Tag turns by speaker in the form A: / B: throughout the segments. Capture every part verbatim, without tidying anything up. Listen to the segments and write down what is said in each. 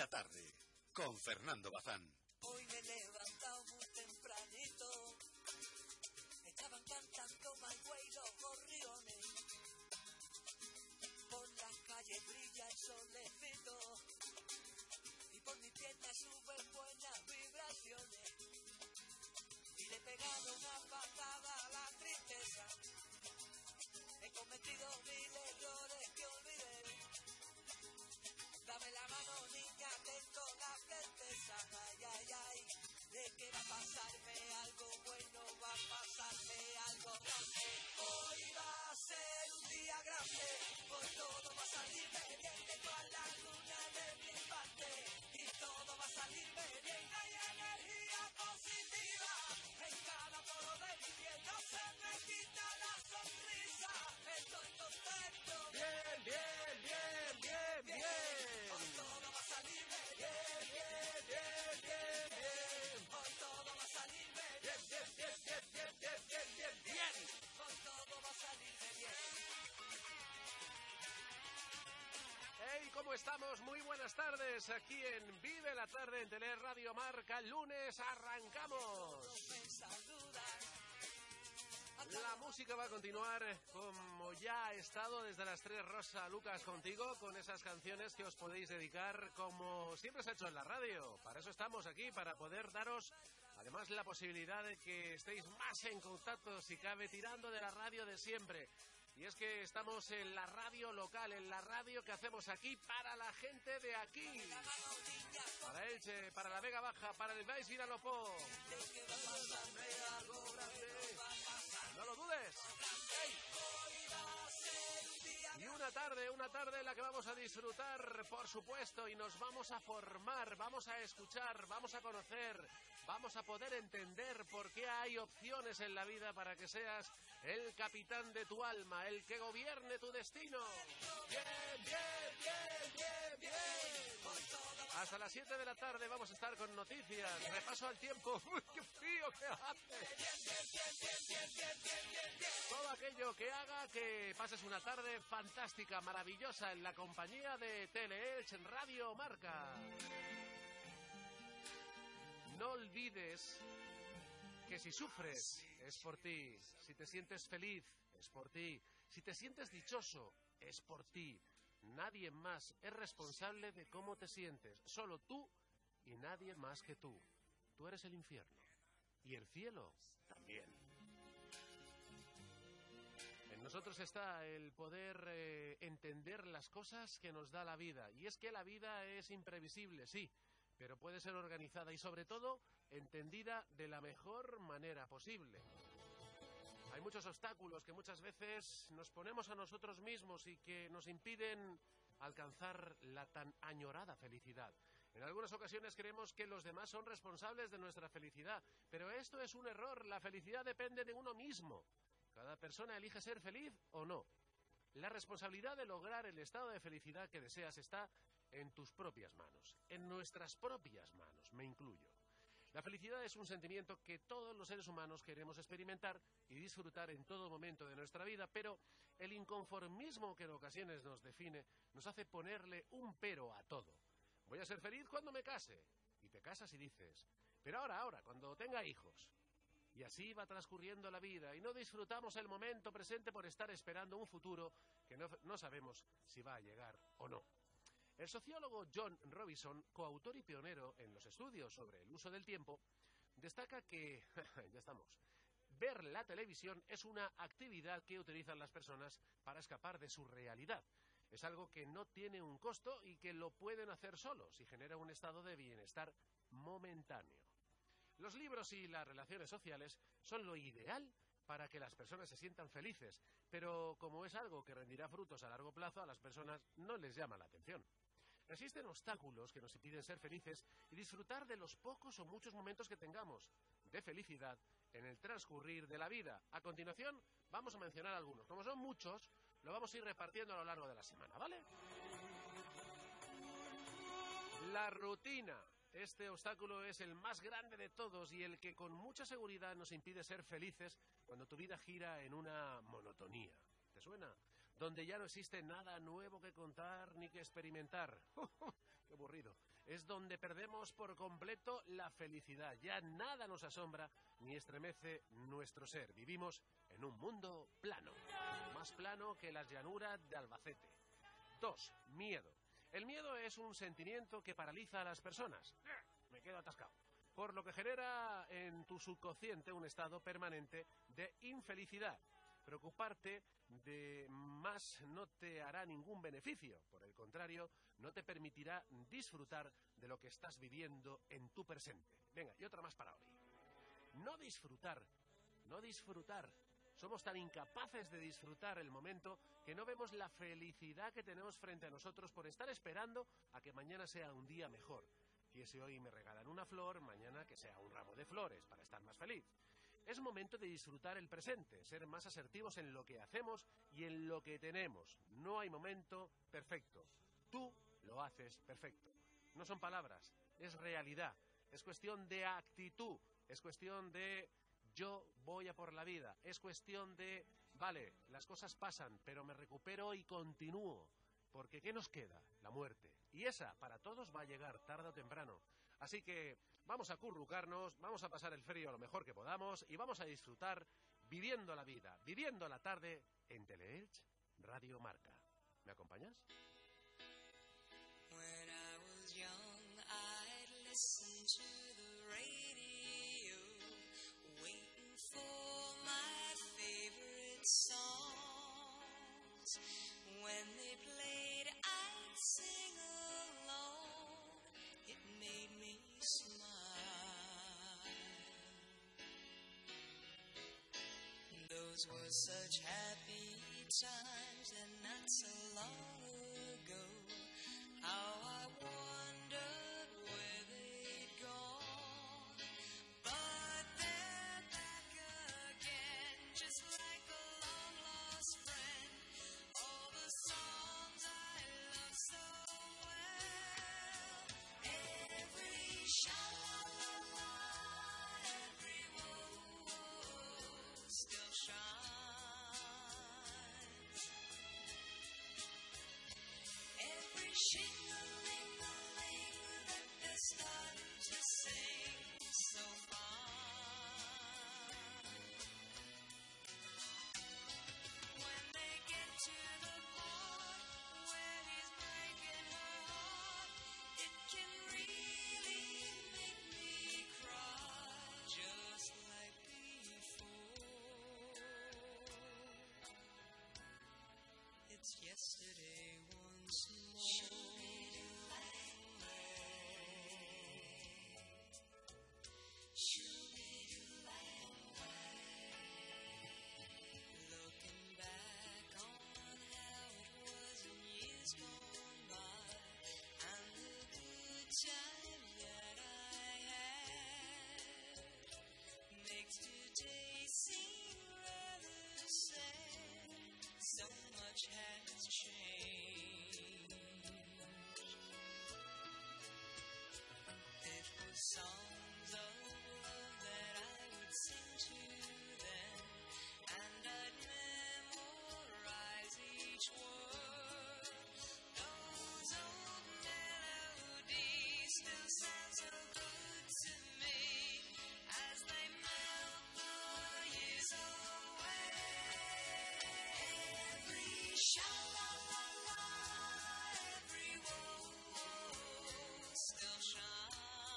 A: la tarde, con Fernando Bazán.
B: Hoy me he levantado muy tempranito, estaban cantando My Way los gorriones, por las calles brilla el solecito, y por mi pierna suben buenas vibraciones, y le he pegado una patada a la tristeza, he cometido mil errores que olvidé. Dame la mano, niña, tengo la certeza, ay, ay, ay, de que va a pasarme algo bueno, va a pasarme algo grande. Hoy va a ser un día grande, hoy todo va a salirme bien, tengo a la luna de mi parte, y todo va a salirme bien, hay energía positiva, en cada poro de mi piel no se me quita la sonrisa, estoy contento.
C: Bien, bien, bien, bien, bien. Hey, ¿cómo estamos? Muy buenas tardes, aquí en Vive la Tarde en Tele Radio Marca. Lunes arrancamos. La música va a continuar como ya ha estado desde las tres. Rosa Lucas contigo, con esas canciones que os podéis dedicar como siempre se ha hecho en la radio. Para eso estamos aquí, para poder daros además la posibilidad de que estéis más en contacto, si cabe, tirando de la radio de siempre. Y es que estamos en la radio local, en la radio que hacemos aquí para la gente de aquí. Para Elche, para la Vega Baja, para el Baix Vinalopó. No lo dudes. ¡Hey! Y una tarde, una tarde en la que vamos a disfrutar, por supuesto, y nos vamos a formar, vamos a escuchar, vamos a conocer, vamos a poder entender por qué hay opciones en la vida para que seas el capitán de tu alma, el que gobierne tu destino. Bien, bien, bien, bien, bien. Hasta las siete de la tarde vamos a estar con noticias, repaso al tiempo. ¡Uy, qué frío que hace! Todo aquello que haga que pases una tarde fantástica, maravillosa, en la compañía de Teleelch en Radio Marca. No olvides que si sufres es por ti, si te sientes feliz es por ti, si te sientes dichoso es por ti. Nadie más es responsable de cómo te sientes, solo tú y nadie más que tú. Tú eres el infierno y el cielo también. En nosotros está el poder eh, entender las cosas que nos da la vida. Y es que la vida es imprevisible, sí, pero puede ser organizada y sobre todo entendida de la mejor manera posible. Hay muchos obstáculos que muchas veces nos ponemos a nosotros mismos y que nos impiden alcanzar la tan añorada felicidad. En algunas ocasiones creemos que los demás son responsables de nuestra felicidad, pero esto es un error. La felicidad depende de uno mismo. Cada persona elige ser feliz o no. La responsabilidad de lograr el estado de felicidad que deseas está en tus propias manos, en nuestras propias manos, me incluyo. La felicidad es un sentimiento que todos los seres humanos queremos experimentar y disfrutar en todo momento de nuestra vida, pero el inconformismo que en ocasiones nos define nos hace ponerle un pero a todo. Voy a ser feliz cuando me case. Y te casas y dices, pero ahora, ahora, cuando tenga hijos. Y así va transcurriendo la vida y no disfrutamos el momento presente por estar esperando un futuro que no, no sabemos si va a llegar o no. El sociólogo John Robinson, coautor y pionero en los estudios sobre el uso del tiempo, destaca que, ya estamos, ver la televisión es una actividad que utilizan las personas para escapar de su realidad. Es algo que no tiene un costo y que lo pueden hacer solos y genera un estado de bienestar momentáneo. Los libros y las relaciones sociales son lo ideal para que las personas se sientan felices, pero como es algo que rendirá frutos a largo plazo, a las personas no les llama la atención. Existen obstáculos que nos impiden ser felices y disfrutar de los pocos o muchos momentos que tengamos de felicidad en el transcurrir de la vida. A continuación, vamos a mencionar algunos. Como son muchos, lo vamos a ir repartiendo a lo largo de la semana, ¿vale? La rutina. Este obstáculo es el más grande de todos y el que con mucha seguridad nos impide ser felices cuando tu vida gira en una monotonía. ¿Te suena? Donde ya no existe nada nuevo que contar ni que experimentar. aburrido. Es donde perdemos por completo la felicidad. Ya nada nos asombra ni estremece nuestro ser. Vivimos en un mundo plano, más plano que las llanuras de Albacete. Dos, miedo. El miedo es un sentimiento que paraliza a las personas. Me quedo atascado. Por lo que genera en tu subconsciente un estado permanente de infelicidad. Preocuparte de más no te hará ningún beneficio. Por el contrario, no te permitirá disfrutar de lo que estás viviendo en tu presente. Venga, y otra más para hoy. No disfrutar, no disfrutar. Somos tan incapaces de disfrutar el momento que no vemos la felicidad que tenemos frente a nosotros por estar esperando a que mañana sea un día mejor. Que si hoy me regalan una flor, mañana que sea un ramo de flores para estar más feliz. Es momento de disfrutar el presente, ser más asertivos en lo que hacemos y en lo que tenemos. No hay momento perfecto. Tú lo haces perfecto. No son palabras, es realidad. Es cuestión de actitud, es cuestión de yo voy a por la vida. Es cuestión de, vale, las cosas pasan, pero me recupero y continúo. Porque ¿qué nos queda? La muerte. Y esa, para todos, va a llegar tarde o temprano. Así que vamos a currucarnos, vamos a pasar el frío lo mejor que podamos y vamos a disfrutar viviendo la vida, viviendo la tarde en Teleelch Radio Marca. ¿Me acompañas?
B: When I was young, I'd listen to the radio, waiting for my favorite songs. When they played, I'd sing along. It made me smile. Those were such happy times, and not so long ago. How I wondered where they'd gone. But they're back again, just like a long lost friend. All the songs I love so well. Every sha-la-la-la, every whoa-whoa still shines. Every shing-a-ling-a-ling that they're starting to sing so fine. When they get to the part where he's breaking her heart, it can really make me cry, just like before. It's yesterday once more. Looking back on how it was in years gone by, and the good time that I had, makes today seem rather sad. So much has changed. It was songs of love that I would sing to them, and I'd memorize each word. Those old melodies still sound so good to me as they melt the years away. Every sha-la-la-la, every whoa-whoa still shines.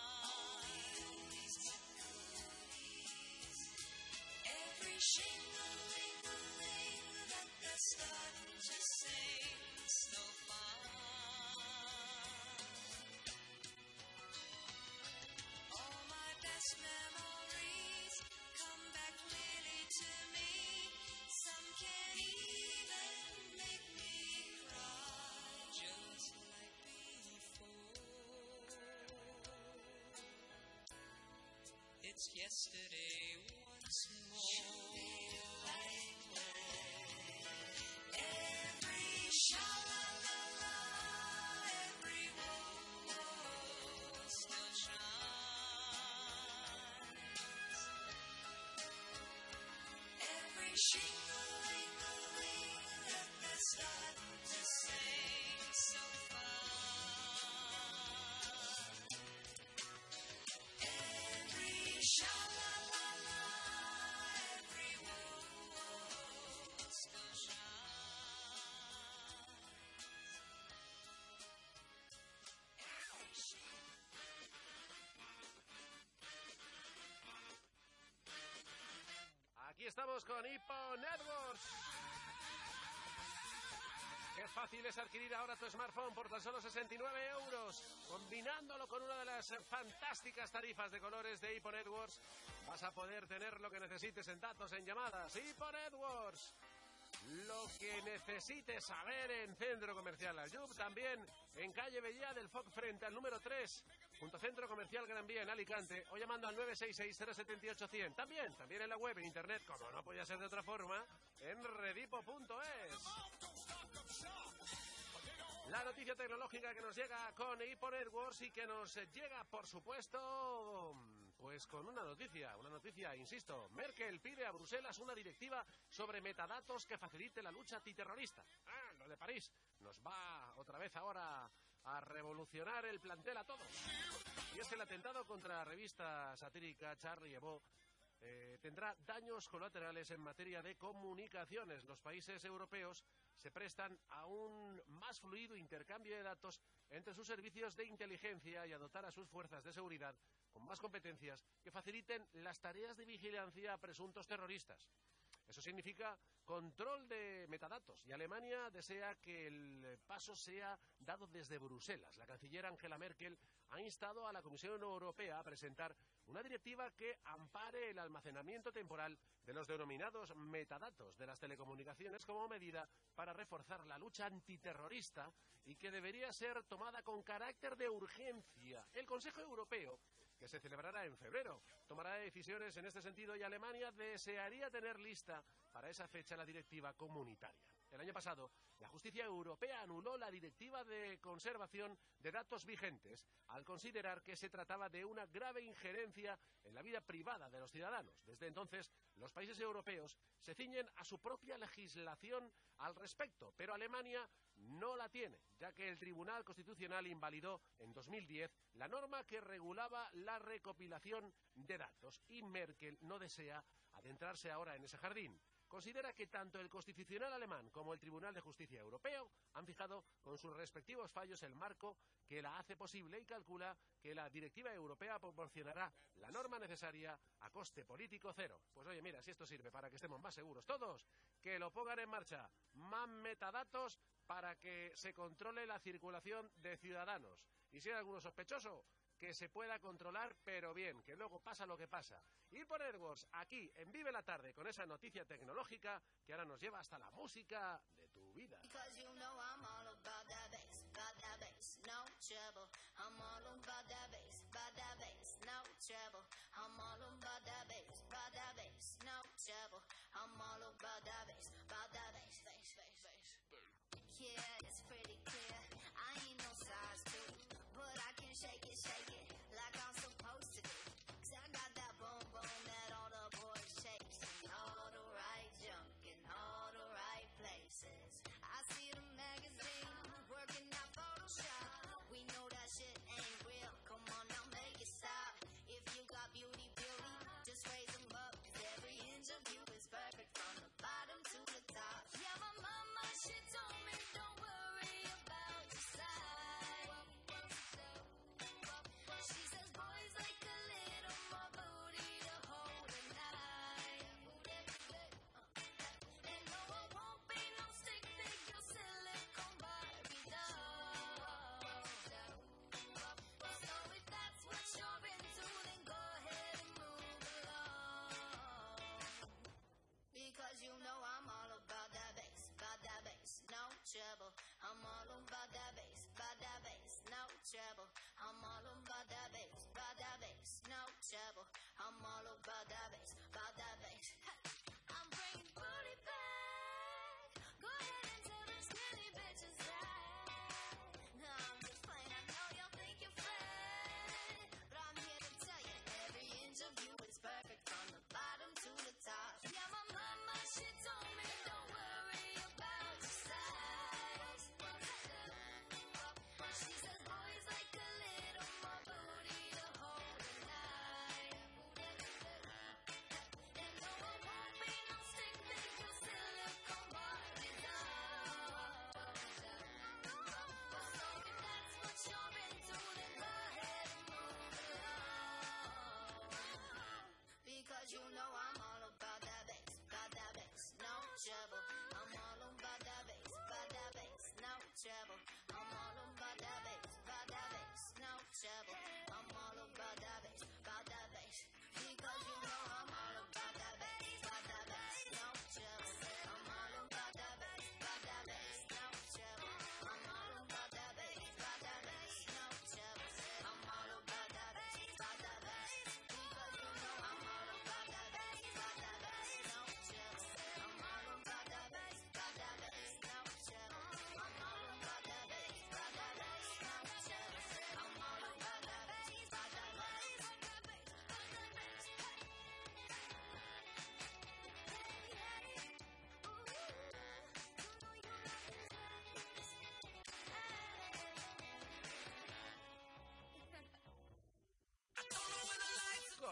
B: Every shing-a-ling-a-ling that they're starting to sing so fine. All my best memories come back clearly to me. Some can even make me cry, just like before. It's yesterday once more. Every sha-la-la-la, every whoa-whoa still shines. Every shing-a-ling-a-ling that they're starting to sing so fine.
C: Comenzamos con Hippo Networks. Qué fácil es adquirir ahora tu smartphone por tan solo sesenta y nueve euros. Combinándolo con una de las fantásticas tarifas de colores de Hippo Networks, vas a poder tener lo que necesites en datos, en llamadas. Hippo Networks. Lo que necesites saber en Centro Comercial Ayub, también en calle Bellá del Foc frente al número tres, junto a Centro Comercial Gran Vía en Alicante, o llamando al nueve seis seis, cero siete ocho, cien. También, también en la web, en internet, como no podía ser de otra forma, en redipo punto es. La noticia tecnológica que nos llega con Hippo Networks y que nos llega, por supuesto, pues con una noticia, una noticia, insisto. Merkel pide a Bruselas una directiva sobre metadatos que facilite la lucha antiterrorista. Ah, lo de París nos va otra vez ahora a revolucionar el plantel a todos. Y es que el atentado contra la revista satírica Charlie Hebdo Eh, tendrá daños colaterales en materia de comunicaciones. Los países europeos se prestan a un más fluido intercambio de datos entre sus servicios de inteligencia y a dotar a sus fuerzas de seguridad con más competencias que faciliten las tareas de vigilancia a presuntos terroristas. Eso significa control de metadatos y Alemania desea que el paso sea dado desde Bruselas. La canciller Angela Merkel ha instado a la Comisión Europea a presentar una directiva que ampare el almacenamiento temporal de los denominados metadatos de las telecomunicaciones como medida para reforzar la lucha antiterrorista y que debería ser tomada con carácter de urgencia. El Consejo Europeo, que se celebrará en febrero, tomará decisiones en este sentido y Alemania desearía tener lista para esa fecha la directiva comunitaria. El año pasado, la justicia europea anuló la directiva de conservación de datos vigentes al considerar que se trataba de una grave injerencia en la vida privada de los ciudadanos. Desde entonces, los países europeos se ciñen a su propia legislación al respecto, pero Alemania no la tiene, ya que el Tribunal Constitucional invalidó en dos mil diez la norma que regulaba la recopilación de datos y Merkel no desea adentrarse ahora en ese jardín. Considera que tanto el Constitucional alemán como el Tribunal de Justicia Europeo han fijado con sus respectivos fallos el marco que la hace posible y calcula que la directiva europea proporcionará la norma necesaria a coste político cero. Pues oye, mira, si esto sirve para que estemos más seguros todos, que lo pongan en marcha. Más metadatos para que se controle la circulación de ciudadanos. Y si hay alguno sospechoso, que se pueda controlar, pero bien, que luego pasa lo que pasa. Hippo Networks, aquí en Vive la Tarde, con esa noticia tecnológica que ahora nos lleva hasta la música de tu vida.
D: Shake it, shake it, like I'm supposed to do. 'Cause I got that boom boom that all the boys shake. In all the right junk, in all the right places. I see the magazine, working out Photoshop. We know that shit ain't real, come on now make it stop. If you got beauty, beauty, just raise them up. 'Cause every inch of you is perfect from the bottom to the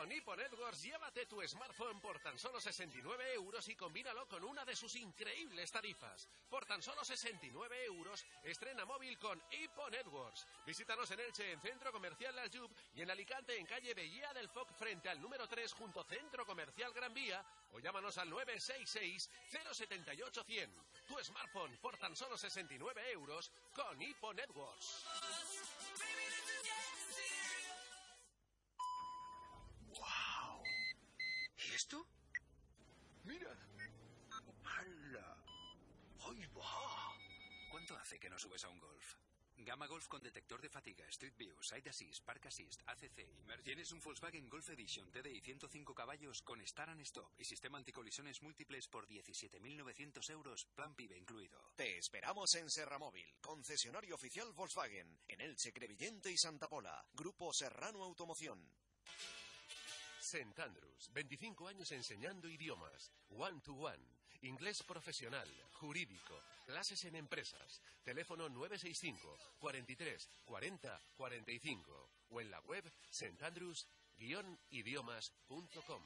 C: Con Hipo Networks, llévate tu smartphone por tan solo sesenta y nueve euros y combínalo con una de sus increíbles tarifas. Por tan solo sesenta y nueve euros, estrena móvil con Hipo Networks. Visítanos en Elche, en Centro Comercial La Jub, y en Alicante, en calle Bellía del Foc, frente al número tres, junto Centro Comercial Gran Vía, o llámanos al nueve seis seis, cero siete ocho, cien. Tu smartphone por tan solo sesenta y nueve euros con Hipo Networks.
E: ¡Wow! ¿Y esto? ¡Mira! ¡Hala! ¡Ay, va!
F: ¿Cuánto hace que no subes a un Golf? Gama Golf con detector de fatiga, Street View, Side Assist, Park Assist, A C C, Immersive. Tienes un Volkswagen Golf Edition T D I ciento cinco caballos con Start and Stop y sistema anticolisiones múltiples por diecisiete mil novecientos euros, plan PIB incluido.
G: Te esperamos en Serramóvil, concesionario oficial Volkswagen, en Elche, Crevillente y Santa Pola. Grupo Serrano Automoción.
C: Saint Andrews, veinticinco años enseñando idiomas, one to one, inglés profesional, jurídico, clases en empresas, teléfono nueve seis cinco, cuarenta y tres, cuarenta, cuarenta y cinco o en la web saint andrews guion idiomas punto com.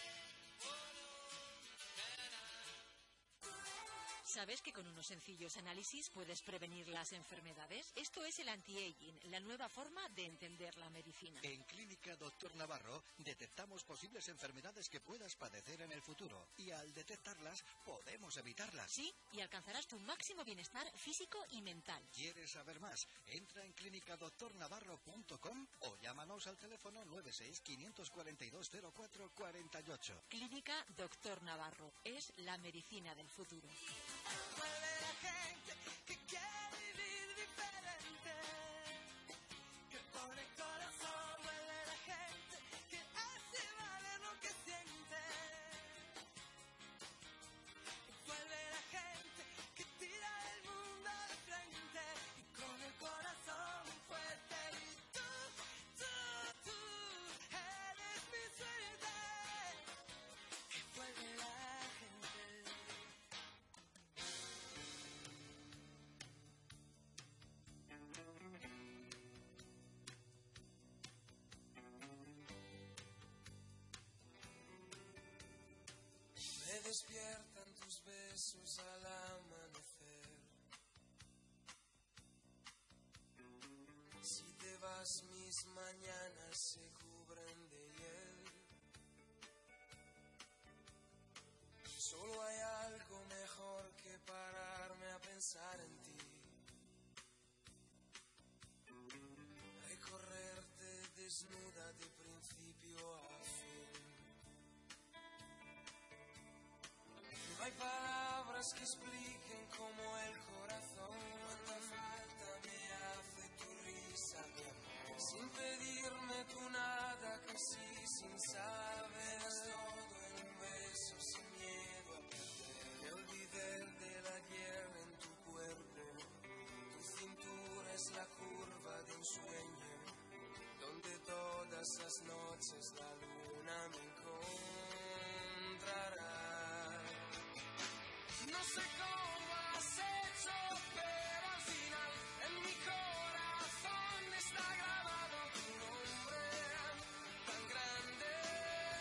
H: ¿Sabes que con unos sencillos análisis puedes prevenir las enfermedades? Esto es el anti-aging, la nueva forma de entender la medicina.
I: En Clínica Doctor Navarro detectamos posibles enfermedades que puedas padecer en el futuro y al detectarlas podemos evitarlas.
H: Sí, y alcanzarás tu máximo bienestar físico y mental.
I: ¿Quieres saber más? Entra en clínica doctor navarro punto com o llámanos al teléfono nueve seis, quinientos cuarenta y dos, cero cuatro cuarenta y ocho.
H: Clínica Doctor Navarro es la medicina del futuro.
B: Vuelve la gente que quiere vivir diferente, que pone corazón. Vuelve la gente que hace valer lo que siente. Vuelve la gente que tira el mundo de frente y con el corazón fuerte. Y tú, tú, tú eres mi suerte. Que vuelve la gente. Me despiertan tus besos al amanecer. Si te vas, mis mañanas se cubren de hiel. Solo hay algo mejor que pararme a pensar en ti. Recorrerte desnuda de principio a fin. No hay palabras que expliquen cómo el corazón cuánta falta me hace tu risa, mi amor. Sin pedirme tú nada, casi sin saber, todo en un beso, sin miedo a perder. Me olvidé del ayer en tu cuerpo. Tu cintura es la curva de un sueño, donde todas las noches la luna me encontrará. No sé cómo has hecho, pero al final en mi corazón está grabado tu nombre tan grande.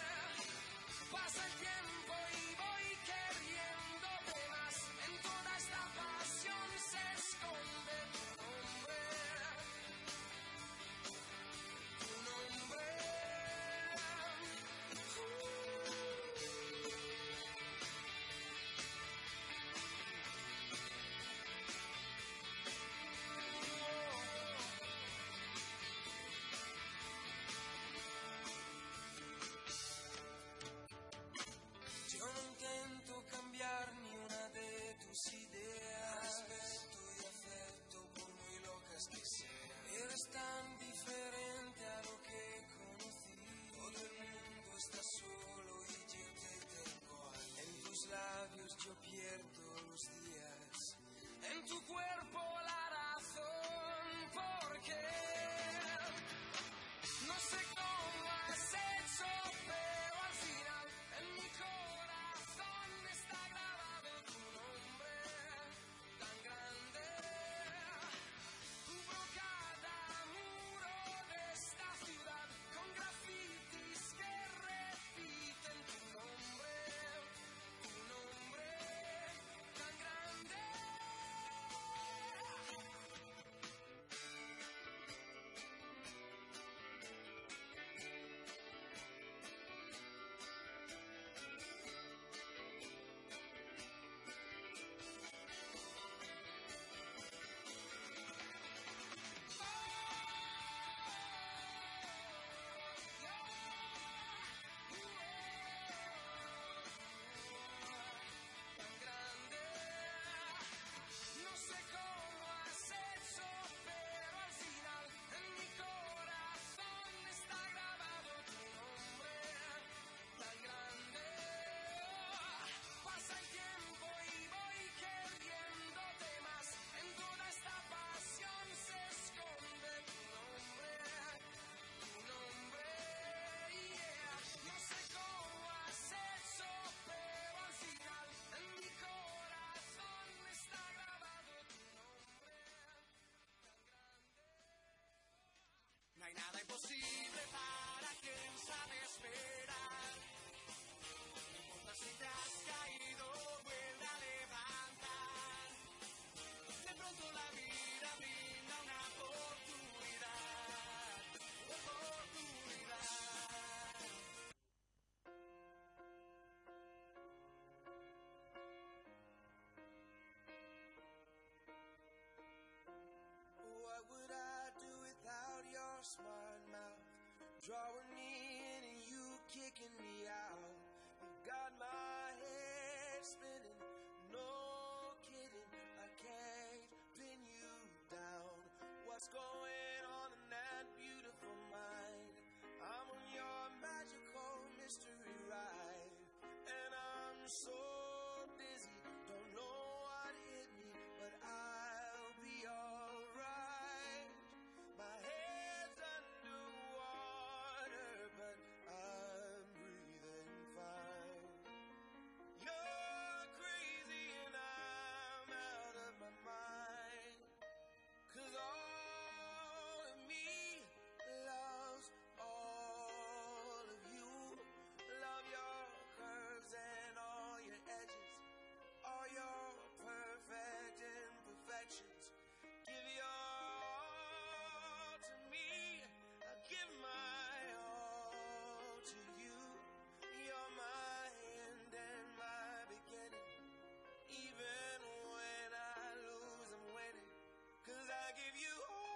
B: taking me out. You got my head spinning, no kidding, I can't pin you down. What's going on in that beautiful mind? I'm on your magical mystery ride, and I'm so dizzy, don't know what hit me, but I'll be alright. My head's underwater, but I'm breathing fine. You're crazy and I'm out of my mind, 'cause all of me loves all of you. Love your curves and all your edges, all your perfect imperfections. Give your all to me, I give my all to you. You're my end and my beginning. Even when I lose, I'm winning, 'cause I give you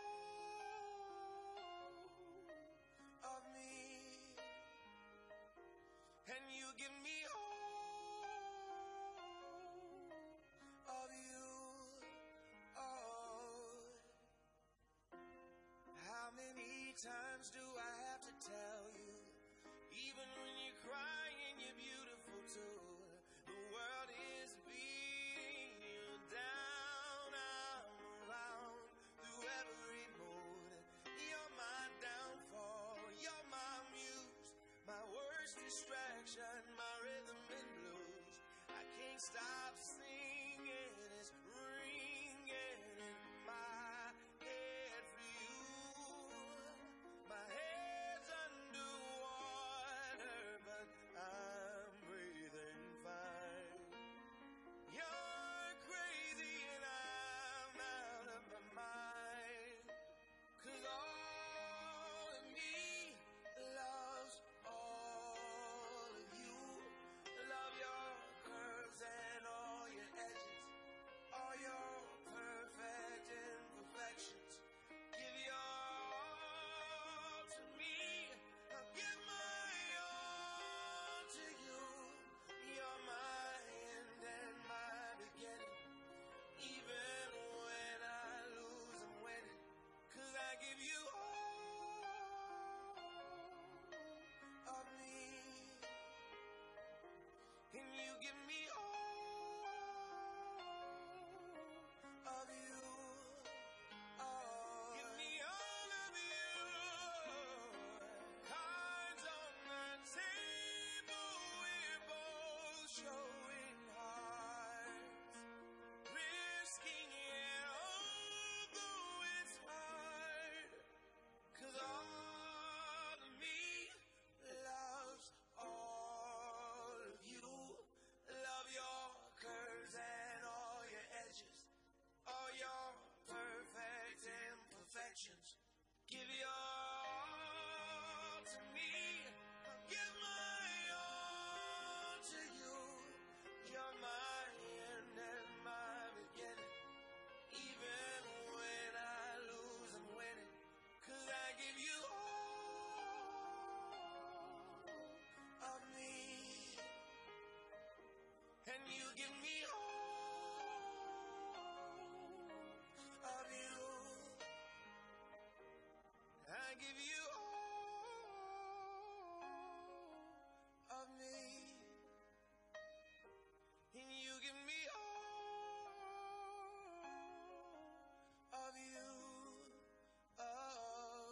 B: all of me, and you give me all of you. Oh, how many times do I have to tell you? Even when you're crying, you're beautiful too. The world is beating you down. I'm around through every mood. You're my downfall, you're my muse, my worst distraction, my rhythm and blues. I can't stop singing, it's ringing in my head for you. My head's underwater, but I'm breathing fine. You're crazy and I'm out of my mind, 'cause all of me loves all of you. Love your curves and all your edges, all your perfect imperfections. Give your all to me, I'll give my all to you. You're my end and my beginning. Even when I lose, I'm winning, 'cause I give you all of me, and you give me all of you. Oh, give me all of you. Cards on the table, we're both showing hearts, risking it, although it's hard, 'cause all of me loves all of you. Love your curves and all your edges, all your perfect imperfections. Give your all to me, I'll give my all to you. You're my end and my beginning. Even when I lose, I'm winning, 'cause I give you all of me, and you give me all of you. I give you all of me, and you give me all of you. Oh.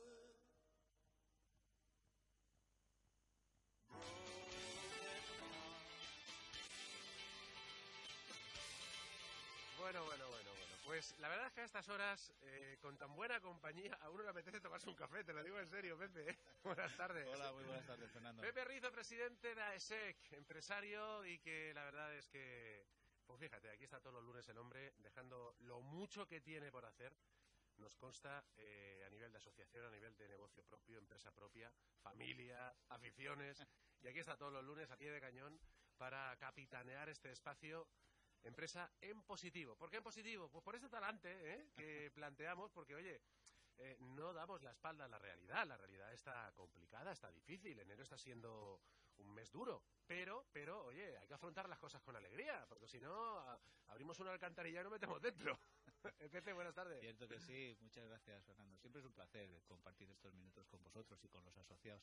C: Bueno, bueno, bueno, bueno. Pues la verdad es que a estas horas, eh, con tan buena compañía, a uno le apetece tomarse un café, te lo digo en serio, Pepe. Buenas tardes.
J: Hola, muy buenas tardes, Fernando.
C: Pepe Rizo, presidente de A E S E C, empresario, y que la verdad es que, pues fíjate, aquí está todos los lunes el hombre, dejando lo mucho que tiene por hacer. Nos consta eh, a nivel de asociación, a nivel de negocio propio, empresa propia, familia, aficiones. Y aquí está todos los lunes a pie de cañón para capitanear este espacio. Empresa en positivo. ¿Por qué en positivo? Pues por este talante ¿eh? que planteamos, porque oye, eh, no damos la espalda a la realidad. La realidad está complicada, está difícil. Enero está siendo un mes duro. Pero, pero, oye, hay que afrontar las cosas con alegría, porque si no, a- abrimos una alcantarilla y nos metemos dentro. Pepe, buenas tardes.
J: Cierto que sí, muchas gracias, Fernando. Siempre es un placer compartir estos minutos con vosotros y con los asociados.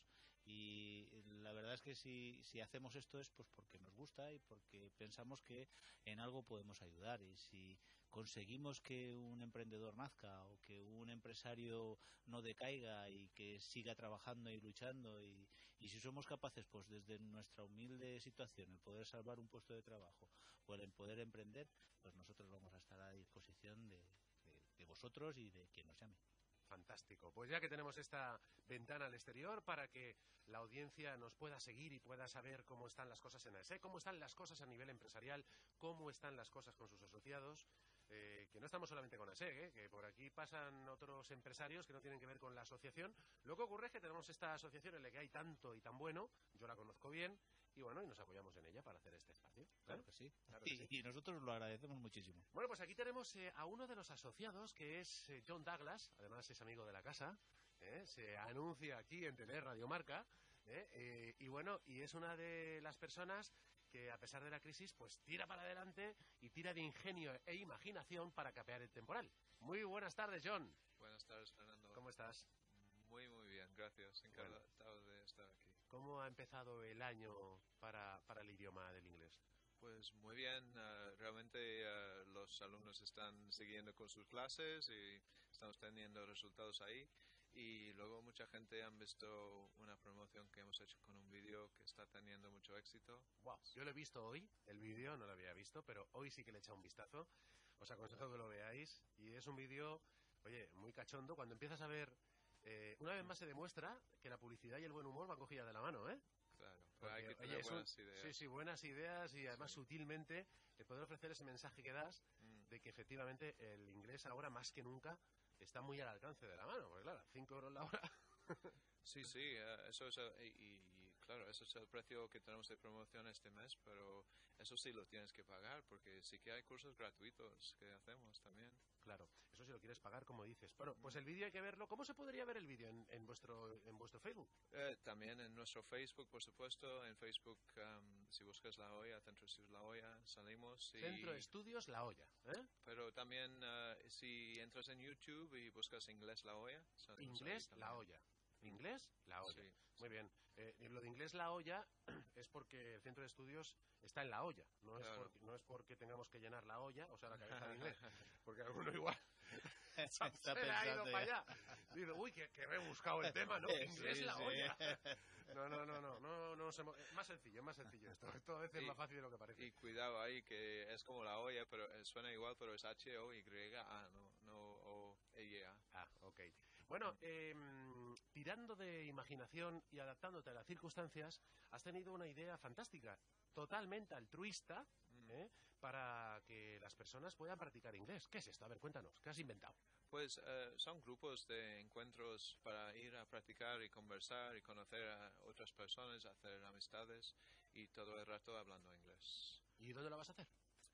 J: Y la verdad es que si, si hacemos esto es pues porque nos gusta y porque pensamos que en algo podemos ayudar. Y si conseguimos que un emprendedor nazca o que un empresario no decaiga y que siga trabajando y luchando, y, y si somos capaces, pues desde nuestra humilde situación, el poder salvar un puesto de trabajo o el poder emprender, pues nosotros vamos a estar a disposición de, de, de vosotros y de quien nos llame.
C: Fantástico. Pues ya que tenemos esta ventana al exterior para que la audiencia nos pueda seguir y pueda saber cómo están las cosas en A E S E, cómo están las cosas a nivel empresarial, cómo están las cosas con sus asociados, eh, que no estamos solamente con A E S E, ¿eh? Que por aquí pasan otros empresarios que no tienen que ver con la asociación. Lo que ocurre es que tenemos esta asociación en la que hay tanto y tan bueno, yo la conozco bien, y bueno, y nos apoyamos en ella para hacer este espacio.
J: Claro que sí.
C: Claro que
J: Y,
C: sí.
J: y nosotros lo agradecemos muchísimo.
C: Bueno, pues aquí tenemos eh, a uno de los asociados, que es eh, John Douglas, además es amigo de la casa, ¿eh? Se anuncia aquí en Tele Radio Marca, ¿eh? Eh, y bueno, y es una de las personas que a pesar de la crisis, pues tira para adelante y tira de ingenio e imaginación para capear el temporal. Muy buenas tardes, John.
K: Buenas tardes, Fernando.
C: ¿Cómo estás?
K: Muy, muy bien, gracias. Encantado de estar aquí.
C: ¿Cómo ha empezado el año para, para el idioma del inglés?
K: Pues muy bien, uh, realmente uh, los alumnos están siguiendo con sus clases y estamos teniendo resultados ahí. Y luego mucha gente han visto una promoción que hemos hecho con un vídeo que está teniendo mucho éxito.
C: Wow. Yo lo he visto hoy, el vídeo no lo había visto, pero hoy sí que le he echado un vistazo. Os aconsejo que lo veáis. Y es un vídeo, oye, muy cachondo. Cuando empiezas a ver, eh, una vez más se demuestra que la publicidad y el buen humor van cogidas de la mano, ¿eh?
K: Claro, pero
C: Porque,
K: hay que
C: oye,
K: tener
C: es un-
K: buenas ideas.
C: Sí, sí, buenas ideas y además sutilmente el poder ofrecer ese mensaje que das
K: Mm.
C: de que efectivamente el inglés ahora más que nunca está muy al alcance de la mano, porque claro, cinco euros la hora.
K: Sí, sí, eh, eso es, el- y, y, claro, eso es el precio que tenemos de promoción este mes, pero eso sí lo tienes que pagar, porque sí que hay cursos gratuitos que hacemos también.
C: Claro, eso si lo quieres pagar, como dices. Bueno, pues el vídeo hay que verlo. ¿Cómo se podría ver el vídeo en, en vuestro en vuestro Facebook?
K: Eh, también en nuestro Facebook, por supuesto, en Facebook, um, si buscas La Hoya, Centro Estudios La Hoya, salimos. Y,
C: Centro Estudios La Hoya, ¿eh?
K: Pero también eh, si entras en YouTube y buscas Inglés La Hoya, salimos ahí
C: Inglés
K: también.
C: La Hoya. Inglés La Hoya.
K: Sí,
C: Muy bien. Eh, y lo de Inglés La Hoya es porque el centro de estudios está en La Hoya. No, es,
K: Claro.
C: porque, no es porque tengamos que llenar la olla, o sea, la cabeza de inglés. Porque alguno igual
J: Está
C: se le ha ido
J: pensando
C: para
J: ya.
C: allá. Dice, uy, que, que rebuscado el tema, ¿no?
J: Sí,
C: Inglés La
J: sí.
C: Hoya. No, no, no, no, no, no, se mo- es más sencillo, es más sencillo esto. Esto a veces es
K: Y-
C: más fácil de lo que parece.
K: Y cuidado ahí, que es como La Hoya, pero eh, suena igual, pero es H O Y A, no, no O E A.
C: Ah, ok. Bueno, eh, tirando de imaginación y adaptándote a las circunstancias, has tenido una idea fantástica, totalmente altruista,
K: Mm.
C: ¿eh? Para que las personas puedan practicar inglés. ¿Qué es esto? A ver, cuéntanos, ¿qué has inventado?
K: Pues eh, son grupos de encuentros para ir a practicar y conversar y conocer a otras personas, hacer amistades y todo el rato hablando inglés.
C: ¿Y dónde lo vas a hacer?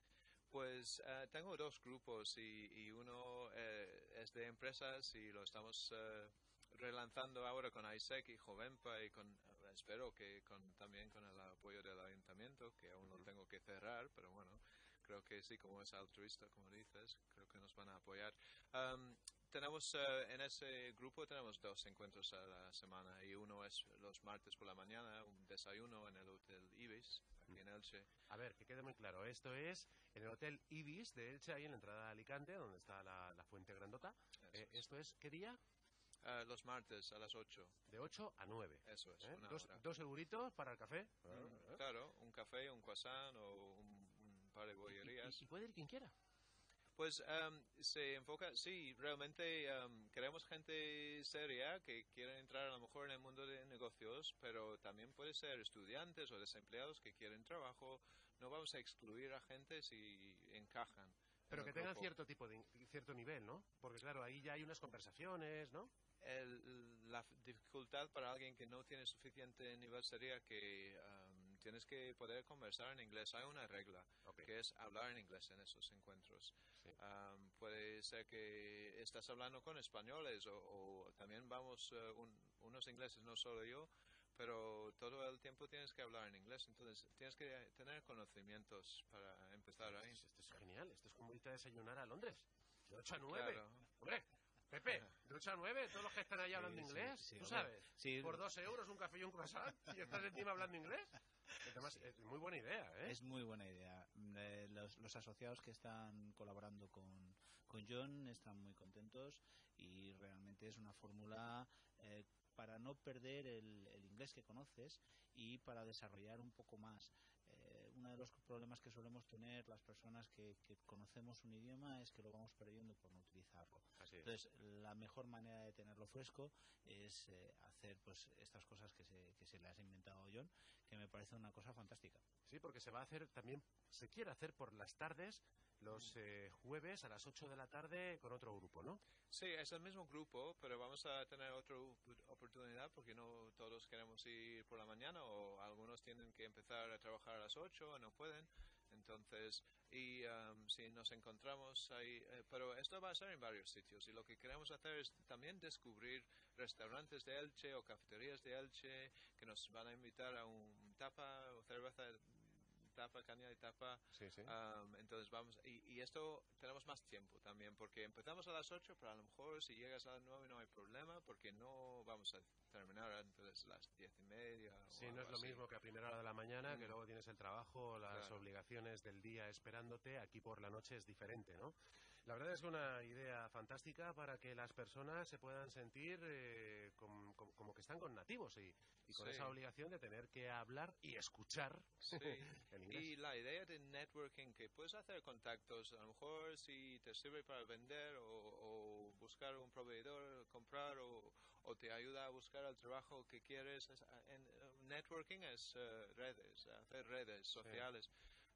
K: Pues eh, tengo dos grupos y, y uno eh, es de empresas y lo estamos eh, relanzando ahora con I S E C y Jovenpa y con, eh, espero que con, también con el apoyo del ayuntamiento, que aún no tengo que cerrar, pero bueno, creo que sí, como es altruista, como dices, creo que nos van a apoyar. Um, tenemos eh, en ese grupo tenemos dos encuentros a la semana y uno es los martes por la mañana, un desayuno en el Hotel Ibis, aquí en Elche.
C: A ver, que quede muy claro. Esto es en el Hotel Ibis de Elche, ahí en la entrada de Alicante, donde está la, la fuente grandota. Eh, ¿Esto es qué día?
K: Uh, los martes a las ocho.
C: De ocho a nueve.
K: Eso es,
C: ¿Eh?
K: una
C: Dos,
K: hora.
C: dos euritos para el café.
K: Mm, Claro, un café, un croissant o un, un par de
C: ¿Y,
K: bollerías.
C: y- y puede ir quien quiera?
K: Pues em, se enfoca, sí, realmente em, queremos gente seria que quieren entrar a lo mejor en el mundo de negocios, pero también puede ser estudiantes o desempleados que quieren trabajo. No vamos a excluir a gente si encajan. en
C: Pero
K: el
C: que tengan
K: grupo.
C: cierto tipo de cierto nivel, ¿no? Porque claro, ahí ya hay unas conversaciones, ¿no?
K: El- la f- dificultad para alguien que no tiene suficiente nivel sería que em, tienes que poder conversar en inglés. Hay una regla, que es hablar en inglés en esos encuentros.
C: Sí.
K: Um, puede ser que estás hablando con españoles o, o también vamos uh, un, unos ingleses, no solo yo, pero todo el tiempo tienes que hablar en inglés, entonces tienes que tener conocimientos para empezar ahí.
C: Esto es genial, esto es como irte a desayunar a Londres, de ocho a nueve.
K: Claro.
C: Hombre, Pepe, de ocho a nueve, todos los que están allá hablando
J: Sí,
C: inglés,
J: sí, sí,
C: tú
J: hombre.
C: sabes,
J: Sí.
C: por dos euros un café y un croissant, y estás encima hablando inglés. Además, es muy buena idea, ¿eh?
J: Es muy buena idea. Eh, los, los asociados que están colaborando con, con John están muy contentos y realmente es una fórmula eh, para no perder el, el inglés que conoces y para desarrollar un poco más. Eh, uno de los problemas que solemos tener las personas que, que conocemos un idioma es que lo vamos perdiendo por no utilizarlo.
C: Así es.
J: Entonces, la mejor manera de tenerlo fresco es eh, hacer pues estas cosas que se, que se le has inventado John, que me parece una cosa fantástica.
C: Sí, porque se va a hacer también, se quiere hacer por las tardes, los eh, jueves a las ocho de la tarde con otro grupo, ¿no?
K: Sí, es el mismo grupo, pero vamos a tener otra oportunidad porque no todos queremos ir por la mañana o algunos tienen que empezar a trabajar a las ocho o no pueden. Entonces, y um, si nos encontramos ahí, eh, pero esto va a ser en varios sitios y lo que queremos hacer es también descubrir restaurantes de Elche o cafeterías de Elche que nos van a invitar a un tapa o cerveza, tapa, caña y tapa.
C: Sí, sí.
K: Um, entonces vamos, y, y esto tenemos más tiempo también, porque empezamos a las ocho, pero a lo mejor si llegas a las nueve no hay problema, porque no vamos a terminar antes de las diez y media. O
C: Sí, no
K: algo
C: es lo
K: así.
C: mismo que a primera hora de la mañana,
K: Mm.
C: que luego tienes el trabajo, las
K: Claro.
C: obligaciones del día esperándote. Aquí por la noche es diferente, ¿no? La verdad es que una idea fantástica para que las personas se puedan sentir eh, com- com- como que están con nativos y, y con
K: Sí.
C: esa obligación de tener que hablar y escuchar
K: Sí,
C: el inglés.
K: y la idea de networking, que puedes hacer contactos, a lo mejor si te sirve para vender o, o buscar un proveedor, comprar o, o te ayuda a buscar el trabajo que quieres. Es- en, en networking es eh, redes, hacer redes sociales.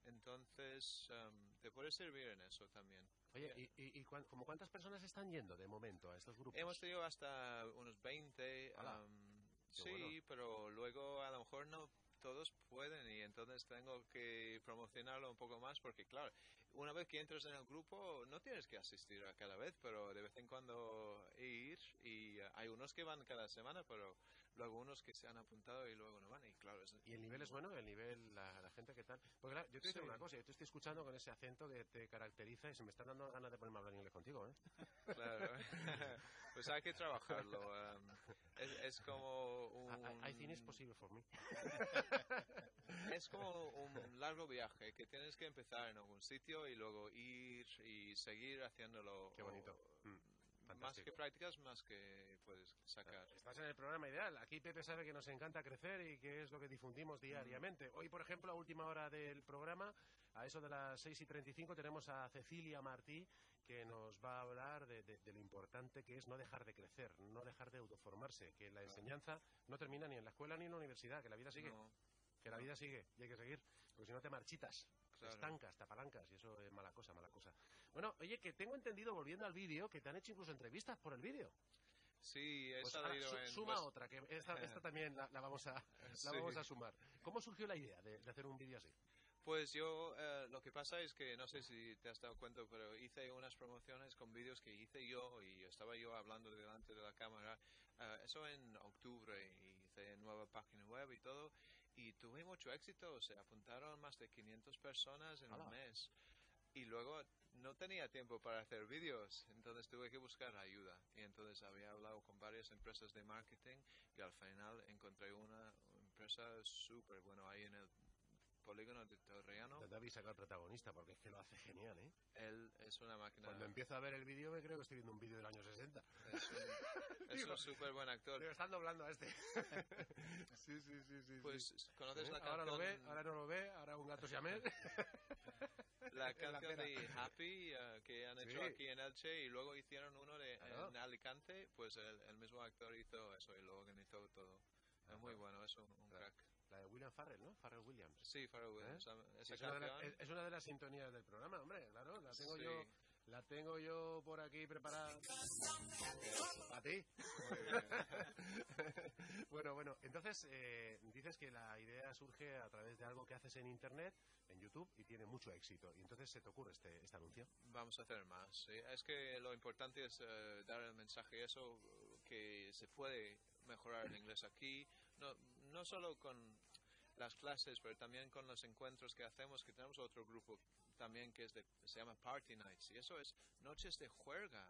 K: Entonces, em, te puede servir en eso también.
C: Oye, ¿y, y, y cuán- como cuántas personas están yendo de momento a estos grupos?
K: Hemos tenido hasta unos veinte.
C: Hala,
K: am,
C: qué
K: sí,
C: bueno.
K: pero luego a lo mejor no todos pueden y entonces tengo que promocionarlo un poco más porque, claro, una vez que entras en el grupo no tienes que asistir a cada vez, pero de vez en cuando ir y uh, hay unos que van cada semana, pero luego unos que se han apuntado y luego no van y claro. Es,
C: ¿Y el nivel es bueno? ¿El nivel, la, la gente qué tal? Porque claro, yo te digo
K: Sí.
C: una cosa, yo te estoy escuchando con ese acento que te caracteriza y se me están dando ganas de ponerme a hablar inglés contigo, ¿eh?
K: Claro. Pues hay que trabajarlo. um, es, es como un...
C: I, I think it's possible for me.
K: Es como un largo viaje que tienes que empezar en algún sitio y luego ir y seguir haciéndolo.
C: Qué bonito.
K: o-
C: Mm,
K: más
C: fantástico.
K: que prácticas, más que puedes sacar.
C: Estás en el programa ideal. Aquí Pepe sabe que nos encanta crecer y que es lo que difundimos diariamente. Hoy, por ejemplo, a última hora del programa, a eso de las seis y treinta y cinco, tenemos a Cecilia Martí, que nos va a hablar de, de- de lo importante que es no dejar de crecer, no dejar de autoformarse, que la enseñanza no termina ni en la escuela ni en la universidad, que la vida sigue.
K: No,
C: Que la vida sigue y hay que seguir, porque si no te marchitas, te
K: Claro.
C: estancas, te apalancas y eso es mala cosa, mala cosa. Bueno, oye, que tengo entendido, volviendo al vídeo, que te han hecho incluso entrevistas por el vídeo.
K: sí, he
C: Pues ahora
K: salido
C: su-
K: en...
C: suma
K: pues,
C: otra, que esta, esta también la, la vamos a, la
K: Sí.
C: vamos a sumar. ¿Cómo surgió la idea de, de hacer un vídeo así?
K: Pues yo, eh, lo que pasa es que, no sé si te has dado cuenta, pero hice unas promociones con vídeos que hice yo y estaba yo hablando delante de la cámara. eh, eso en octubre, y hice nueva página web y todo, y tuve mucho éxito. Se apuntaron más de quinientas personas en
C: ¡Hala!
K: un mes. Y luego no tenía tiempo para hacer vídeos, entonces tuve que buscar ayuda. Y entonces había hablado con varias empresas de marketing y al final encontré una empresa súper buena ahí en el polígono de Torrellano.
C: De David saca el protagonista, porque es que lo hace genial, ¿eh?
K: Él es una máquina.
C: Cuando empiezo a ver el vídeo me creo que estoy viendo un vídeo del año sesenta.
K: Es un, es
C: Digo,
K: un súper buen actor.
C: Digo, están doblando a este. sí, sí, sí, sí.
K: Pues,
C: sí.
K: ¿conoces
C: ¿Eh?
K: la
C: Ahora lo ve,
K: canción?
C: ahora no lo ve, ahora un gato siamés.
K: La
C: en la
K: canción
C: cena.
K: de Happy eh, que han hecho
C: Sí.
K: aquí en Elche y luego hicieron uno de,
C: Claro.
K: en Alicante, pues el, el mismo actor hizo eso y lo organizó todo. Es muy
C: Ajá.
K: bueno, es un, un
C: Claro.
K: crack.
C: La de William Farrell, ¿no? Farrell Williams.
K: Sí, Pharrell Williams.
C: ¿Eh?
K: Esa
C: Es una, de la-
K: canción,
C: es- es una de las sintonías del programa, hombre, claro, la tengo
K: sí.
C: yo La tengo yo por aquí preparada. ¿A ti? Bueno, bueno, entonces eh, dices que la idea surge a través de algo que haces en Internet, en YouTube, y tiene mucho éxito. Y entonces se te ocurre este, este anuncio.
K: Vamos a hacer más. ¿Sí? Es que lo importante es uh, dar el mensaje eso, que se puede mejorar el inglés aquí, no, no solo con las clases, pero también con los encuentros que hacemos, que tenemos otro grupo también que es de, se llama Party Nights, y eso es noches de juerga.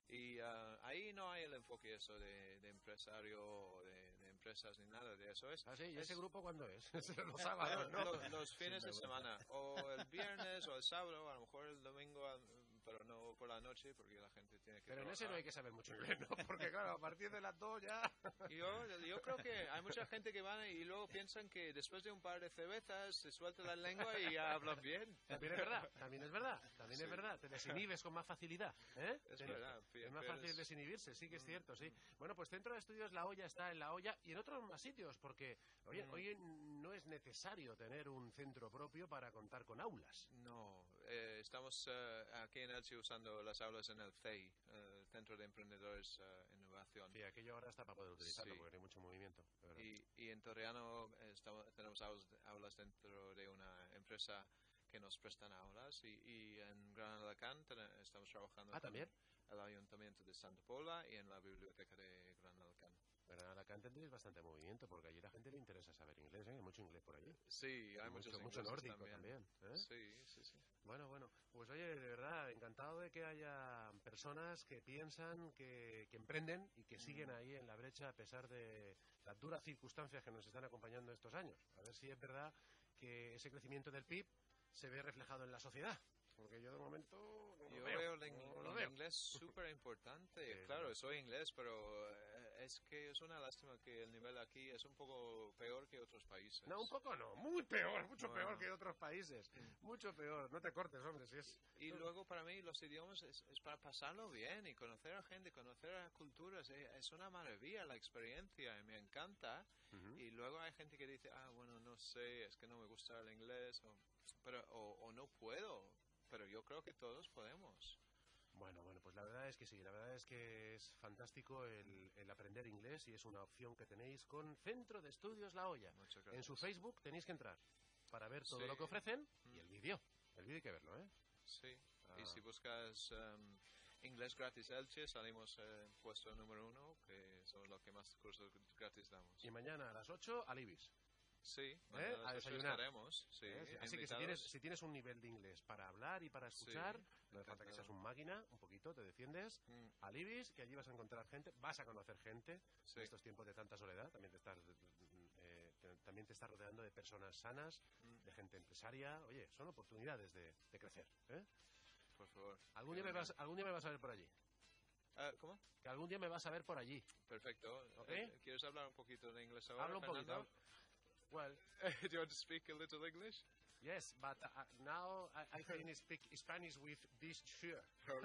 K: Y uh, ahí no hay el enfoque eso de, de empresario o de, de empresas ni nada de eso. Es,
C: ah, sí, ¿y
K: es,
C: ese grupo cuándo es? Los sábados, ¿no?
K: Los, los fines de semana, o el viernes o el sábado, a lo mejor el domingo, pero no por la noche, porque la gente tiene que
C: Pero en
K: trabajar.
C: ese no hay que saber mucho inglés, ¿no? Porque claro, a partir de las dos ya...
K: Yo, yo creo que hay mucha gente que van y luego piensan que después de un par de cervezas se suelta la lengua y ya hablan bien.
C: También es verdad, también es verdad, también
K: Sí.
C: es verdad. Te desinhibes con más facilidad, ¿eh?
K: Es
C: Te-
K: verdad.
C: Es más fácil desinhibirse, sí que es cierto, sí. Bueno, pues Centro de Estudios La Hoya está en La Hoya y en otros más sitios, porque oye,
K: Mm.
C: hoy no es necesario tener un centro propio para contar con aulas.
K: No, eh, estamos eh, aquí en Elche usando las aulas en el C E I, eh, el Centro de Emprendedores eh, Innovación.
C: Sí, aquello ahora está para poder utilizarlo,
K: Sí.
C: porque hay mucho movimiento. de verdad.
K: Y, y en Torreano eh, estamos, tenemos aulas, aulas dentro de una empresa que nos prestan aulas, y, y en Gran Alacant ten- estamos trabajando
C: Ah,
K: con
C: ¿también?
K: el Ayuntamiento de Santa Pola y en la Biblioteca de Gran Alacant.
C: Pero en Alacant tendréis bastante movimiento, porque allí la gente le interesa saber inglés, ¿eh? Hay mucho inglés por allí.
K: Sí, hay
C: mucho,
K: muchos
C: mucho
K: ingleses
C: nórdico también. ¿eh?
K: Sí, sí, sí.
C: Bueno, bueno, pues oye, de verdad, encantado de que haya personas que piensan, que, que emprenden y que siguen ahí en la brecha a pesar de las duras circunstancias que nos están acompañando estos años. A ver si es verdad que ese crecimiento del P I B se ve reflejado en la sociedad. Porque yo de momento no lo
K: Yo
C: veo,
K: veo el, ing-
C: no lo
K: el
C: veo.
K: inglés súper importante.
C: Sí,
K: Claro,
C: no.
K: soy inglés, pero eh, es que es una lástima que el nivel aquí es un poco peor que otros países.
C: No, un poco no, muy peor, mucho
K: Bueno.
C: peor que otros países. Mucho peor, no te cortes, hombre, si es...
K: Y luego para mí los idiomas es, es para pasarlo bien y conocer a gente, conocer a culturas. eh, Es una maravilla la experiencia y me encanta.
C: Ujú.
K: Y luego hay gente que dice, ah, bueno, no sé, es que no me gusta el inglés o, pero, o, o no puedo. Pero yo creo que todos podemos.
C: Bueno, bueno, pues la verdad es que sí, la verdad es que es fantástico el, el aprender inglés y es una opción que tenéis con Centro de Estudios La Hoya.
K: Muchas
C: En
K: gracias.
C: su Facebook tenéis que entrar para ver todo
K: Sí.
C: lo que ofrecen y
K: Mm.
C: el vídeo. El vídeo hay que verlo, ¿eh?
K: Sí.
C: Ah.
K: Y si buscas um, inglés gratis Elche, salimos eh, puesto número uno, que son los que más cursos gratis damos.
C: Y mañana a las ocho al Ibis.
K: Sí,
C: ¿Eh?
K: mañana
C: A
K: las ocho
C: desayunar.
K: estaremos, sí,
C: ¿eh? Así que si
K: invitados.
C: tienes, si tienes un nivel de inglés para hablar y para escuchar,
K: Sí,
C: no hace falta que
K: encantado.
C: seas un máquina, un poquito, te defiendes.
K: Mm,
C: Al Ibis, que allí vas a encontrar gente, vas a conocer gente.
K: sí.
C: En estos tiempos de tanta soledad, también te estás, eh, te- también te estás rodeando de personas sanas,
K: Mm,
C: de gente empresaria. Oye, son oportunidades de, de crecer. ¿eh?
K: por favor.
C: Algún día, me vas, algún día me vas a ver por allí.
K: Ah, ¿Cómo?
C: Que algún día me vas a ver por allí.
K: Perfecto.
C: ¿Ok?
K: Eh, ¿Quieres hablar un poquito de inglés ahora,
C: Hablo un poquito.
K: Fernando?
C: Well,
K: Do you want to speak a little English?
C: yes, but uh, now I, I can speak Spanish with this shirt.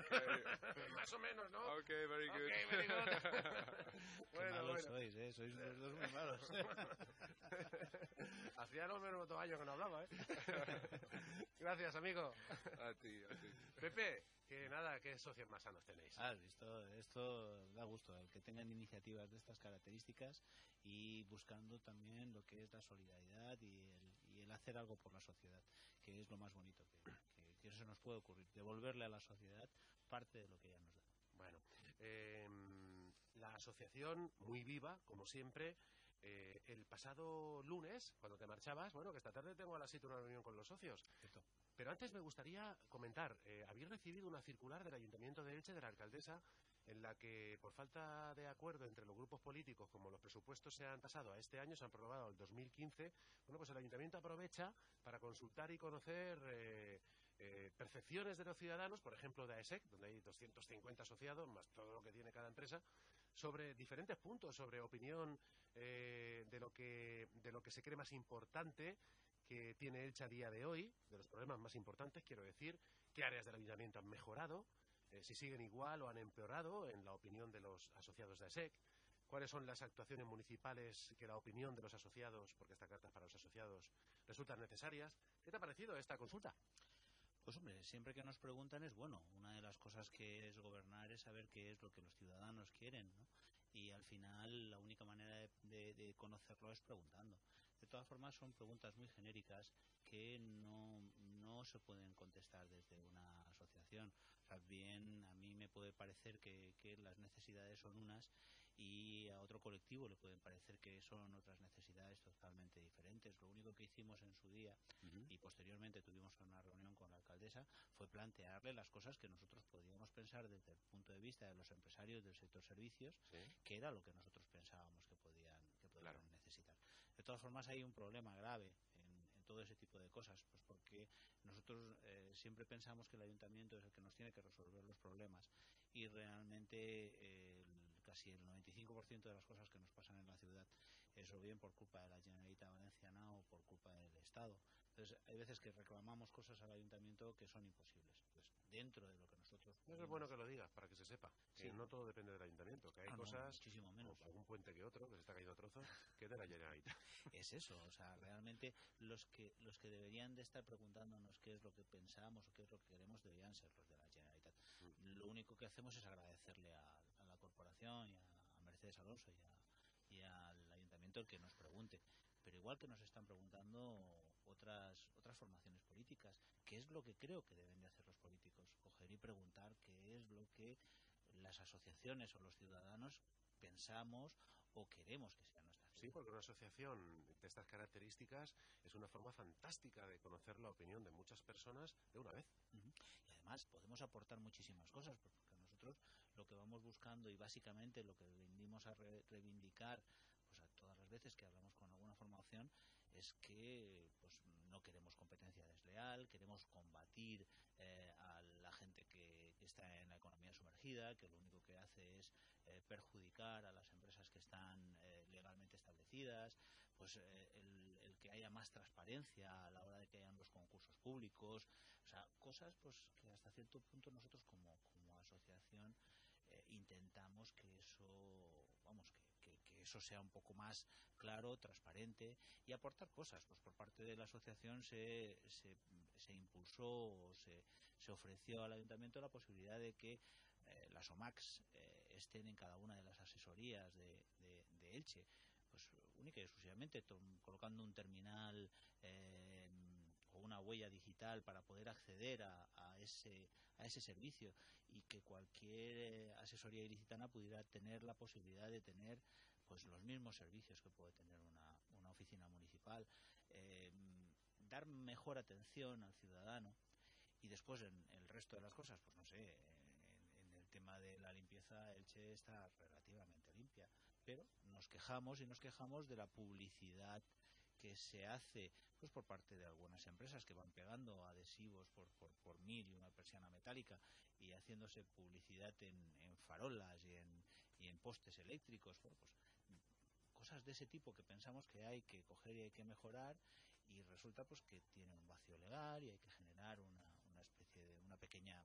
K: Okay.
C: Más o menos, ¿no?
K: Okay, very good.
C: Okay, very good.
J: Qué
C: bueno,
J: malos
C: bueno.
J: sois, ¿eh? Sois los dos muy malos.
C: Hacía los menos dos años que no hablaba, ¿eh? Gracias, amigo.
K: A ti, a ti.
C: Pepe, que nada, qué socios más sanos tenéis.
J: Has visto, esto da gusto, el que tengan iniciativas de estas características y buscando también lo que es la solidaridad y el, y el hacer algo por la sociedad, que es lo más bonito que, que, que se nos puede ocurrir, devolverle a la sociedad parte de lo que ella nos da.
C: Bueno, eh, la asociación muy viva, como siempre. Eh, el pasado lunes, cuando te marchabas, bueno, que esta tarde tengo a las siete una reunión con los socios.
J: Cierto.
C: Pero antes me gustaría comentar, eh, habéis recibido una circular del Ayuntamiento de Elche, de la alcaldesa, en la que, por falta de acuerdo entre los grupos políticos, como los presupuestos se han pasado a este año, se han prorrogado al dos mil quince, bueno, pues el Ayuntamiento aprovecha para consultar y conocer eh, eh, percepciones de los ciudadanos, por ejemplo, de AESEC, donde hay doscientos cincuenta asociados, más todo lo que tiene cada empresa, sobre diferentes puntos, sobre opinión eh, de lo que de lo que se cree más importante que tiene Elche a día de hoy, de los problemas más importantes, quiero decir, qué áreas del ayuntamiento han mejorado, eh, si siguen igual o han empeorado en la opinión de los asociados de AESEC, cuáles son las actuaciones municipales que la opinión de los asociados, porque esta carta es para los asociados, resultan necesarias. ¿Qué te ha parecido esta consulta?
J: Pues hombre, siempre que nos preguntan es bueno. Una de las las cosas que es gobernar es saber qué es lo que los ciudadanos quieren, ¿no? Y al final la única manera de, de, de conocerlo es preguntando. De todas formas son preguntas muy genéricas que no, no se pueden contestar desde una asociación. O sea, bien, a mí me puede parecer que, que las necesidades son unas y a otro colectivo le pueden parecer que son otras necesidades totalmente diferentes. Lo único que hicimos en su día, uh-huh. y posteriormente tuvimos una reunión con la alcaldesa, fue plantearle las cosas que nosotros podíamos pensar desde el punto de vista de los empresarios del sector servicios, ¿sí? Que era lo que nosotros pensábamos que podían, que podían claro. necesitar. De todas formas hay un problema grave en, en todo ese tipo de cosas, pues porque nosotros eh, siempre pensamos que el ayuntamiento es el que nos tiene que resolver los problemas y realmente eh, el, casi el noventa y cinco por ciento de las cosas que nos pasan en la ciudad es o bien por culpa de la Generalitat Valenciana o por culpa del Estado. Entonces hay veces que reclamamos cosas al ayuntamiento que son imposibles. Entonces, dentro de lo que nosotros
C: podemos... Es bueno que lo digas para que se sepa que sí. no todo depende del ayuntamiento, que hay ah, cosas,
J: no, muchísimo menos,
C: o algún puente que otro que se está cayendo a trozos, que es de la Generalitat.
J: Es eso, o sea, realmente los que los que deberían de estar preguntándonos qué es lo que pensamos o qué es lo que queremos deberían ser los de la Generalitat. Mm. Lo único que hacemos es agradecerle a, a la corporación y a, a Mercedes Alonso y, a, y al ayuntamiento el que nos pregunte. Pero igual que nos están preguntando otras otras formaciones políticas, ¿qué es lo que creo que deben de hacer los políticos? Coger y preguntar qué es lo que las asociaciones o los ciudadanos pensamos o queremos que sea nuestra ciudad.
C: Sí, porque una asociación de estas características es una forma fantástica de conocer la opinión de muchas personas de una vez.
J: Uh-huh. Y además podemos aportar muchísimas cosas, porque nosotros lo que vamos buscando y básicamente lo que venimos a re- reivindicar pues a todas las veces que hablamos con alguna formación es que pues no queremos competencia desleal, queremos combatir eh, a la gente que, que está en la economía sumergida, que lo único que hace es eh, perjudicar a las empresas que están eh, legalmente establecidas, pues eh, el, el que haya más transparencia a la hora de que hayan los concursos públicos, o sea, cosas pues que hasta cierto punto nosotros como, como asociación eh, intentamos que eso, vamos, que Que, que eso sea un poco más claro, transparente y aportar cosas. Pues por parte de la asociación se, se, se impulsó o se, se ofreció al ayuntamiento la posibilidad de que eh, las O M A Cs eh, estén en cada una de las asesorías de, de, de Elche, pues única y exclusivamente tom, colocando un terminal eh, o una huella digital para poder acceder a, a ese a ese servicio y que cualquier eh, asesoría ilicitana pudiera tener la posibilidad de tener pues los mismos servicios que puede tener una, una oficina municipal, eh, dar mejor atención al ciudadano y después en el resto de las cosas, pues no sé, en, en el tema de la limpieza Elche está relativamente limpia, pero nos quejamos y nos quejamos de la publicidad que se hace pues por parte de algunas empresas que van pegando adhesivos por, por, por mil y una persiana metálica y haciéndose publicidad en, en farolas y en, y en postes eléctricos, bueno, pues cosas de ese tipo que pensamos que hay que coger y hay que mejorar y resulta pues que tiene un vacío legal y hay que generar una, una especie de una pequeña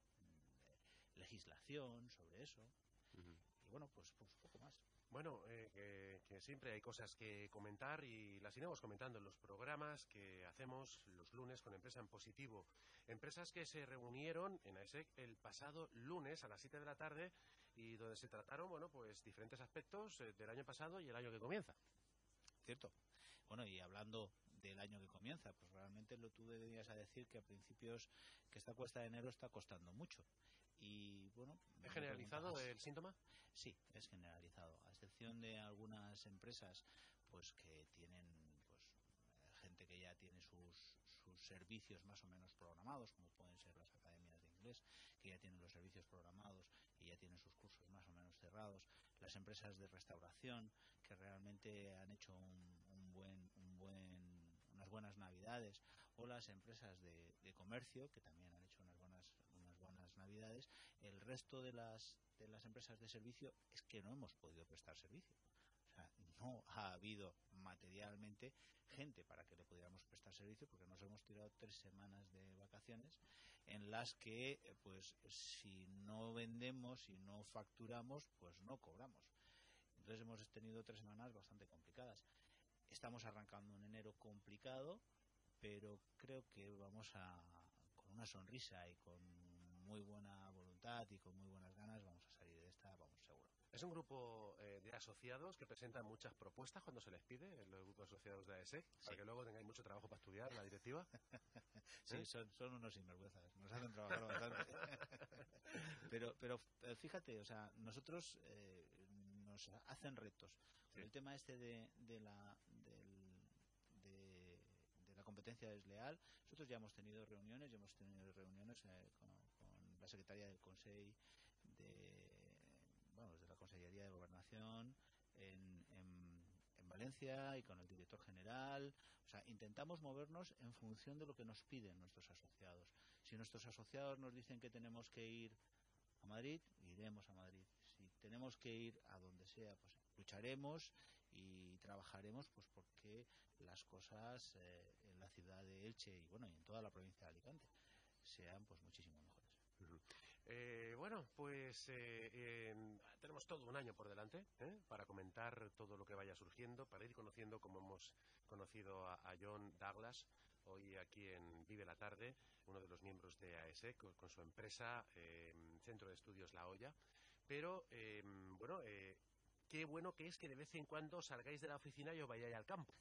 J: mm, legislación sobre eso. Uh-huh. Y bueno, pues, pues poco más.
C: Bueno, eh, que, que siempre hay cosas que comentar y las iremos comentando en los programas que hacemos los lunes con Empresa en Positivo. Empresas que se reunieron en AESEC el pasado lunes a las siete de la tarde y donde se trataron, bueno, pues diferentes aspectos eh, del año pasado y el año que comienza.
J: Cierto. Bueno, y hablando del año que comienza, pues realmente lo tú venías a decir que a principios que esta cuesta de enero está costando mucho. Y bueno,
C: ¿es generalizado el síntoma?
J: Sí, es generalizado, a excepción de algunas empresas pues que tienen pues gente que ya tiene sus sus servicios más o menos programados, como pueden ser las academias de inglés, que ya tienen los servicios programados y ya tienen sus cursos más o menos cerrados, las empresas de restauración que realmente han hecho un, un buen un buen unas buenas navidades, o las empresas de, de comercio que también han hecho unas buenas unas buenas navidades. El resto de las de las empresas de servicio es que no hemos podido prestar servicio. O sea, no ha habido materialmente gente para que le pudiéramos prestar servicio porque nos hemos tirado tres semanas de vacaciones en las que pues si no vendemos, si no facturamos, pues no cobramos. Entonces hemos tenido tres semanas bastante complicadas. Estamos arrancando un enero complicado, pero creo que vamos a con una sonrisa y con muy buena voluntad y con muy buenas ganas vamos a salir de esta, vamos, seguro.
C: Es un grupo eh, de asociados que presentan muchas propuestas cuando se les pide, en los grupos asociados de A E S E C, sí. Para que luego tengáis mucho trabajo para estudiar la directiva.
J: Sí, ¿eh? son, son unos sinvergüenzas, nos hacen trabajar bastante. pero, pero fíjate, o sea, nosotros eh, nos hacen retos. Sí. El tema este de, de la del, de, de la competencia desleal, nosotros ya hemos tenido reuniones, ya hemos tenido reuniones eh, con, con la secretaria del Consell de, bueno, de la Consellería de Gobernación en, en, en Valencia y con el director general. O sea, intentamos movernos en función de lo que nos piden nuestros asociados. Si nuestros asociados nos dicen que tenemos que ir a Madrid, iremos a Madrid. Si tenemos que ir a donde sea, pues lucharemos y trabajaremos pues porque las cosas eh, en la ciudad de Elche y bueno y en toda la provincia de Alicante sean pues muchísimo mejores.
C: Uh-huh. Eh, bueno, pues eh, eh, tenemos todo un año por delante ¿eh? para comentar todo lo que vaya surgiendo, para ir conociendo como hemos conocido a, a John Douglas hoy aquí en Vive la Tarde, uno de los miembros de A E S E C con, con su empresa eh, Centro de Estudios La Hoya. Pero, eh, bueno, eh, qué bueno que es que de vez en cuando salgáis de la oficina y os vayáis al campo.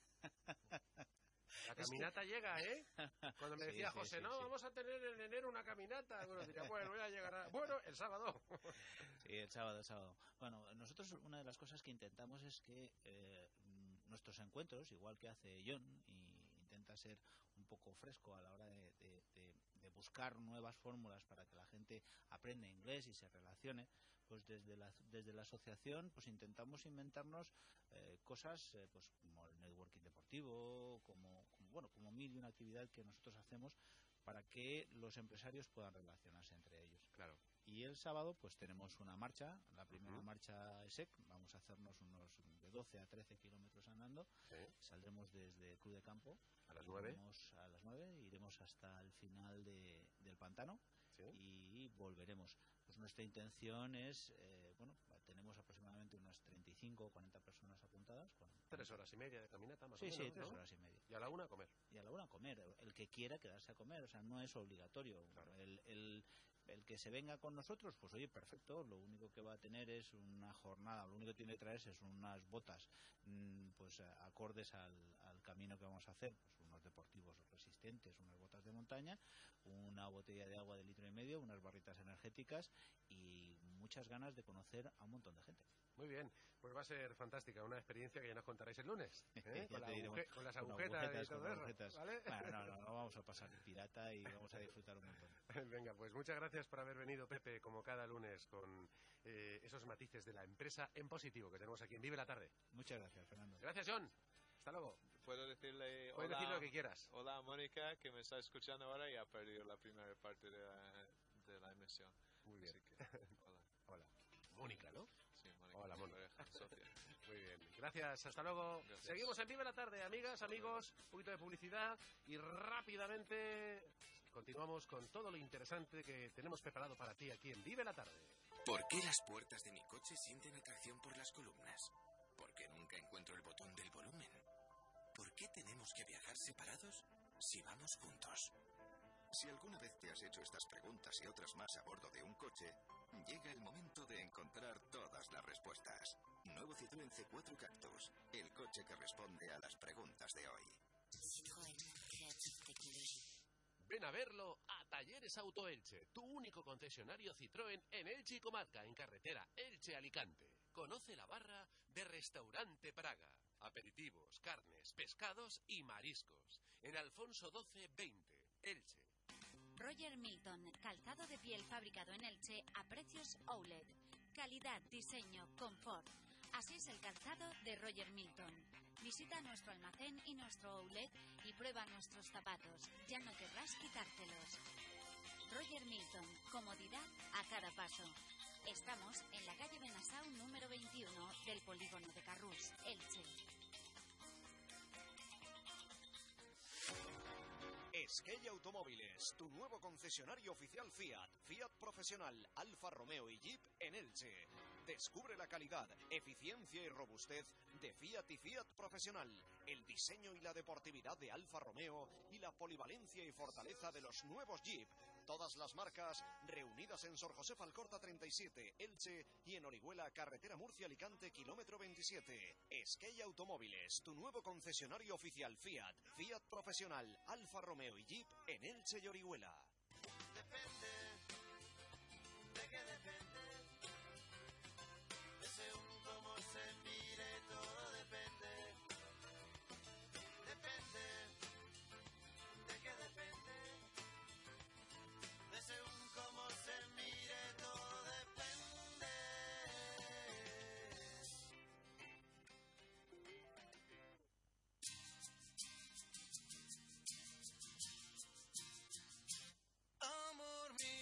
C: La caminata es que... llega, ¿eh? Cuando me decía sí, José, sí, no, sí. vamos a tener en enero una caminata. Bueno, diría, bueno, voy a llegar a... Bueno, el sábado.
J: Sí, el sábado, el sábado. Bueno, nosotros una de las cosas que intentamos es que eh, nuestros encuentros, igual que hace John, y intenta ser un poco fresco a la hora de, de, de, de buscar nuevas fórmulas para que la gente aprenda inglés y se relacione, pues desde la, desde la asociación pues intentamos inventarnos eh, cosas eh, pues como el networking deportivo, como, como bueno como mil y una actividad que nosotros hacemos para que los empresarios puedan relacionarse entre ellos.
C: Claro.
J: Y el sábado pues tenemos una marcha, la primera uh-huh. marcha A E S E C, vamos a hacernos unos de doce a trece kilómetros andando, sí. Saldremos desde el Club de Campo
C: a las nueve,
J: a las nueve, iremos hasta el final de, del pantano, sí. Y volveremos. Pues nuestra intención es, eh, bueno, tenemos aproximadamente unas treinta y cinco o cuarenta personas apuntadas. Con,
C: tres horas y media de caminata más
J: sí,
C: o menos,
J: sí, tres
C: ¿no?
J: horas y media.
C: Y a la una a comer.
J: Y a la una a comer, el que quiera quedarse a comer, o sea, no es obligatorio.
C: Claro.
J: El, el, el que se venga con nosotros, pues oye, perfecto, lo único que va a tener es una jornada, lo único que tiene que traerse es unas botas mmm, pues acordes al, al camino que vamos a hacer, pues unos deportivos resistentes, unas botas de montaña, una botella de agua de litro y medio, unas barritas energéticas y muchas ganas de conocer a un montón de gente.
C: Muy bien, pues va a ser fantástica, una experiencia que ya nos contaréis el lunes, ¿eh? con, la aguje con las agujetas, agujetas y todo eso, agujetas. ¿Vale?
J: Bueno, no, no, no, vamos a pasar pirata y vamos a disfrutar un montón.
C: Venga, pues muchas gracias por haber venido, Pepe, como cada lunes, con eh, esos matices de la empresa en positivo que tenemos aquí en Vive la Tarde.
J: Muchas gracias, Fernando.
C: Gracias, John. Hasta luego.
K: Puedo decirle
C: Puedes
K: hola,
C: decir lo que quieras.
K: Hola a Mónica, que me está escuchando ahora y ha perdido la primera parte de la, de la emisión.
C: Muy bien.
K: Así que, hola.
C: Hola. Mónica, ¿no?
K: Sí, Mónica.
C: Hola, Mónica. Muy bien. Gracias, hasta luego. Gracias. Seguimos en Vive la Tarde, amigas, amigos. Un poquito de publicidad y rápidamente continuamos con todo lo interesante que tenemos preparado para ti aquí en Vive la Tarde.
L: ¿Por qué las puertas de mi coche sienten atracción por las columnas? ¿Por qué nunca encuentro el botón del volumen? ¿Por qué tenemos que viajar separados si vamos juntos? Si alguna vez te has hecho estas preguntas y otras más a bordo de un coche, llega el momento de encontrar todas las respuestas. Nuevo Citroën C cuatro Cactus, el coche que responde a las preguntas de hoy.
H: Citroën Creative Technology.
C: Ven a verlo a Talleres Auto Elche, tu único concesionario Citroën en Elche y comarca, en carretera Elche-Alicante. Conoce la barra de Restaurante Praga. Aperitivos, carnes, pescados y mariscos. En Alfonso doce veinte, Elche.
M: Roger Milton, calzado de piel fabricado en Elche a precios outlet. Calidad, diseño, confort. Así es el calzado de Roger Milton. Visita nuestro almacén y nuestro outlet y prueba nuestros zapatos. Ya no querrás quitártelos. Roger Milton, comodidad a cada paso. Estamos en la calle Benasau número veintiuno del polígono de Carrús, Elche.
G: Skey Automóviles, tu nuevo concesionario oficial Fiat, Fiat Profesional, Alfa Romeo y Jeep en Elche. Descubre la calidad, eficiencia y robustez de Fiat y Fiat Profesional, el diseño y la deportividad de Alfa Romeo y la polivalencia y fortaleza de los nuevos Jeep. Todas las marcas reunidas en Sor José Alcorta treinta y siete, Elche, y en Orihuela, carretera Murcia-Alicante, kilómetro veintisiete. Esquella Automóviles, tu nuevo concesionario oficial Fiat, Fiat Profesional, Alfa Romeo y Jeep en Elche y Orihuela.
B: Depende, de qué depende, de según cómo se mire, todo depende. Depende, de qué depende, de según cómo se mire, todo depende. Amor mío.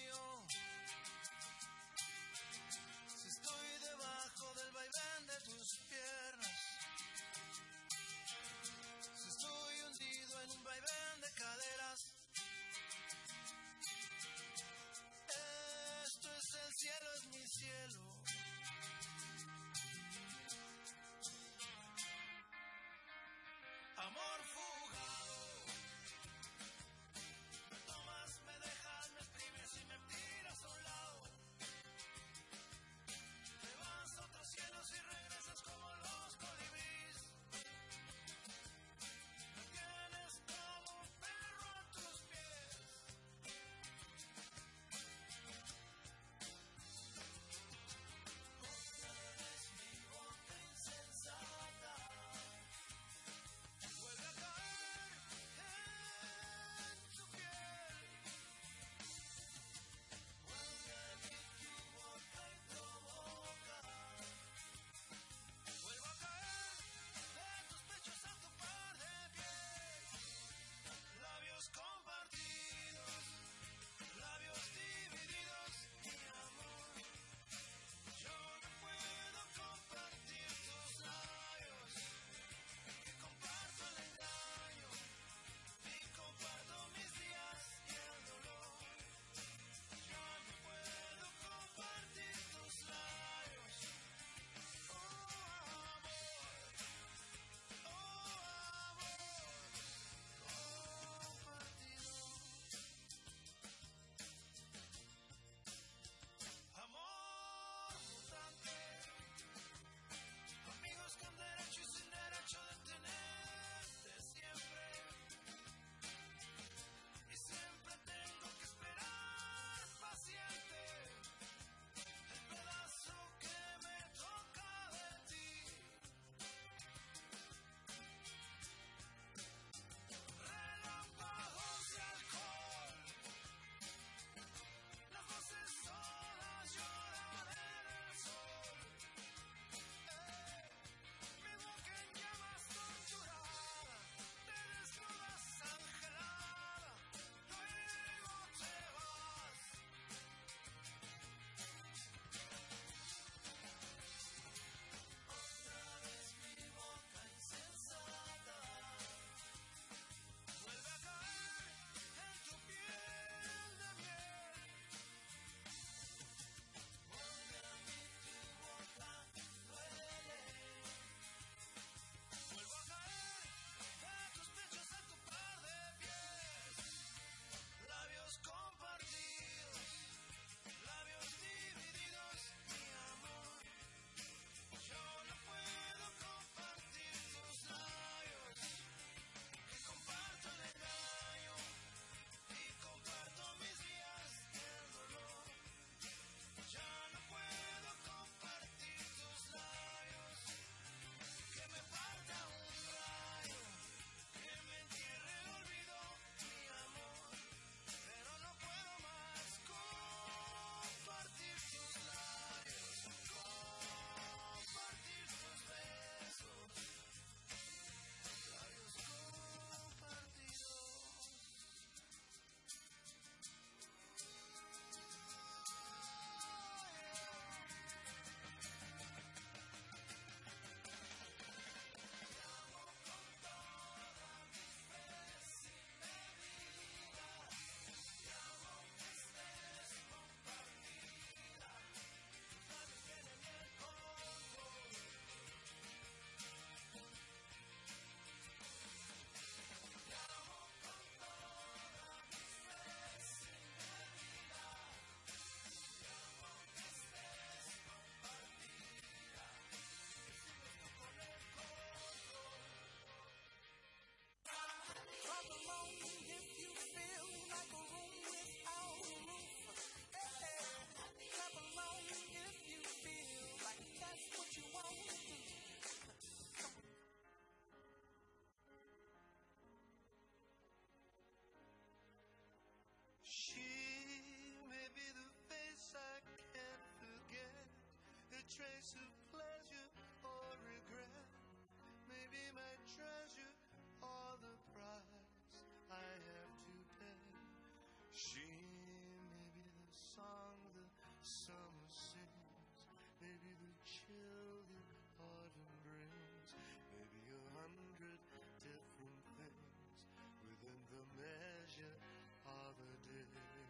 N: piece of pleasure or regret, maybe my treasure or the price I have to pay. She may be the song the summer sings, maybe the chill the autumn brings, maybe a hundred different things within the measure of a day.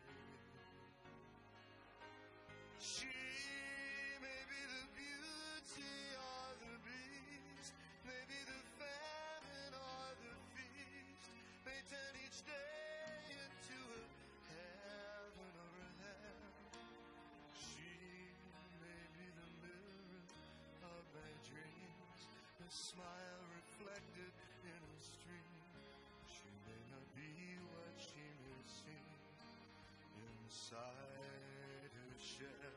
N: She may be the beauty or the beast, maybe the famine or the feast, may turn each day into a heaven or a hell. She may be the mirror of my dreams, a smile reflected in a stream. She may not be what she may seem inside her shell.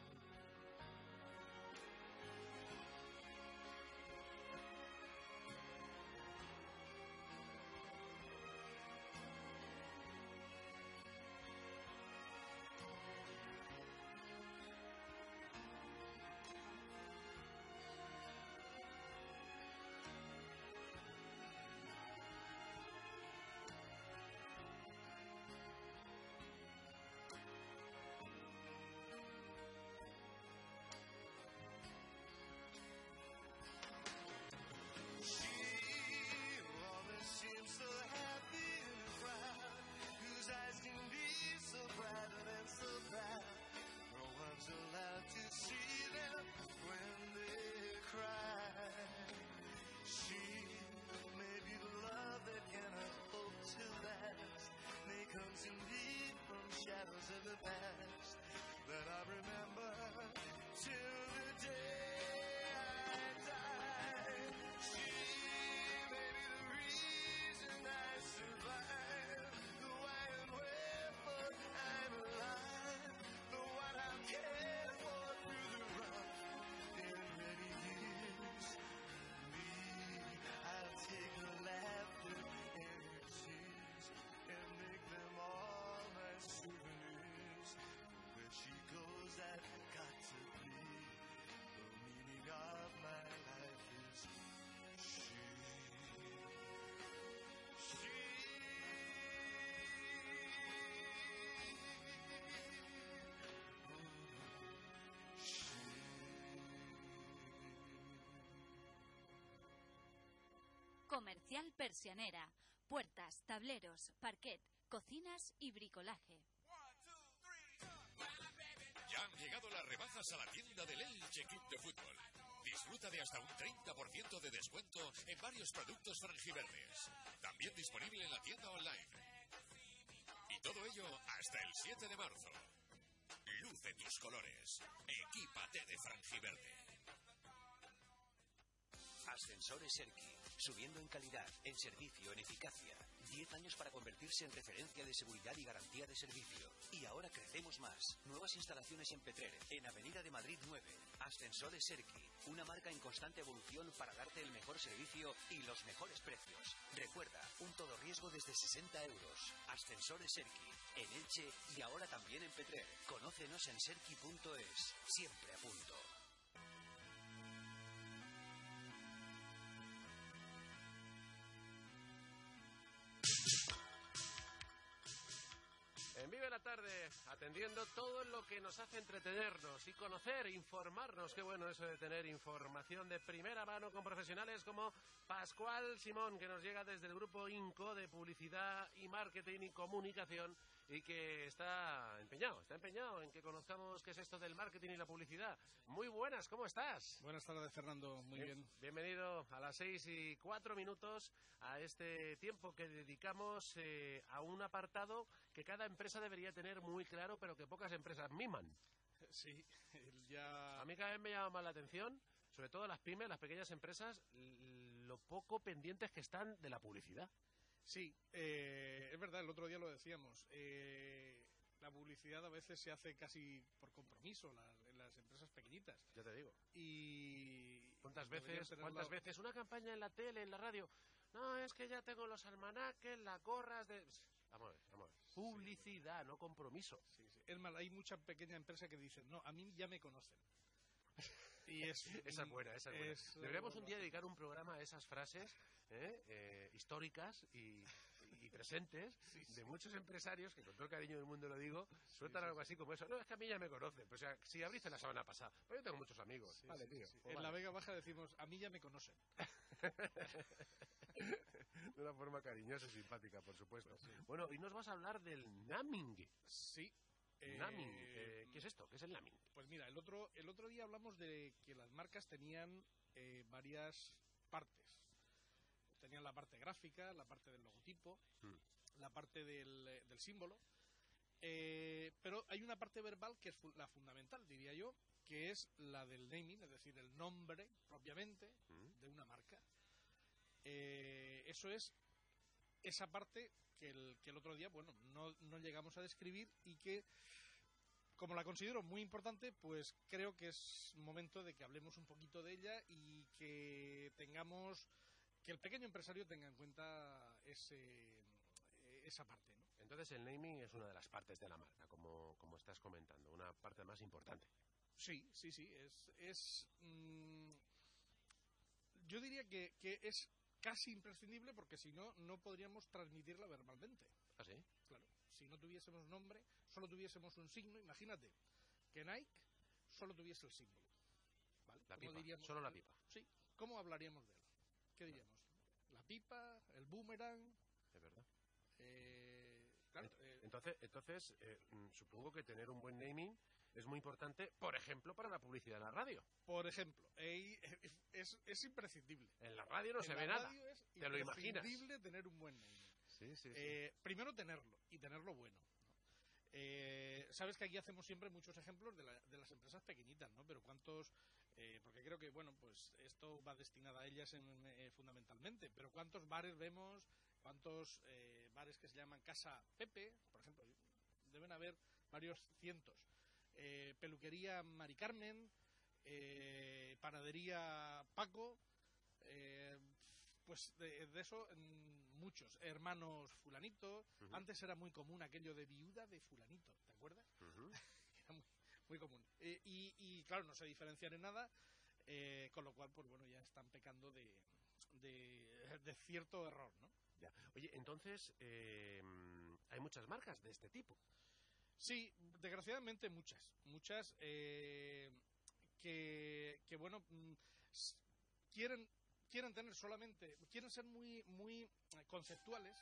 N: Shadows of the past that I remember till the day I die. She may be the reason I survive, the why and wherefore I'm alive, the one I'm cared for through the rough and ready years. Me, I'll take her laughter and her tears and make them all my souvenirs. Where she goes, I've got to be. The meaning of my life is she. She.
M: Comercial Persianera. Puertas, tableros, parquet, cocinas y bricolaje.
O: Ya han llegado las rebajas a la tienda del Elche Club de Fútbol. Disfruta de hasta un treinta por ciento de descuento en varios productos franjiverdes. También disponible en la tienda online. Y todo ello hasta el siete de marzo. Luce tus colores. Equípate de franjiverde.
G: Ascensores Erki, subiendo en calidad, en servicio, en eficacia. Diez años para convertirse en referencia de seguridad y garantía de servicio. Y ahora crecemos más. Nuevas instalaciones en Petrer, en Avenida de Madrid nueve. Ascensores Erki, una marca en constante evolución para darte el mejor servicio y los mejores precios. Recuerda, un todo riesgo desde sesenta euros. Ascensores Erki, en Elche y ahora también en Petrer. Conócenos en serki punto es. Siempre a punto.
C: En Vive la Tarde, atendiendo todo lo que nos hace entretenernos y conocer, informarnos. Qué bueno eso de tener información de primera mano con profesionales como Pascual Simón, que nos llega desde el grupo INCO de Publicidad y Marketing y Comunicación y que está empeñado, está empeñado en que conozcamos qué es esto del marketing y la publicidad. Muy buenas, ¿cómo estás?
P: Buenas tardes, Fernando, muy bien. bien.
C: Bienvenido a las seis y cuatro minutos a este tiempo que dedicamos eh, a un apartado que cada empresa debería tener muy claro, pero que pocas empresas miman.
P: Sí, ya...
C: A mí cada vez me llama más la atención, sobre todo las pymes, las pequeñas empresas, lo poco pendientes que están de la publicidad.
P: Sí, eh, es verdad, el otro día lo decíamos. Eh, la publicidad a veces se hace casi por compromiso la, en las empresas pequeñitas.
C: Ya te digo.
P: Y
C: ¿Cuántas veces, cuántas la... veces una campaña en la tele, en la radio? No, es que ya tengo los almanaques, las gorras de... Vamos a ver, vamos a ver. Publicidad, sí. No compromiso.
P: Sí, sí. Es más, hay muchas pequeñas empresas que dicen, no, a mí ya me conocen. Y es,
C: esa es buena, esa es buena.
P: es,
C: Deberíamos
P: eh,
C: un día dedicar un programa a esas frases ¿eh? Eh, históricas y, y presentes
P: sí, sí.
C: de muchos empresarios, que con todo el cariño del mundo lo digo, sueltan sí, algo sí, así como eso. No, es que a mí ya me conocen. Pues, o sea, si abriste la semana pasada, pues yo tengo muchos amigos.
P: Sí,
C: vale,
P: sí,
C: tío.
P: sí.
C: Pues
P: en
C: vale.
P: la Vega Baja decimos, a mí ya me conocen.
C: De una forma cariñosa y simpática, por supuesto. Pues sí. Bueno, y nos vas a hablar del naming.
P: Sí.
C: Naming.
P: Eh,
C: Eh, ¿Qué es esto? ¿Qué es el naming?
P: Pues mira, el otro, el otro día hablamos de que las marcas tenían eh, varias partes. Tenían la parte gráfica, la parte del logotipo, mm. la parte del, del símbolo. Eh, pero hay una parte verbal que es fu- la fundamental, diría yo, que es la del naming, es decir, el nombre propiamente mm. de una marca. Eh, eso es esa parte que el, que el otro día, bueno, no, no llegamos a describir y que, como la considero muy importante, pues creo que es momento de que hablemos un poquito de ella y que tengamos, que el pequeño empresario tenga en cuenta ese, esa parte, ¿no?
C: Entonces el naming es una de las partes de la marca, como, como estás comentando, una parte más importante.
P: Sí, sí, sí, es, es mmm, yo diría que, que es casi imprescindible porque si no, no podríamos transmitirla verbalmente.
C: ¿Ah, sí?
P: Claro, si no tuviésemos nombre, solo tuviésemos un signo, imagínate que Nike solo tuviese el símbolo, ¿vale?
C: La
P: ¿Cómo
C: pipa,
P: diríamos?
C: solo la pipa.
P: Sí, ¿cómo hablaríamos de él? ¿Qué diríamos? La pipa, el boomerang...
C: Es verdad.
P: Eh, claro, eh,
C: entonces, entonces eh, supongo que tener un buen naming es muy importante, por ejemplo, para la publicidad en la radio.
P: Por ejemplo, eh, es, es imprescindible.
C: En la radio no
P: en
C: se
P: la
C: ve nada.
P: Radio es
C: Te lo imaginas.
P: Es imprescindible tener un buen naming.
C: Sí, sí, sí.
P: Eh, primero tenerlo y tenerlo bueno. ¿no? Eh, Sabes que aquí hacemos siempre muchos ejemplos de, la, de las empresas pequeñitas, ¿no? Pero cuántos, eh, porque creo que, bueno, pues esto va destinado a ellas en, eh, fundamentalmente, pero cuántos bares vemos, cuántos eh, bares que se llaman Casa Pepe, por ejemplo, deben haber varios cientos. Eh, peluquería Mari Carmen, eh, panadería Paco, eh, pues de, de eso muchos, hermanos fulanito. Uh-huh. Antes era muy común aquello de viuda de fulanito, ¿te acuerdas? Uh-huh. Era muy, muy común. Eh, y, y claro, no se diferencian en nada, eh, con lo cual, pues bueno, ya están pecando de, de, de cierto error, ¿no?
C: Ya. Oye, entonces, eh, hay muchas marcas de este tipo.
P: Sí, desgraciadamente muchas, muchas eh, que, que, bueno, quieren, quieren tener solamente, quieren ser muy, muy conceptuales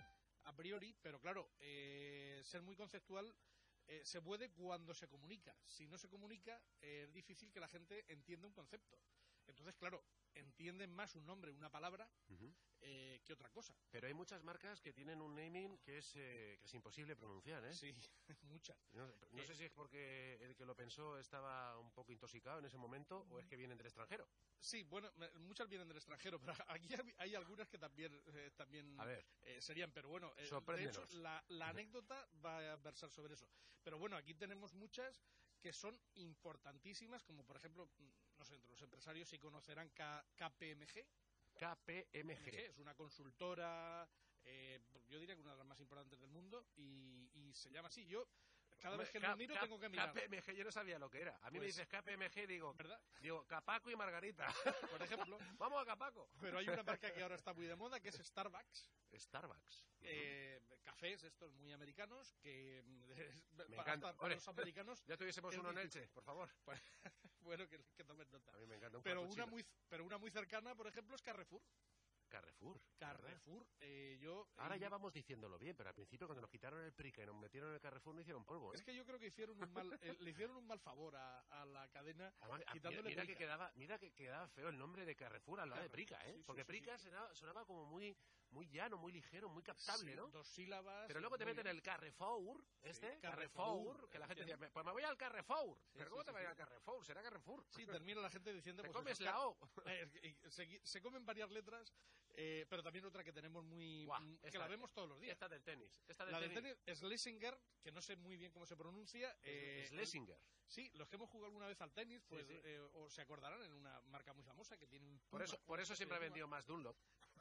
P: a priori, pero claro, eh, ser muy conceptual eh, se puede cuando se comunica. Si no se comunica, eh, es difícil que la gente entienda un concepto. Entonces, claro, entienden más un nombre, una palabra, uh-huh. eh, que otra cosa.
C: Pero hay muchas marcas que tienen un naming que es, eh, que es imposible pronunciar, ¿eh?
P: Sí, muchas.
C: No, no eh, sé si es porque el que lo pensó estaba un poco intoxicado en ese momento o es que vienen del extranjero.
P: Sí, bueno, muchas vienen del extranjero, pero aquí hay algunas que también, eh, también
C: a ver,
P: eh, serían, pero bueno, eh, de hecho la, la anécdota va a versar sobre eso. Pero bueno, aquí tenemos muchas que son importantísimas, como por ejemplo, no sé, entre los empresarios si conocerán K P M G.
C: K P M G.
P: Es una consultora, eh, yo diría que una de las más importantes del mundo, y, y se llama así. Yo, cada
C: Hombre,
P: vez que
C: K-
P: lo miro,
C: K-
P: tengo que mirar.
C: K P M G, yo no sabía lo que era. A mí
P: Pues,
C: me dices K P M G, digo,
P: ¿verdad?
C: Digo, Capaco y Margarita.
P: Por ejemplo.
C: Vamos a Capaco.
P: Pero hay una marca que ahora está muy de moda, que es Starbucks.
C: Starbucks.
P: Eh, cafés estos muy americanos, que
C: me
P: para,
C: encanta.
P: para
C: Ole,
P: los americanos...
C: Ya tuviésemos uno en Elche, por favor.
P: Bueno, que, que tomen nota.
C: A mí me encanta un
P: pero una muy Pero una muy cercana, por ejemplo, es Carrefour.
C: Carrefour.
P: Carrefour. Eh, yo,
C: Ahora
P: eh,
C: ya vamos diciéndolo bien, pero al principio cuando nos quitaron el Prica y nos metieron en el Carrefour no hicieron polvo, ¿eh?
P: Es que yo creo que hicieron un mal, eh, le hicieron un mal favor a, a la cadena.
C: Además,
P: quitándole
C: mira, mira
P: Prica.
C: que quedaba, mira que quedaba feo el nombre de Carrefour al lado
P: Claro,
C: de Prica, ¿eh?
P: sí, sí,
C: Porque
P: sí,
C: Prica
P: sí.
C: Sonaba, sonaba como muy, muy llano, muy ligero, muy captable,
P: Sí,
C: ¿no?
P: dos sílabas.
C: Pero luego te
P: muy
C: meten
P: bien.
C: el Carrefour, este,
P: Sí,
C: Carrefour,
P: Carrefour,
C: que la gente
P: entiendo.
C: decía, pues me voy al Carrefour.
P: Sí,
C: Pero
P: sí,
C: ¿cómo
P: sí,
C: te vas a ir
P: sí.
C: al Carrefour? Será Carrefour.
P: Sí, termina la gente diciendo...
C: Te
P: pues
C: comes
P: eso,
C: la O.
P: Eh, se, se comen varias letras, eh, pero también otra que tenemos muy...
C: Buah,
P: mm, que
C: esta-
P: la vemos todos los días.
C: Esta del tenis. Esta del
P: La de
C: tenis.
P: tenis es Schlesinger, que no sé muy bien cómo se pronuncia. eh,
C: Schlesinger.
P: Sí, los que hemos jugado alguna vez al tenis, pues
C: sí.
P: eh, o se acordarán en una marca muy famosa que tiene un...
C: Por eso,
P: puma,
C: por eso
P: una
C: siempre ha
P: especie de
C: vendido más Dunlop.
P: puma.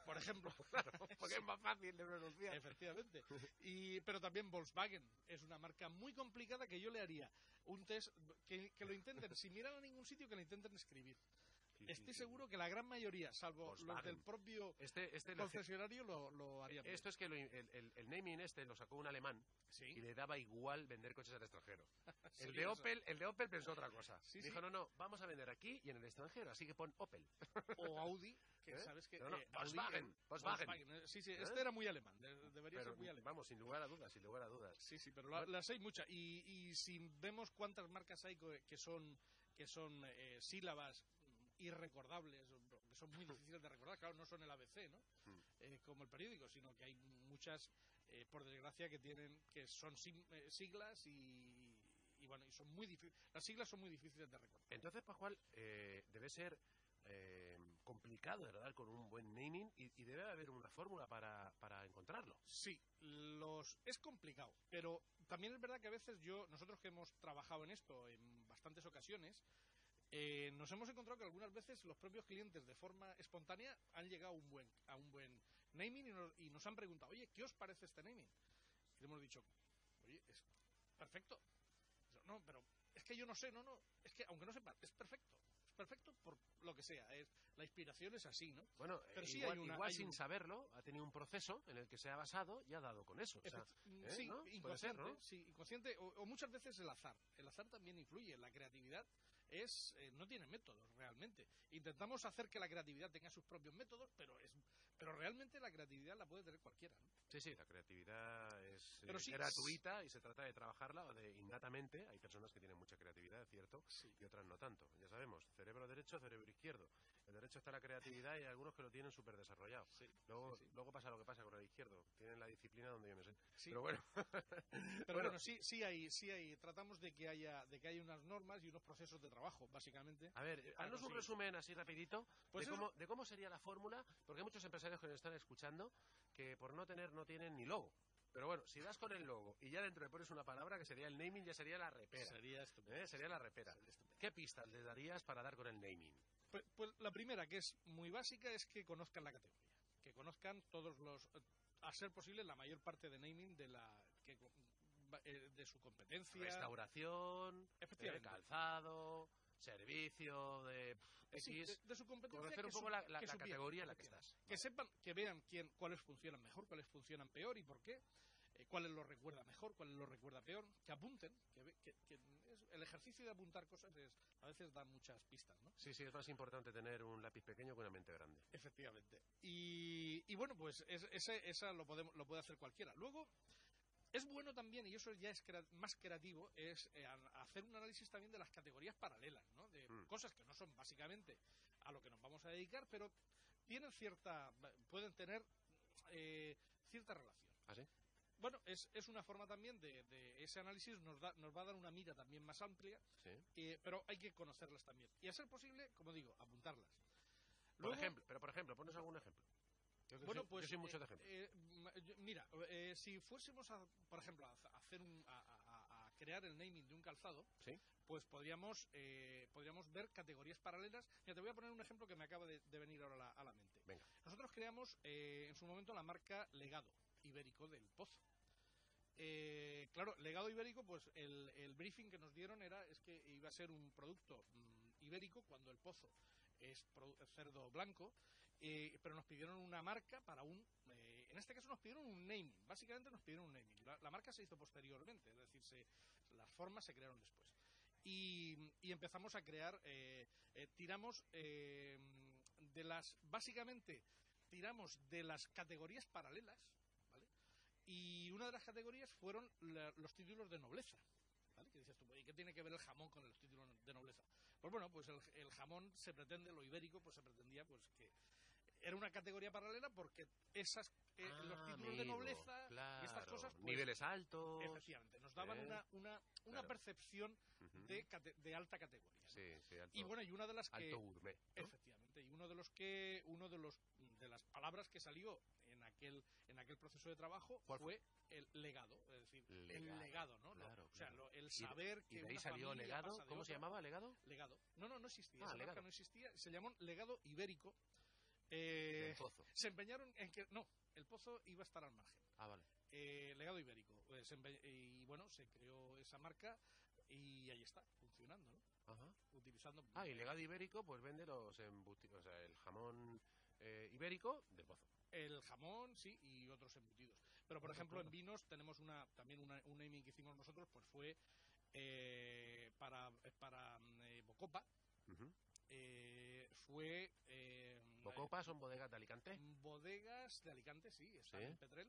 P: por ejemplo.
C: Claro, porque es más fácil de pronunciar.
P: Efectivamente. Y, pero también Volkswagen es una marca muy complicada que yo le haría un test, que, que lo intenten, sin mirar a ningún sitio, que lo intenten escribir.
C: Sí,
P: Estoy
C: sí,
P: seguro que la gran mayoría, salvo los
C: Volkswagen.
P: del propio
C: Este, este lo hace-
P: concesionario, lo, lo harían bien.
C: Esto es que lo- el, el- el naming este lo sacó un alemán
P: Sí.
C: y le daba igual vender coches al extranjero.
P: Sí,
C: El de
P: eso.
C: Opel, el de Opel pensó otra cosa.
P: Sí,
C: Dijo,
P: sí.
C: no, no, vamos a vender aquí y en el extranjero, así que pon Opel.
P: O Audi, que
C: ¿Eh?
P: sabes que...
C: No, no,
P: eh, Audi,
C: Volkswagen,
P: eh,
C: Volkswagen.
P: eh, Sí, sí,
C: ¿Eh?
P: este era muy alemán, de- debería
C: Pero,
P: ser muy alemán.
C: vamos, sin lugar a dudas, sin lugar a dudas.
P: Sí, sí, pero la- las hay muchas. Y, y si vemos cuántas marcas hay co- que son, que son eh, sílabas irrecordables, o que son muy difíciles de recordar, claro, no son el A B C, ¿no?
C: Mm.
P: Eh, como el periódico, sino que hay muchas, eh, por desgracia, que tienen que son sim- eh, siglas y, y bueno, y son muy difíciles. Las siglas son muy difíciles de recordar.
C: Entonces, Pascual, eh, debe ser eh, complicado, ¿verdad?, con un buen naming y, y debe haber una fórmula para, para encontrarlo.
P: Sí, los es complicado, pero también es verdad que a veces yo, nosotros que hemos trabajado en esto en bastantes ocasiones, eh, nos hemos encontrado que algunas veces los propios clientes de forma espontánea han llegado a un buen, a un buen naming y nos, y nos han preguntado, oye, ¿qué os parece este naming? Y le hemos dicho, oye, es perfecto. No, pero es que yo no sé, no, no, es que aunque no sepa, es perfecto. Es perfecto por lo que sea, es, la inspiración es así, ¿no?
C: Bueno,
P: pero
C: eh,
P: sí
C: igual,
P: hay una,
C: igual
P: hay
C: sin
P: un-
C: saberlo, ha tenido un proceso en el que se ha basado y ha dado con eso. O sea,
P: Efect-
C: ¿eh?
P: sí,
C: ¿no? Puede ser,
P: inconsciente,
C: ¿no?
P: sí, inconsciente o, o muchas veces el azar. El azar también influye. La creatividad es eh, no tiene métodos realmente. Intentamos hacer que la creatividad tenga sus propios métodos, pero es pero realmente la creatividad la puede tener cualquiera, ¿no?
C: Sí, sí, la creatividad es
P: Pero
C: eh,
P: sí,
C: gratuita y se trata de trabajarla o de innatamente. Hay personas que tienen mucha creatividad, es cierto, y otras no tanto. Ya sabemos, cerebro derecho, cerebro izquierdo. El derecho está la creatividad y hay algunos que lo tienen súper desarrollado. Luego, luego pasa lo que pasa con el izquierdo. Tienen la disciplina donde yo me sé.
P: Sí.
C: Pero bueno.
P: Pero bueno, sí, sí hay, sí hay. Tratamos de que haya, de que haya unas normas y unos procesos de trabajo, básicamente.
C: A ver,
P: para
C: haznos un
P: conseguir.
C: resumen así rapidito
P: Pues
C: de,
P: eso-
C: cómo, de cómo sería la fórmula, porque hay muchos empresarios que nos están escuchando que por no tener no tienen ni logo. Pero bueno, si das con el logo y ya dentro le pones una palabra que sería el naming, ya sería la repera.
P: Sería estupendo.
C: ¿Eh? Sería la repera. ¿Qué pistas le darías para dar con el naming?
P: Pues, pues la primera, que es muy básica, es que conozcan la categoría. Que conozcan todos los, eh, a ser posible, la mayor parte de naming de la que, co- va- eh, de su competencia.
C: Restauración,
P: Efectivamente.
C: eh, calzado, servicio de pff,
P: Sí,
C: X.
P: de, de su competencia.
C: Conocer un
P: que
C: poco
P: su-
C: la, la-
P: que
C: la
P: supieran,
C: categoría en la que
P: efectivamente.
C: estás.
P: Que sepan, que vean quién, cuáles funcionan mejor, cuáles funcionan peor y por qué. eh, cuáles los recuerda mejor, cuáles los recuerda peor. Que apunten. Que, ve- que- que es- el ejercicio de apuntar cosas es, a veces da muchas pistas, ¿no?
C: Sí, sí, es más importante tener un lápiz pequeño que una mente grande.
P: Efectivamente. Y, y bueno, pues es- ese, esa lo, podemos, lo puede hacer cualquiera. Luego, es bueno también, y eso ya es crea- más creativo, es eh, an- hacer un análisis también de las categorías paralelas, ¿no? De
C: Mm.
P: cosas que no son básicamente a lo que nos vamos a dedicar, pero tienen cierta, pueden tener eh, cierta relación.
C: ¿Ah, sí?
P: Bueno, es, es una forma también de, de ese análisis, nos, da, nos va a dar una mira también más amplia,
C: Sí.
P: eh, pero hay que conocerlas también. Y a ser posible, como digo, apuntarlas.
C: Por
P: Luego-
C: ejemplo, pero por ejemplo, pones algún ejemplo. Yo que
P: Bueno,
C: soy-
P: pues
C: yo soy mucho
P: eh,
C: de ejemplo.
P: eh, ma- yo- mira, eh, si fuésemos a, por ejemplo, a a hacer un, a, a- a crear el naming de un calzado,
C: ¿Sí?
P: pues podríamos eh, podríamos ver categorías paralelas. Mira, te voy a poner un ejemplo que me acaba de, de venir ahora a la, a la mente.
C: Venga.
P: Nosotros creamos eh, en su momento la marca Legado Ibérico del Pozo. Eh, claro, Legado Ibérico, pues el, el briefing que nos dieron era es que iba a ser un producto mm, ibérico cuando el Pozo es produ- cerdo blanco, eh, pero nos pidieron una marca para un, eh, en este caso nos pidieron un naming, básicamente nos pidieron un naming. La, la marca se hizo posteriormente, es decir, se, las formas se crearon después. Y, y empezamos a crear, eh, eh, tiramos eh, de las, básicamente tiramos de las categorías paralelas, ¿vale? Y una de las categorías fueron la- los títulos de nobleza, ¿vale? Que dices tú, ¿y qué tiene que ver el jamón con los títulos de nobleza? Pues bueno, pues el, el jamón se pretende, lo ibérico, pues se pretendía pues que era una categoría paralela porque esas eh, los
C: Ah,
P: títulos de
C: amigo,
P: nobleza y estas
C: claro.
P: cosas pues,
C: Niveles altos.
P: efectivamente nos daban
C: ¿eh?
P: una una, una
C: Claro.
P: percepción
C: Ujú.
P: de, cate- de alta categoría, ¿no?
C: Sí, sí, alto,
P: Y bueno, y una de las que
C: alto gourmet, ¿no?
P: efectivamente, y uno de los que uno de los de las palabras que salió en aquel en aquel proceso de trabajo
C: ¿Cuál fue?
P: fue el legado, es decir,
C: Legado,
P: el legado, ¿no? Lo-
C: claro,
P: o sea,
C: claro.
P: lo- el
C: Y-
P: saber
C: y
P: que
C: de ahí
P: una
C: salió
P: familia
C: legado.
P: pasa de
C: ¿Cómo se
P: otra.
C: llamaba legado?
P: Legado. No, no, no existía.
C: Ah,
P: Esa
C: legado.
P: marca no existía. Se llamó Legado Ibérico. Eh,
C: El Pozo.
P: Se empeñaron en que... No, el Pozo iba a estar al margen.
C: Ah, vale.
P: Eh, legado ibérico. Eh, se empe- y bueno, se creó esa marca y ahí está, funcionando, ¿no?
C: Ajá.
P: Utilizando...
C: Ah, y Legado Ibérico, pues vende los embutidos, o sea, el jamón eh, ibérico del Pozo.
P: El jamón, sí, y otros embutidos. Pero, por
C: Otro
P: ejemplo, en
C: producto.
P: vinos tenemos una también una, un naming que hicimos nosotros, pues fue eh, para, para eh, Bocopa.
C: Ujú.
P: Eh, fue... Eh,
C: ¿Bocopa son bodegas de Alicante?
P: Bodegas de Alicante, sí, están
C: Sí.
P: en Petrel.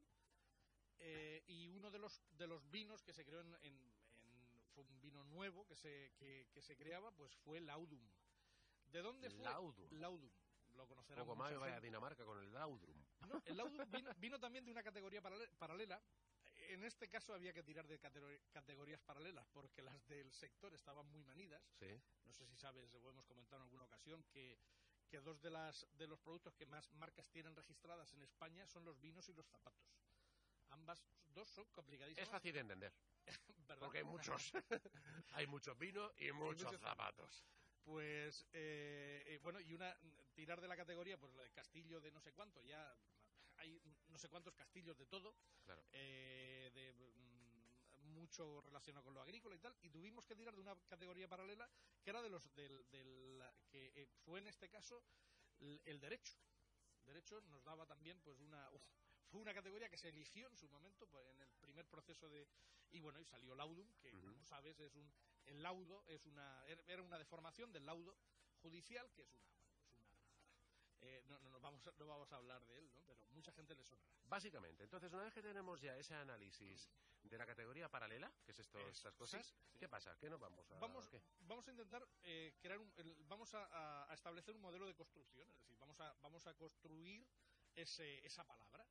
P: Eh, y uno de los de los vinos que se creó en, en- en- fue un vino nuevo que se que, que se creaba, pues fue Laudum. ¿De dónde fue?
C: Laudum.
P: Laudum. Lo conocerán
C: Poco más
P: mucha
C: que vaya a
P: gente.
C: Dinamarca con el Laudrum.
P: No, el Laudum vino, vino también de una categoría parale- paralela. En este caso había que tirar de categori- categorías paralelas porque las del sector estaban muy manidas.
C: Sí.
P: No sé si sabes, o hemos comentado en alguna ocasión, que, que dos de las de los productos que más marcas tienen registradas en España son los vinos y los zapatos. Ambas dos son complicadísimas.
C: Es fácil de entender.
P: ¿Verdad?
C: Porque hay muchos. Hay muchos vinos y muchos
P: muchos
C: zapatos.
P: Pues, eh, eh, bueno, y una tirar de la categoría, pues el castillo de no sé cuánto, ya hay no sé cuántos castillos de todo,
C: Claro.
P: eh, de mm, mucho relacionado con lo agrícola y tal, y tuvimos que tirar de una categoría paralela que era de los del, del que eh, fue en este caso el, el derecho. Derecho nos daba también pues una uf, fue una categoría que se eligió en su momento pues, en el primer proceso de y bueno y salió Laudum, que
C: Ujú.
P: como sabes es un el laudo es una era una deformación del laudo judicial, que es una es una eh, no, no, no vamos a, no vamos a hablar de él, ¿no? Pero mucha gente le sonará.
C: Básicamente, entonces, una vez que tenemos ya ese análisis de la categoría paralela, que es esto,
P: Eso,
C: estas cosas,
P: sí, sí.
C: ¿qué pasa? ¿Qué nos vamos a...?
P: Vamos,
C: ¿qué?
P: vamos a intentar eh, crear un, el- vamos a, a- a establecer un modelo de construcción, es decir, vamos a, vamos a construir ese, esa palabra.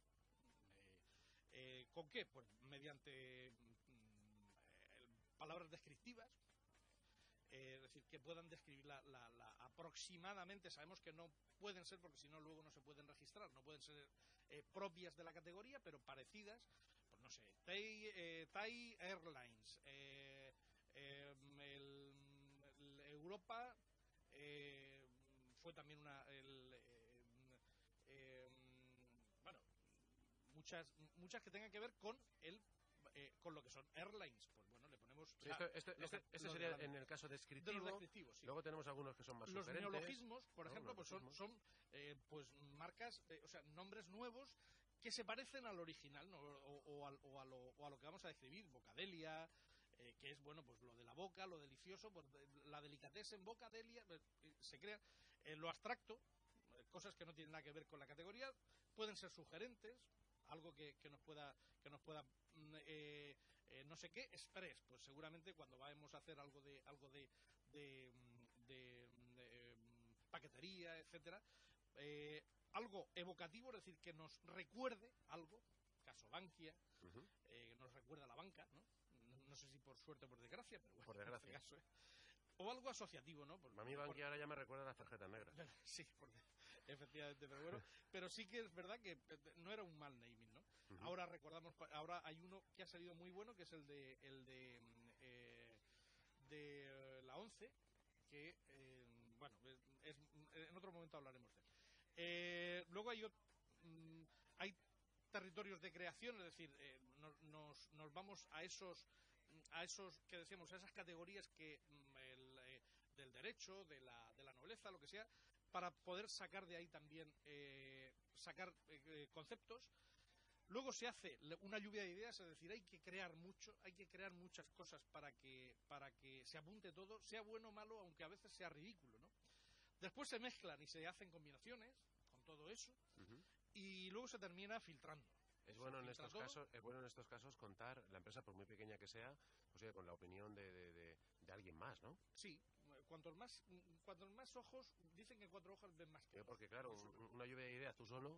P: Eh, eh, ¿Con qué? Pues mediante mm, eh, palabras descriptivas, eh, es decir, que puedan describir la, la- la- aproximadamente, sabemos que no pueden ser, porque si no luego no se pueden registrar, no pueden ser eh, propias de la categoría, pero parecidas, pues no sé, Thai, eh, Thai Airlines, eh, eh, el, el Europa eh, fue también una el, eh, eh, bueno muchas muchas que tengan que ver con el eh, con lo que son airlines, pues bueno le ponemos
C: Sí,
P: la-
C: esto, esto-
P: lo
C: este,
P: que-
C: este
P: lo
C: sería
P: de-
C: en el caso
P: de los
C: descriptivo.
P: descriptivos, sí.
C: Luego tenemos algunos que son más
P: Los
C: sugerentes,
P: neologismos, por
C: ¿no?
P: ejemplo, pues son,
C: Neologismos.
P: son eh, pues marcas, eh, o sea, nombres nuevos que se parecen al original, ¿no? o, o al- o a lo, o a lo que vamos a describir, bocadelia, eh, que es, bueno, pues lo de la boca, lo delicioso, pues, de- la delicatez en bocadelia, pues, eh, se crea en lo abstracto, eh, cosas que no tienen nada que ver con la categoría, pueden ser sugerentes, algo que, que nos pueda, que nos pueda mm, eh, eh, no sé qué, express, pues seguramente cuando vayamos a hacer algo de, algo de, de, mm, de, mm, de, mm, paquetería, etcétera, eh, algo evocativo, es decir, que nos recuerde algo, caso Bankia,
C: Ujú.
P: eh, que nos recuerda a la banca, ¿no? No, no sé si por suerte o por desgracia, pero bueno,
C: Por
P: en este
C: desgracia.
P: caso, ¿eh? O algo asociativo, ¿no? Por-
C: A mí
P: por-
C: Bankia ahora ya me recuerda a las tarjetas negras.
P: Sí, porque, efectivamente, pero bueno, pero sí que es verdad que eh, no era un mal naming, ¿no?
C: Ujú.
P: Ahora recordamos, pa- ahora hay uno que ha salido muy bueno, que es el de el de mm, eh, de eh, la once, que eh, bueno, es, es- en otro momento hablaremos de él. Eh, luego hay ot- mm, hay territorios de creación, es decir, eh, nos, nos, nos vamos a esos a esos que decíamos, a esas categorías que mm, el, eh, del derecho, de la, de la nobleza, lo que sea, para poder sacar de ahí también eh, sacar eh, eh, conceptos. Luego se hace le- una lluvia de ideas, es decir, hay que crear mucho, hay que crear muchas cosas para que para que se apunte todo, sea bueno o malo, aunque a veces sea ridículo, ¿no? Después se mezclan y se hacen combinaciones con todo eso
C: Ujú.
P: y luego se termina filtrando.
C: Es
P: Se
C: bueno en
P: filtra
C: estos
P: todo.
C: casos, es bueno en estos casos contar la empresa, por muy pequeña que sea, pues oye, con la opinión de, de, de- de alguien más, ¿no?
P: Sí, cuantos más cuantos más ojos, dicen que cuatro ojos ven más que
C: Eh,
P: dos.
C: Porque claro,
P: Eso.
C: un- una lluvia de ideas tú solo,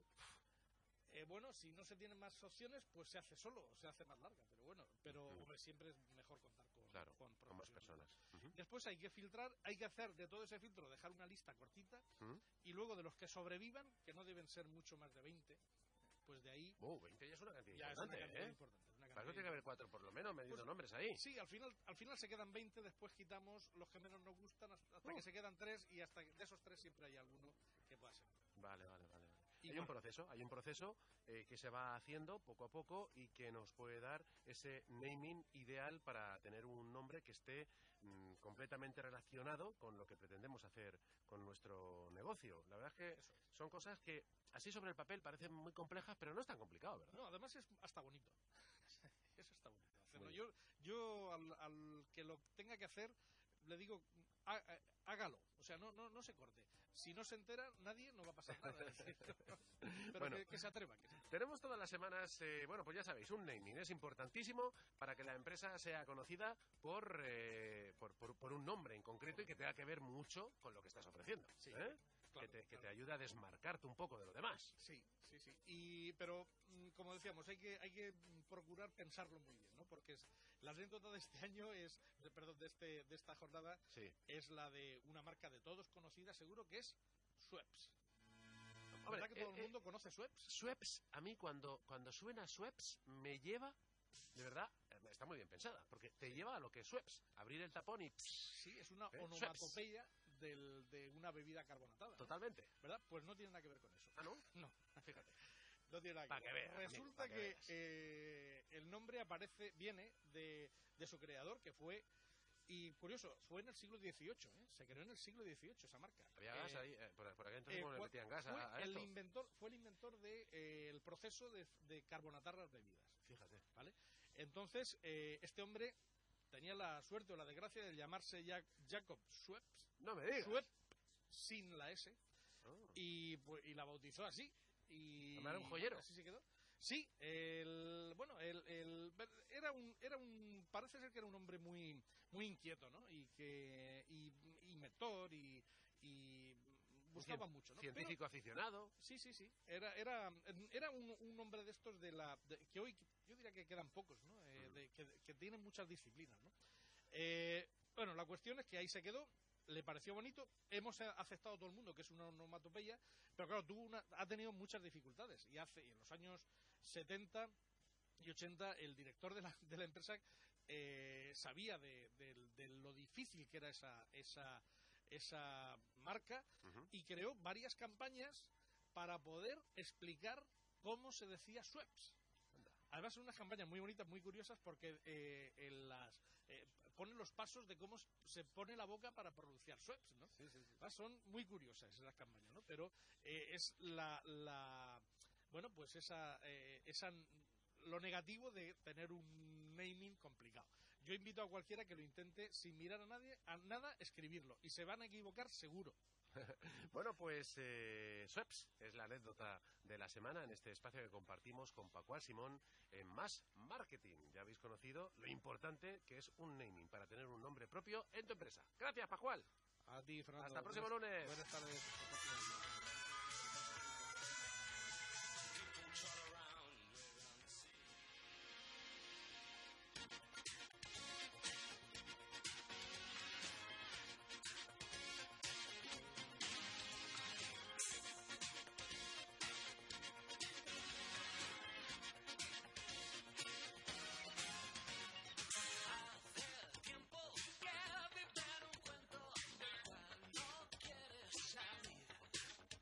P: Eh, bueno, si no se tienen más opciones, pues se hace solo, se hace más larga, pero bueno, pero
C: Ujú.
P: hombre, siempre es mejor contar con,
C: claro,
P: con
C: con más
P: profesionales.
C: personas. Ujú.
P: Después hay que filtrar, hay que hacer de todo ese filtro, dejar una lista cortita,
C: ¿Mm?
P: y luego de los que sobrevivan, que no deben ser mucho más de veinte, pues de ahí
C: Uh, veinte ya es una cantidad
P: ya es una
C: importante,
P: cantidad
C: ¿eh?
P: importante. es una
C: Para eso
P: cantidad
C: tiene que haber cuatro por lo menos, mediendo
P: Pues,
C: nombres ahí.
P: Sí, al final, al final se quedan veinte, después quitamos los que menos nos gustan hasta hasta que
C: Uf.
P: se quedan tres y hasta de esos tres siempre hay alguno que pueda ser.
C: Vale, vale, vale. vale.
P: Y
C: hay un
P: bueno.
C: proceso, hay un proceso eh, que se va haciendo poco a poco y que nos puede dar ese naming ideal para tener un nombre que esté mm, completamente relacionado con lo que pretendemos hacer con nuestro negocio. La verdad es que son cosas que así sobre el papel parecen muy complejas, pero no es tan complicado, ¿verdad?
P: No, además es hasta bonito. Eso está bonito. hacerlo.
C: Muy
P: Yo, yo al, al que lo tenga que hacer, le digo, há- há- hágalo. O sea, no, no, no se corte. Si no se entera, nadie, no va a pasar nada. Pero
C: Bueno.
P: que, que se atreva. Que se-
C: Tenemos todas las semanas, eh, bueno, pues ya sabéis, un naming es importantísimo para que la empresa sea conocida por, eh, por, por, por un nombre en concreto y que tenga que ver mucho con lo que estás ofreciendo.
P: Sí,
C: ¿eh?
P: claro,
C: que, te, que
P: claro.
C: te ayude a desmarcarte un poco de lo demás.
P: Sí, sí, sí. Y, pero, mm, como decíamos, hay que, hay que mm, procurar pensarlo muy bien, ¿no? Porque es, la anécdota de este año es, de- perdón, de, este, de esta jornada,
C: Sí.
P: es la de una marca de todos conocida, seguro que es Schweppes.
C: Hombre,
P: ¿Verdad que todo
C: eh,
P: el mundo conoce Schweppes?
C: Schweppes, a mí cuando, cuando suena Schweppes, me lleva, de verdad, eh, está muy bien pensada, porque te lleva a lo que es Schweppes, abrir el tapón y...
P: Sí, es una
C: ¿Eh?
P: onomatopeya del, de una bebida carbonatada. ¿no?
C: Totalmente.
P: ¿Verdad? Pues no tiene nada que ver con eso.
C: Ah, ¿no?
P: No, fíjate. No tiene nada
C: Pa'
P: que
C: que
P: ver.
C: veas, amigo,
P: Resulta
C: pa' que
P: que,
C: veas.
P: eh, el nombre aparece, viene de, de su creador, que fue, y curioso, fue en el siglo dieciocho, ¿eh? Se creó en el siglo dieciocho esa marca.
C: Había
P: Eh,
C: gas ahí, eh, por, por aquel entonces
P: eh,
C: como le
P: fue-
C: metían gas
P: fue
C: a, a
P: el
C: esto.
P: inventor, fue el inventor del de, eh, el proceso de, de carbonatar las bebidas.
C: Fíjate.
P: ¿Vale? Entonces, eh, este hombre tenía la suerte o la desgracia de llamarse Jac- Jacob Schweppes.
C: No me digas.
P: Schweppes sin la S.
C: Oh.
P: Y, pues, y la bautizó así. Y
C: Además era un joyero.
P: así se quedó. Sí, el, bueno, el, el- era un, era un, parece ser que era un hombre muy, muy inquieto, ¿no? Y que, y, inventor y, y buscaba
C: Cien-
P: mucho, ¿no?
C: Científico aficionado.
P: Sí, sí, sí. Era, era, era un, un hombre de estos de la de- que hoy yo diría que quedan pocos, ¿no? Eh, de- que, que tienen muchas disciplinas, ¿no? Eh, bueno, la cuestión es que ahí se quedó. Le pareció bonito. Hemos a- aceptado todo el mundo que es una onomatopeya, pero claro, tuvo una, ha tenido muchas dificultades. Y hace y en los años setenta y ochenta el director de la, de la empresa eh, sabía de, de- de lo difícil que era esa esa esa marca
C: Ujú.
P: y creó varias campañas para poder explicar cómo se decía Schweppes. Además son unas campañas muy bonitas, muy curiosas, porque eh, en las eh, ponen los pasos de cómo se pone la boca para pronunciar Schweppes, ¿no? Además, son muy curiosas esas campañas, ¿no? Pero eh, es la, la bueno, pues esa eh, esa lo negativo de tener un naming complicado. Yo invito a cualquiera que lo intente sin mirar a nadie, a nada, escribirlo. Y se van a equivocar seguro.
C: Bueno, pues eh, Schweppes es la anécdota de la semana en este espacio que compartimos con Pascual Simón en Más Marketing. Ya habéis conocido lo importante que es un naming para tener un nombre propio en tu empresa. Gracias, Pascual.
P: A ti, Fernando.
C: Hasta el próximo
P: Buenas-
C: lunes.
P: Buenas tardes.
B: Hace tiempo que viví en un cuento del cual no quieres salir.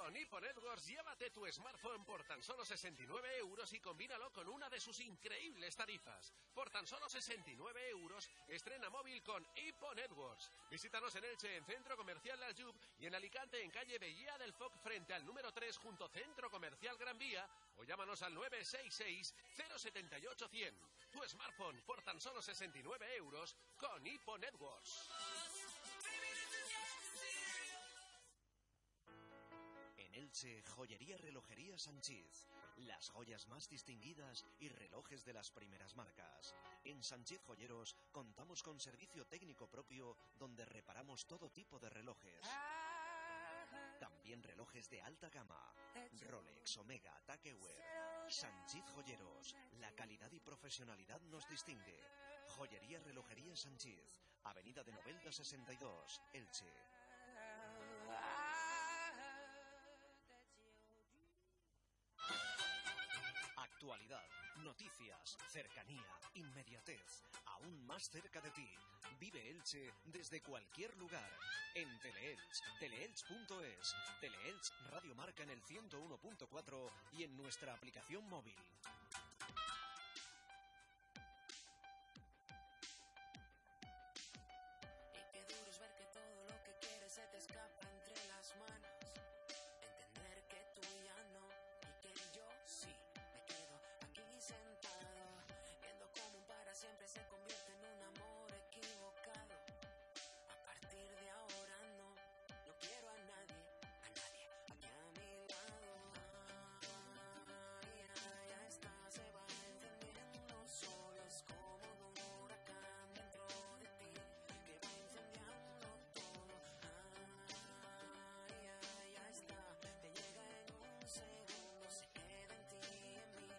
C: Con Hippo Networks, llévate tu smartphone por tan solo sesenta y nueve euros y combínalo con una de sus increíbles tarifas. Por tan solo sesenta y nueve euros, estrena móvil con Hippo Networks. Visítanos en Elche, en Centro Comercial La Aljub, y en Alicante, en calle Bellía del Foc, frente al número tres, junto Centro Comercial Gran Vía, o llámanos al nueve seis seis, cero siete ocho, cien. Tu smartphone por tan solo sesenta y nueve euros con Hippo Networks.
G: En Elche, Joyería Relojería Sanchiz. Las joyas más distinguidas y relojes de las primeras marcas. En Sanchiz Joyeros contamos con servicio técnico propio donde reparamos todo tipo de relojes. También relojes de alta gama. Rolex, Omega, Tag Heuer. Sanchiz Joyeros. La calidad y profesionalidad nos distingue. Joyería Relojería Sanchiz. Avenida de Novelda sesenta y dos, Elche. Actualidad, noticias, cercanía, inmediatez, aún más cerca de ti. Vive Elche desde cualquier lugar. En Teleelch, teleelch punto es, Teleelch Radio Marca en el ciento uno punto cuatro y en nuestra aplicación móvil.
Q: Y qué duro es ver que todo lo que quieres se te escapa entre las manos. Entender que tú ya no y que yo sí. Sentado, viendo cómo un para siempre se convierte en un amor equivocado. A partir de ahora no, no quiero a nadie, a nadie aquí a mi lado. Ay, ay, ya está, se va encendiendo, solo es como un huracán dentro de ti, que va incendiando todo. Ay, ay, ya está, te llega en un segundo, se queda en ti y en mí.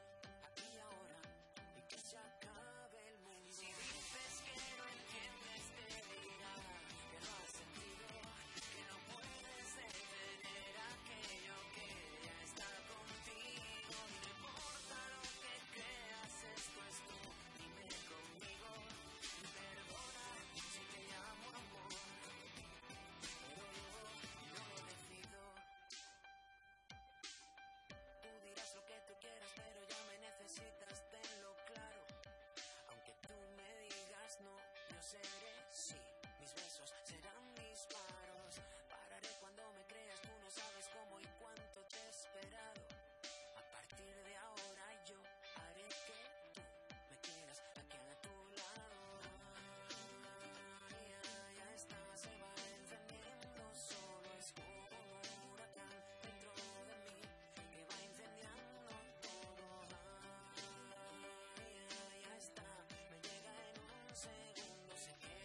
Q: Se acabe el mundo. Si dices que no entiendes, te dirá que no has sentido, que no puedes detener aquello que ya está contigo. No importa lo que creas, esto es tú. Dime conmigo, perdona si te llamo amor, pero yo no lo decido. Tú dirás lo que tú quieras, pero ya me necesitas, tenlo claro. Aunque tú me digas no, yo seré sí. Mis besos serán disparos. Pararé cuando me creas, tú no sabes cómo y cuánto te he esperado. A partir de ahora yo haré que tú me quieras aquí a tu lado. Ay, ay, ya está, se va encendiendo, solo es como un huracán dentro de mí, que va incendiando todo. Ay, ay, ya está, me llega en un segundo, se queda.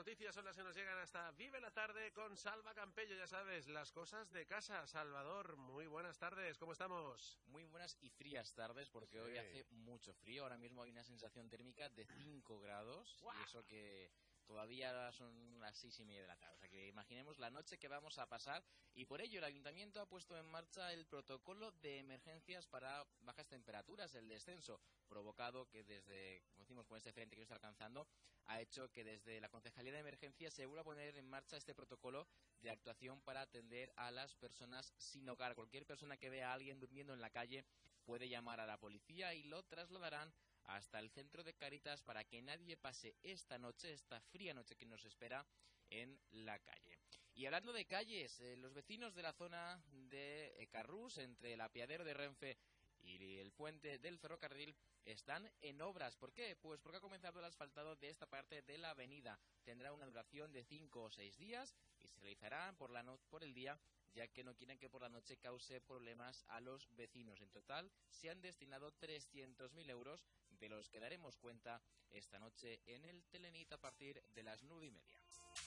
C: noticias son las que nos llegan hasta Vive la Tarde con Salva Campello, ya sabes, las cosas de casa. Salvador, muy buenas tardes, ¿cómo estamos?
R: Muy buenas y frías tardes, porque
C: Sí.
R: hoy hace mucho frío. Ahora mismo hay una sensación térmica de cinco grados, y eso que todavía son las seis y media de la tarde. O sea que imaginemos la noche que vamos a pasar, y por ello el Ayuntamiento ha puesto en marcha el protocolo de emergencias para bajas temperaturas, el descenso provocado que desde, como decimos, con este frente que está alcanzando, ha hecho que desde la Concejalía de Emergencias se vuelva a poner en marcha este protocolo de actuación para atender a las personas sin hogar. Cualquier persona que vea a alguien durmiendo en la calle puede llamar a la policía y lo trasladarán hasta el centro de Cáritas para que nadie pase esta noche, esta fría noche que nos espera en la calle. Y hablando de calles, eh, los vecinos de la zona de eh, Carrús, entre el apeadero de Renfe y el puente del ferrocarril, están en obras. ¿Por qué? Pues porque ha comenzado el asfaltado de esta parte de la avenida. Tendrá una duración de cinco o seis días y se realizará por, la no- por el día, ya que no quieren que por la noche cause problemas a los vecinos. En total se han destinado trescientos mil euros, de los que daremos cuenta esta noche en el Telenit a partir de las nueve y media.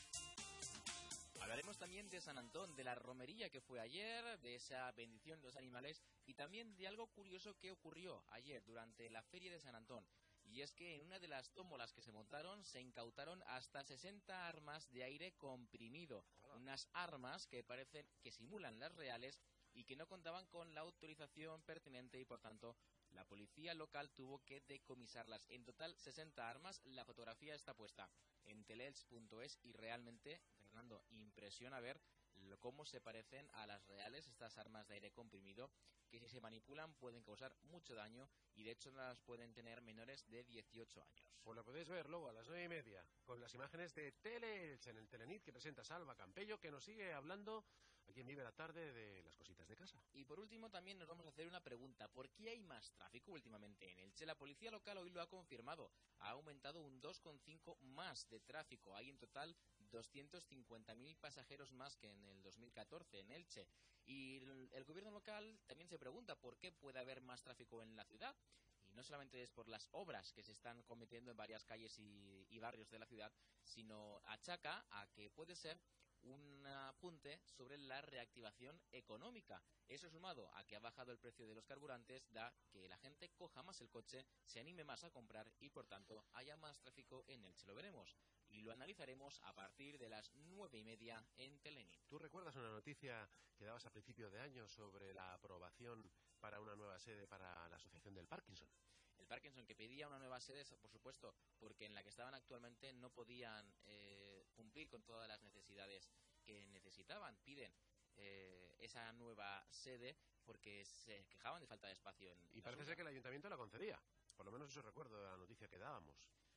R: Hablaremos también de San Antón, de la romería que fue ayer, de esa bendición de los animales y también de algo curioso que ocurrió ayer durante la feria de San Antón. Y es que en una de las tómbolas que se montaron se incautaron hasta sesenta armas de aire comprimido. Unas armas que parecen que simulan las reales y que no contaban con la autorización pertinente y por tanto la policía local tuvo que decomisarlas. En total sesenta armas. La fotografía está puesta en teleelch punto es y realmente, Fernando, impresiona ver lo- cómo se parecen a las reales estas armas de aire comprimido, que si se manipulan pueden causar mucho daño y de hecho no las pueden tener menores de dieciocho años.
C: Pues lo podéis ver luego a las nueve y media con las imágenes de Teleelch en el Telenit que presenta Salva Campello, que nos sigue hablando aquí en Vive la Tarde de las cositas de casa.
R: Y por último también nos vamos a hacer una pregunta. ¿Por qué hay más tráfico últimamente en Elche? La policía local hoy lo ha confirmado. Ha aumentado un dos coma cinco más de tráfico. Hay en total doscientos cincuenta mil pasajeros más que en el dos mil catorce en Elche. Y el, el gobierno local también se pregunta por qué puede haber más tráfico en la ciudad. Y no solamente es por las obras que se están cometiendo en varias calles y, y barrios de la ciudad, sino achaca a que puede ser un apunte sobre la reactivación económica. Eso sumado a que ha bajado el precio de los carburantes da que la gente coja más el coche, se anime más a comprar y por tanto haya más tráfico en Elche. Lo veremos y lo analizaremos a partir de las nueve y media en Telenit.
C: ¿Tú recuerdas una noticia que dabas a principio de año sobre la aprobación para una nueva sede para la Asociación del Parkinson?
R: El Parkinson, que pedía una nueva sede, por supuesto, porque en la que estaban actualmente no podían eh, cumplir con todas las necesidades que necesitaban. Piden eh, esa nueva sede porque se quejaban de falta de espacio en
C: Y
R: la
C: parece
R: Asunta.
C: ser que el ayuntamiento la concedía. Por lo menos eso recuerdo de la noticia que dábamos.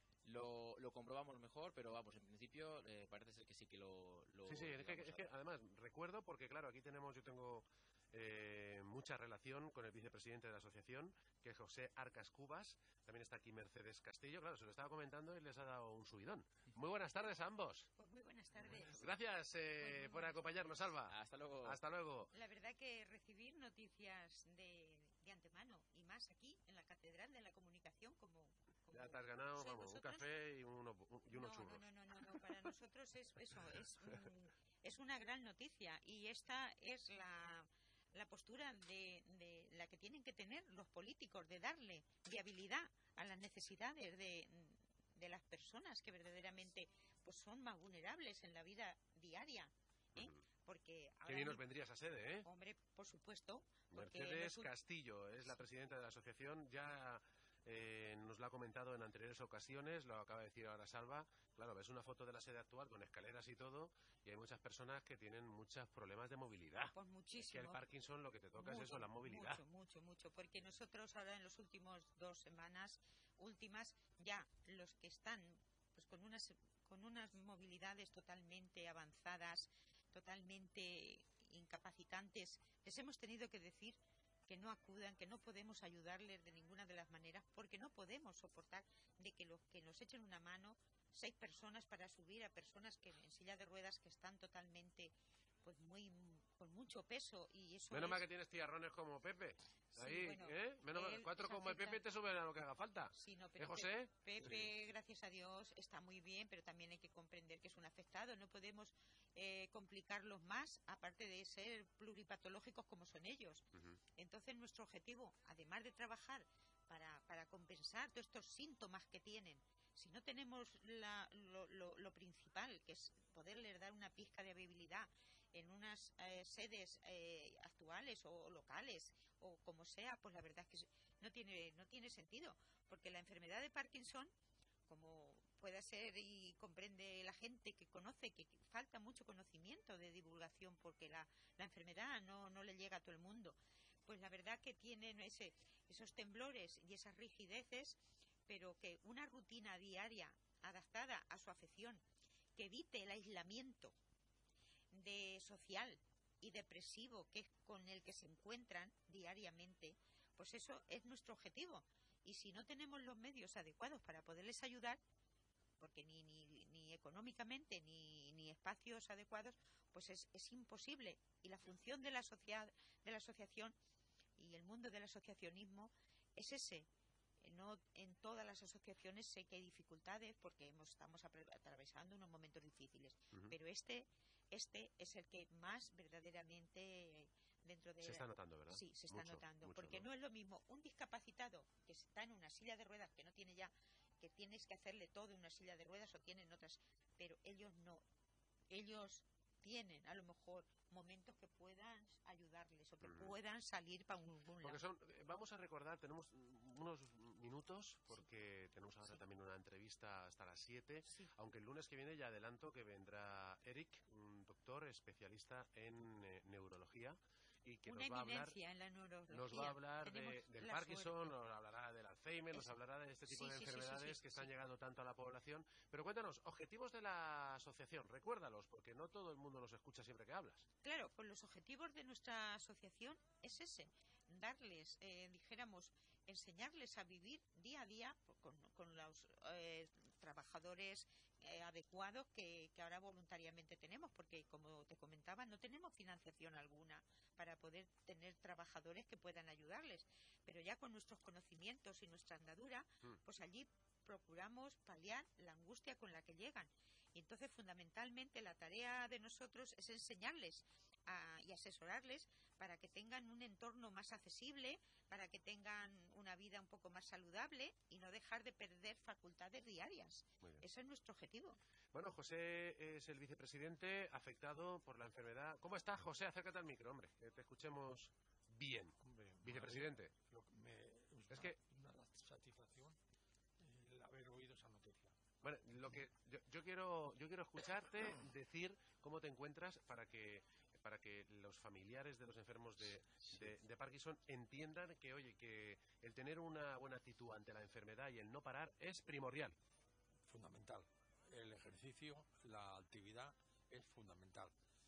R: Lo, lo comprobamos mejor, pero vamos, en principio eh, parece ser que sí que lo... lo
C: Sí, sí, es que,
R: íbamos
C: es
R: a
C: que
R: dar.
C: además recuerdo porque claro, aquí tenemos, yo tengo eh, mucha relación con el vicepresidente de la asociación, que es José Arcas Cubas. También está aquí Mercedes Castillo. Claro, se lo estaba comentando y les ha dado un subidón. Muy buenas tardes a ambos.
S: Pues muy buenas tardes.
C: Gracias eh, por acompañarnos, Alba.
R: Hasta luego.
C: Hasta luego.
S: La verdad que recibir noticias de, de antemano y más aquí en la Catedral de la Comunicación como... como
C: Ya te has ganado,
S: sois
C: vamos, un
S: vosotros.
C: café y, uno, y unos
S: no,
C: churros.
S: No, no, no, no, no, para nosotros es eso, es, un- es una gran noticia y esta es la, la postura de, de la que tienen que tener los políticos, de darle viabilidad a las necesidades de, de las personas que verdaderamente pues son más vulnerables en la vida diaria, ¿eh? Porque
C: Qué
S: ahora
C: bien nos
S: mismo-
C: vendría esa sede, ¿eh?
S: Hombre, por supuesto. porque
C: Mercedes
S: los ul-
C: Castillo es la presidenta de la asociación. Ya eh, nos lo ha comentado en anteriores ocasiones, lo acaba de decir ahora Salva. Claro, ves una foto de la sede actual con escaleras y todo, y hay muchas personas que tienen muchos problemas de movilidad.
S: Pues
C: Es que
S: muchísimo.
C: el Parkinson lo que te toca es
S: Mucho,
C: eso, la movilidad.
S: Mucho, mucho, mucho, porque nosotros ahora en los últimos dos semanas últimas ya los que están pues con unas con unas movilidades totalmente avanzadas, totalmente incapacitantes, les hemos tenido que decir que no acudan, que no podemos ayudarles de ninguna de las maneras, porque no podemos soportar de que los que nos echen una mano seis personas para subir a personas que en silla de ruedas que están totalmente pues muy con mucho peso y eso
C: Menos
S: es...
C: mal que tienes tiarrones como Pepe.
S: Sí,
C: Ahí,
S: bueno,
C: ¿eh? Menos mal,
S: él
C: cuatro
S: se
C: como el
S: acepta-
C: Pepe te suben a lo que haga falta.
S: Sí, no,
C: ¿Eh,
S: pero
C: José?
S: Pe- Pepe, gracias a Dios, está muy bien, pero también hay que comprender que es un afectado. No podemos eh, complicarlos más, aparte de ser pluripatológicos como son ellos.
C: Ujú.
S: Entonces, nuestro objetivo, además de trabajar para, para compensar todos estos síntomas que tienen, si no tenemos la- lo, lo- lo principal, que es poderles dar una pizca de habilidad en unas eh, sedes eh, actuales o locales o como sea, pues la verdad es que no tiene no tiene sentido, porque la enfermedad de Parkinson, como pueda ser y comprende la gente que conoce, que que falta mucho conocimiento de divulgación porque la, la enfermedad no, no le llega a todo el mundo, pues la verdad que tienen ese, esos temblores y esas rigideces, pero que una rutina diaria adaptada a su afección, que evite el aislamiento de social y depresivo que es con el que se encuentran diariamente, pues eso es nuestro objetivo. Y si no tenemos los medios adecuados para poderles ayudar, porque ni, ni, ni económicamente ni, ni espacios adecuados, pues es, es imposible. Y la función de la, socia- de la asociación y el mundo del asociacionismo es ese. No en todas las asociaciones sé que hay dificultades porque hemos, estamos apre- atravesando unos momentos difíciles,
C: Ujú.
S: pero este este es el que más verdaderamente dentro de
C: Se está notando, ¿verdad?
S: Sí, se está
C: Mucho,
S: notando,
C: mucho,
S: porque
C: ¿no?
S: no es lo mismo un discapacitado que está en una silla de ruedas, que no tiene ya, que tienes que hacerle todo en una silla de ruedas o tienen otras, pero ellos no. Ellos tienen a lo mejor momentos que puedan ayudarles o que
C: Mm.
S: puedan salir para un, un
C: Porque
S: lado.
C: son, eh, vamos a recordar, tenemos unos minutos, porque tenemos ahora también una entrevista hasta las siete, aunque el lunes que viene ya adelanto que vendrá Eric, un doctor especialista en eh, neurología, y que
S: Una
C: nos va a hablar,
S: eminencia en la neurología.
C: nos va a hablar de-
S: Tenemos
C: del
S: la
C: Parkinson,
S: suerte.
C: nos hablará del Alzheimer, nos
S: Eso.
C: hablará de este tipo
S: Sí,
C: de
S: sí, sí, sí,
C: enfermedades
S: sí,
C: que están
S: sí.
C: llegando tanto a la población. Pero cuéntanos, objetivos de la asociación, recuérdalos, porque no todo el mundo los escucha siempre que hablas.
S: Claro, pues los objetivos de nuestra asociación es ese, darles, eh, dijéramos, enseñarles a vivir día a día con, con los eh, trabajadores eh, adecuados que, que ahora voluntariamente tenemos, porque como te comentaba, no tenemos financiación alguna para poder tener trabajadores que puedan ayudarles, pero ya con nuestros conocimientos y nuestra andadura,
C: Mm.
S: pues allí procuramos paliar la angustia con la que llegan. Y entonces, fundamentalmente, la tarea de nosotros es enseñarles a- y asesorarles para que tengan un entorno más accesible, para que tengan una vida un poco más saludable y no dejar de perder facultades diarias.
C: Muy bien.
S: Ese es nuestro objetivo.
C: Bueno, José es el vicepresidente afectado por la enfermedad. ¿Cómo estás, José? Acércate al micro, hombre, que te escuchemos bien. Vicepresidente.
T: Lo que me, es,
C: Es
T: una,
C: que-
T: una satisfacción eh, el haber oído esa noticia.
C: Bueno, lo que yo, yo quiero yo quiero escucharte decir cómo te encuentras para que para que los familiares de los enfermos de, de, de Parkinson entiendan que, oye, que el tener una buena actitud ante la enfermedad y el no parar es primordial.
T: Fundamental. El ejercicio, la actividad es fundamental.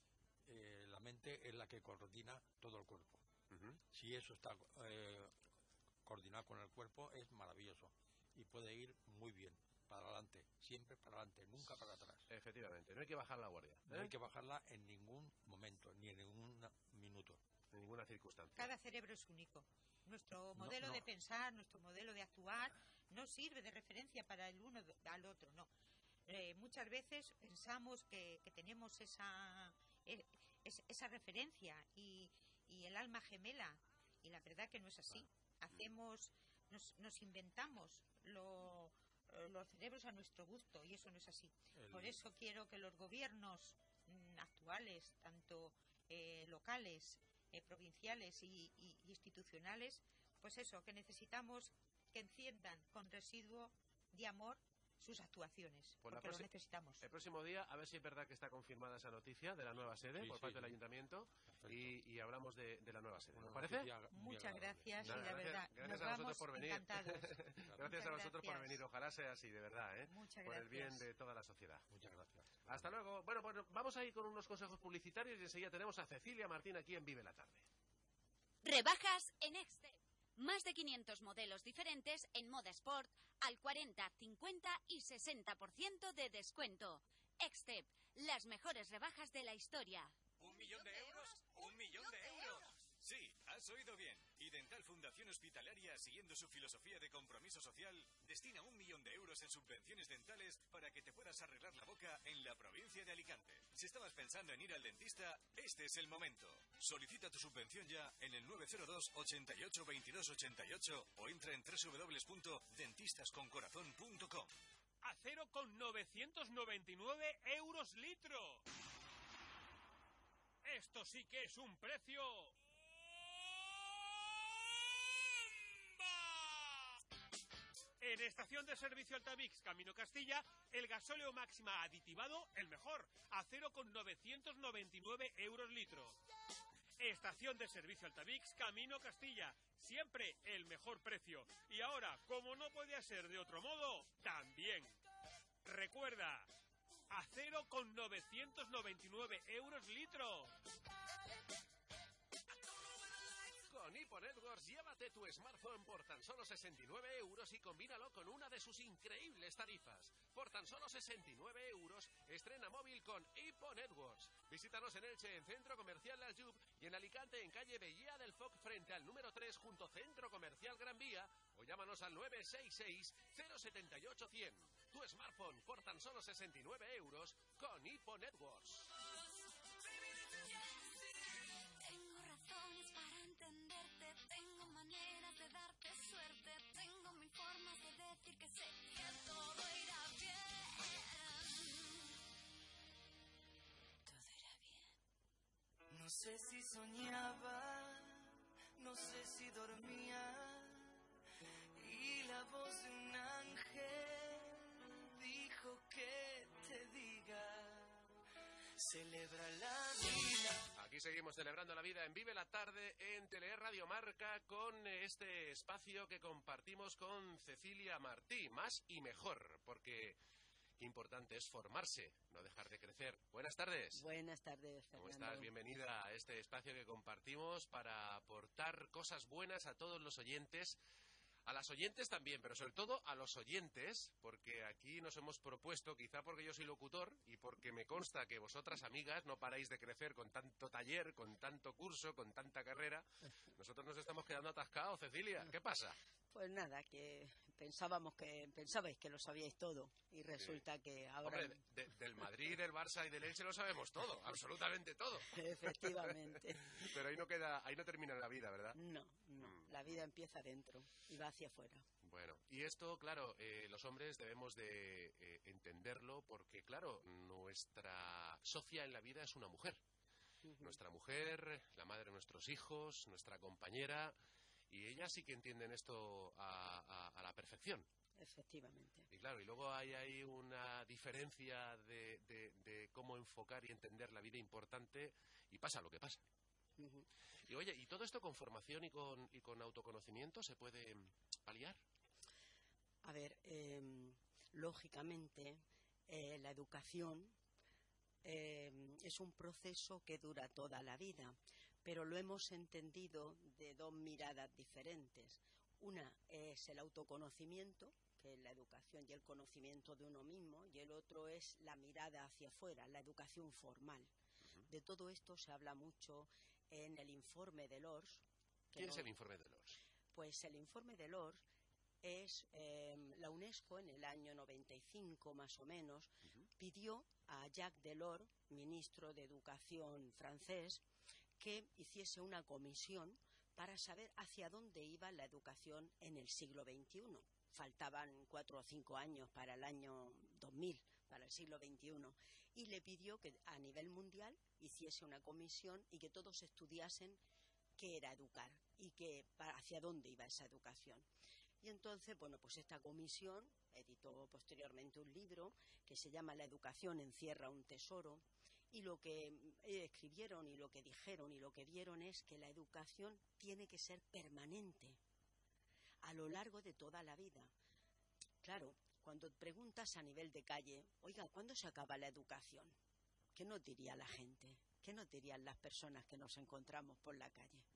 T: Eh, la mente es la que coordina todo el cuerpo. Si eso está eh, coordinado con el cuerpo, es maravilloso y puede ir muy bien para adelante, siempre para adelante, nunca para atrás.
C: Efectivamente, no hay que bajar la guardia.
T: No
C: ¿eh?
T: hay que bajarla en ningún momento, ni en ningún minuto.
C: En ninguna circunstancia.
S: Cada cerebro es único. Nuestro
T: No,
S: modelo
T: no.
S: de pensar, nuestro modelo de actuar, no sirve de referencia para el uno de- al otro, no. Eh, muchas veces pensamos que, que tenemos esa, eh, es- esa referencia y, y el alma gemela, y la verdad que no es así. Hacemos, nos, nos inventamos lo- eh, los cerebros a nuestro gusto y eso no es así.
T: El-
S: Por eso quiero que los gobiernos mm, actuales, tanto eh, locales, eh, provinciales y, y- y institucionales, pues eso, que necesitamos que enciendan con residuo de amor sus actuaciones,
C: Pues la
S: porque lo
C: proxi-
S: necesitamos.
C: El próximo día, a ver si es verdad que está confirmada esa noticia de la nueva sede
T: Sí,
C: por
T: sí,
C: parte del
T: sí.
C: ayuntamiento y, y hablamos de, de la nueva sede.
T: Una
C: ¿Os parece?
T: noticia muy
S: Muchas gracias
C: Nada,
S: y la
C: gracias-
S: verdad,
C: gracias
S: nos
C: a vosotros
S: vamos
C: por venir.
S: encantados.
C: Gracias a
S: Muchas
C: vosotros por
S: gracias.
C: venir. Ojalá sea así, de verdad, ¿eh?
S: Muchas
C: por el bien
S: gracias.
C: de toda la sociedad.
T: Muchas gracias.
C: Hasta luego. Bueno, pues vamos a ir con unos consejos publicitarios y enseguida tenemos a Cecilia Martín aquí en Vive la Tarde.
M: Rebajas en Extep. Más de quinientos modelos diferentes en moda sport al cuarenta, cincuenta y sesenta por ciento de descuento. Extep, las mejores rebajas de la historia.
U: ¿Un millón de euros ¡Un millón de euros! Sí, has oído bien. Y Dental Fundación Hospitalaria, siguiendo su filosofía de compromiso social, destina un millón de euros en subvenciones dentales para que te puedas arreglar la boca en la provincia de Alicante. Si estabas pensando en ir al dentista, este es el momento. Solicita tu subvención ya en el nueve cero dos, ochenta y ocho, veintidós ochenta y ocho o entra en doble u doble u doble u punto dentistas con corazón punto com.
V: Acero con novecientos noventa y nueve euros litro. Esto sí que es un precio... En estación de servicio Altavix, Camino Castilla, el gasóleo máxima aditivado, el mejor, a cero con novecientos noventa y nueve euros litro. Estación de servicio Altavix, Camino Castilla, siempre el mejor precio. Y ahora, como no podía ser de otro modo, también. Recuerda, a cero con novecientos noventa y nueve euros litro.
C: Con Hipo Networks, llévate tu smartphone por tan solo sesenta y nueve euros y combínalo con una de sus increíbles tarifas. Por tan solo sesenta y nueve euros, estrena móvil con Hipo Networks. Visítanos en Elche, en Centro Comercial La Aljub, y en Alicante, en calle Bellía del Foc, frente al número tres, junto Centro Comercial Gran Vía, o llámanos al nueve seis seis, cero siete ocho, cien. Tu smartphone por tan solo sesenta y nueve euros con Hipo Networks.
D: Tengo razones para entenderte, tengo maneras de darte suerte, tengo mil formas de decir que sé que todo irá bien. Todo irá bien.
B: No sé si soñaba, no sé si dormía, y la voz de un ángel dijo que te diga, celebra la vida.
C: Aquí seguimos celebrando la vida en Vive la Tarde en Tele Radio Marca con este espacio que compartimos con Cecilia Martí, más y mejor, porque qué importante es formarse, no dejar de crecer. Buenas tardes.
W: Buenas tardes, Fernando.
C: ¿Cómo estás? Bienvenida a este espacio que compartimos para aportar cosas buenas a todos los oyentes. A las oyentes también, pero sobre todo a los oyentes, porque aquí nos hemos propuesto, quizá porque yo soy locutor y porque me consta que vosotras, amigas, no paráis de crecer con tanto taller, con tanto curso, con tanta carrera. Nosotros nos estamos quedando atascados, Cecilia. ¿Qué pasa?
W: Pues nada, que pensábamos que pensabais que lo sabíais todo y resulta sí. que ahora...
C: Hombre, de, del Madrid, del Barça y del Elche lo sabemos todo, absolutamente todo.
W: Efectivamente.
C: Pero ahí no queda, ahí no termina la vida, ¿verdad?
W: No, no, mm. La vida empieza dentro y va hacia afuera.
C: Bueno, y esto, claro, eh, los hombres debemos de eh, entenderlo porque, claro, nuestra socia en la vida es una mujer. Uh-huh. Nuestra mujer, la madre de nuestros hijos, nuestra compañera... Y ellas sí que entienden esto a, a, a la perfección.
W: Efectivamente.
C: Y claro, y luego hay ahí una diferencia de, de, de cómo enfocar y entender la vida importante y pasa lo que pasa. Uh-huh. Y oye, ¿y todo esto con formación y con, y con autoconocimiento se puede paliar?
W: A ver, eh, lógicamente eh, la educación eh, es un proceso que dura toda la vida. Pero lo hemos entendido de dos miradas diferentes. Una es el autoconocimiento, que es la educación y el conocimiento de uno mismo, y el otro es la mirada hacia afuera, la educación formal. Uh-huh. De todo esto se habla mucho en el informe de Lors.
C: ¿Quién
W: no,
C: es el informe de Lors?
W: Pues el informe de Lors es eh, la UNESCO en el año noventa y cinco más o menos, uh-huh. pidió a Jacques Delors, ministro de Educación francés, que hiciese una comisión para saber hacia dónde iba la educación en el siglo veintiuno. Faltaban cuatro o cinco años para el año dos mil, para el siglo veintiuno, y le pidió que a nivel mundial hiciese una comisión y que todos estudiasen qué era educar y que, hacia dónde iba esa educación. Y entonces, bueno, pues esta comisión editó posteriormente un libro que se llama La educación encierra un tesoro. Y lo que escribieron y lo que dijeron y lo que vieron es que la educación tiene que ser permanente a lo largo de toda la vida. Claro, cuando preguntas a nivel de calle, oiga, ¿cuándo se acaba la educación? ¿Qué nos diría la gente? ¿Qué nos dirían las personas que nos encontramos por la calle?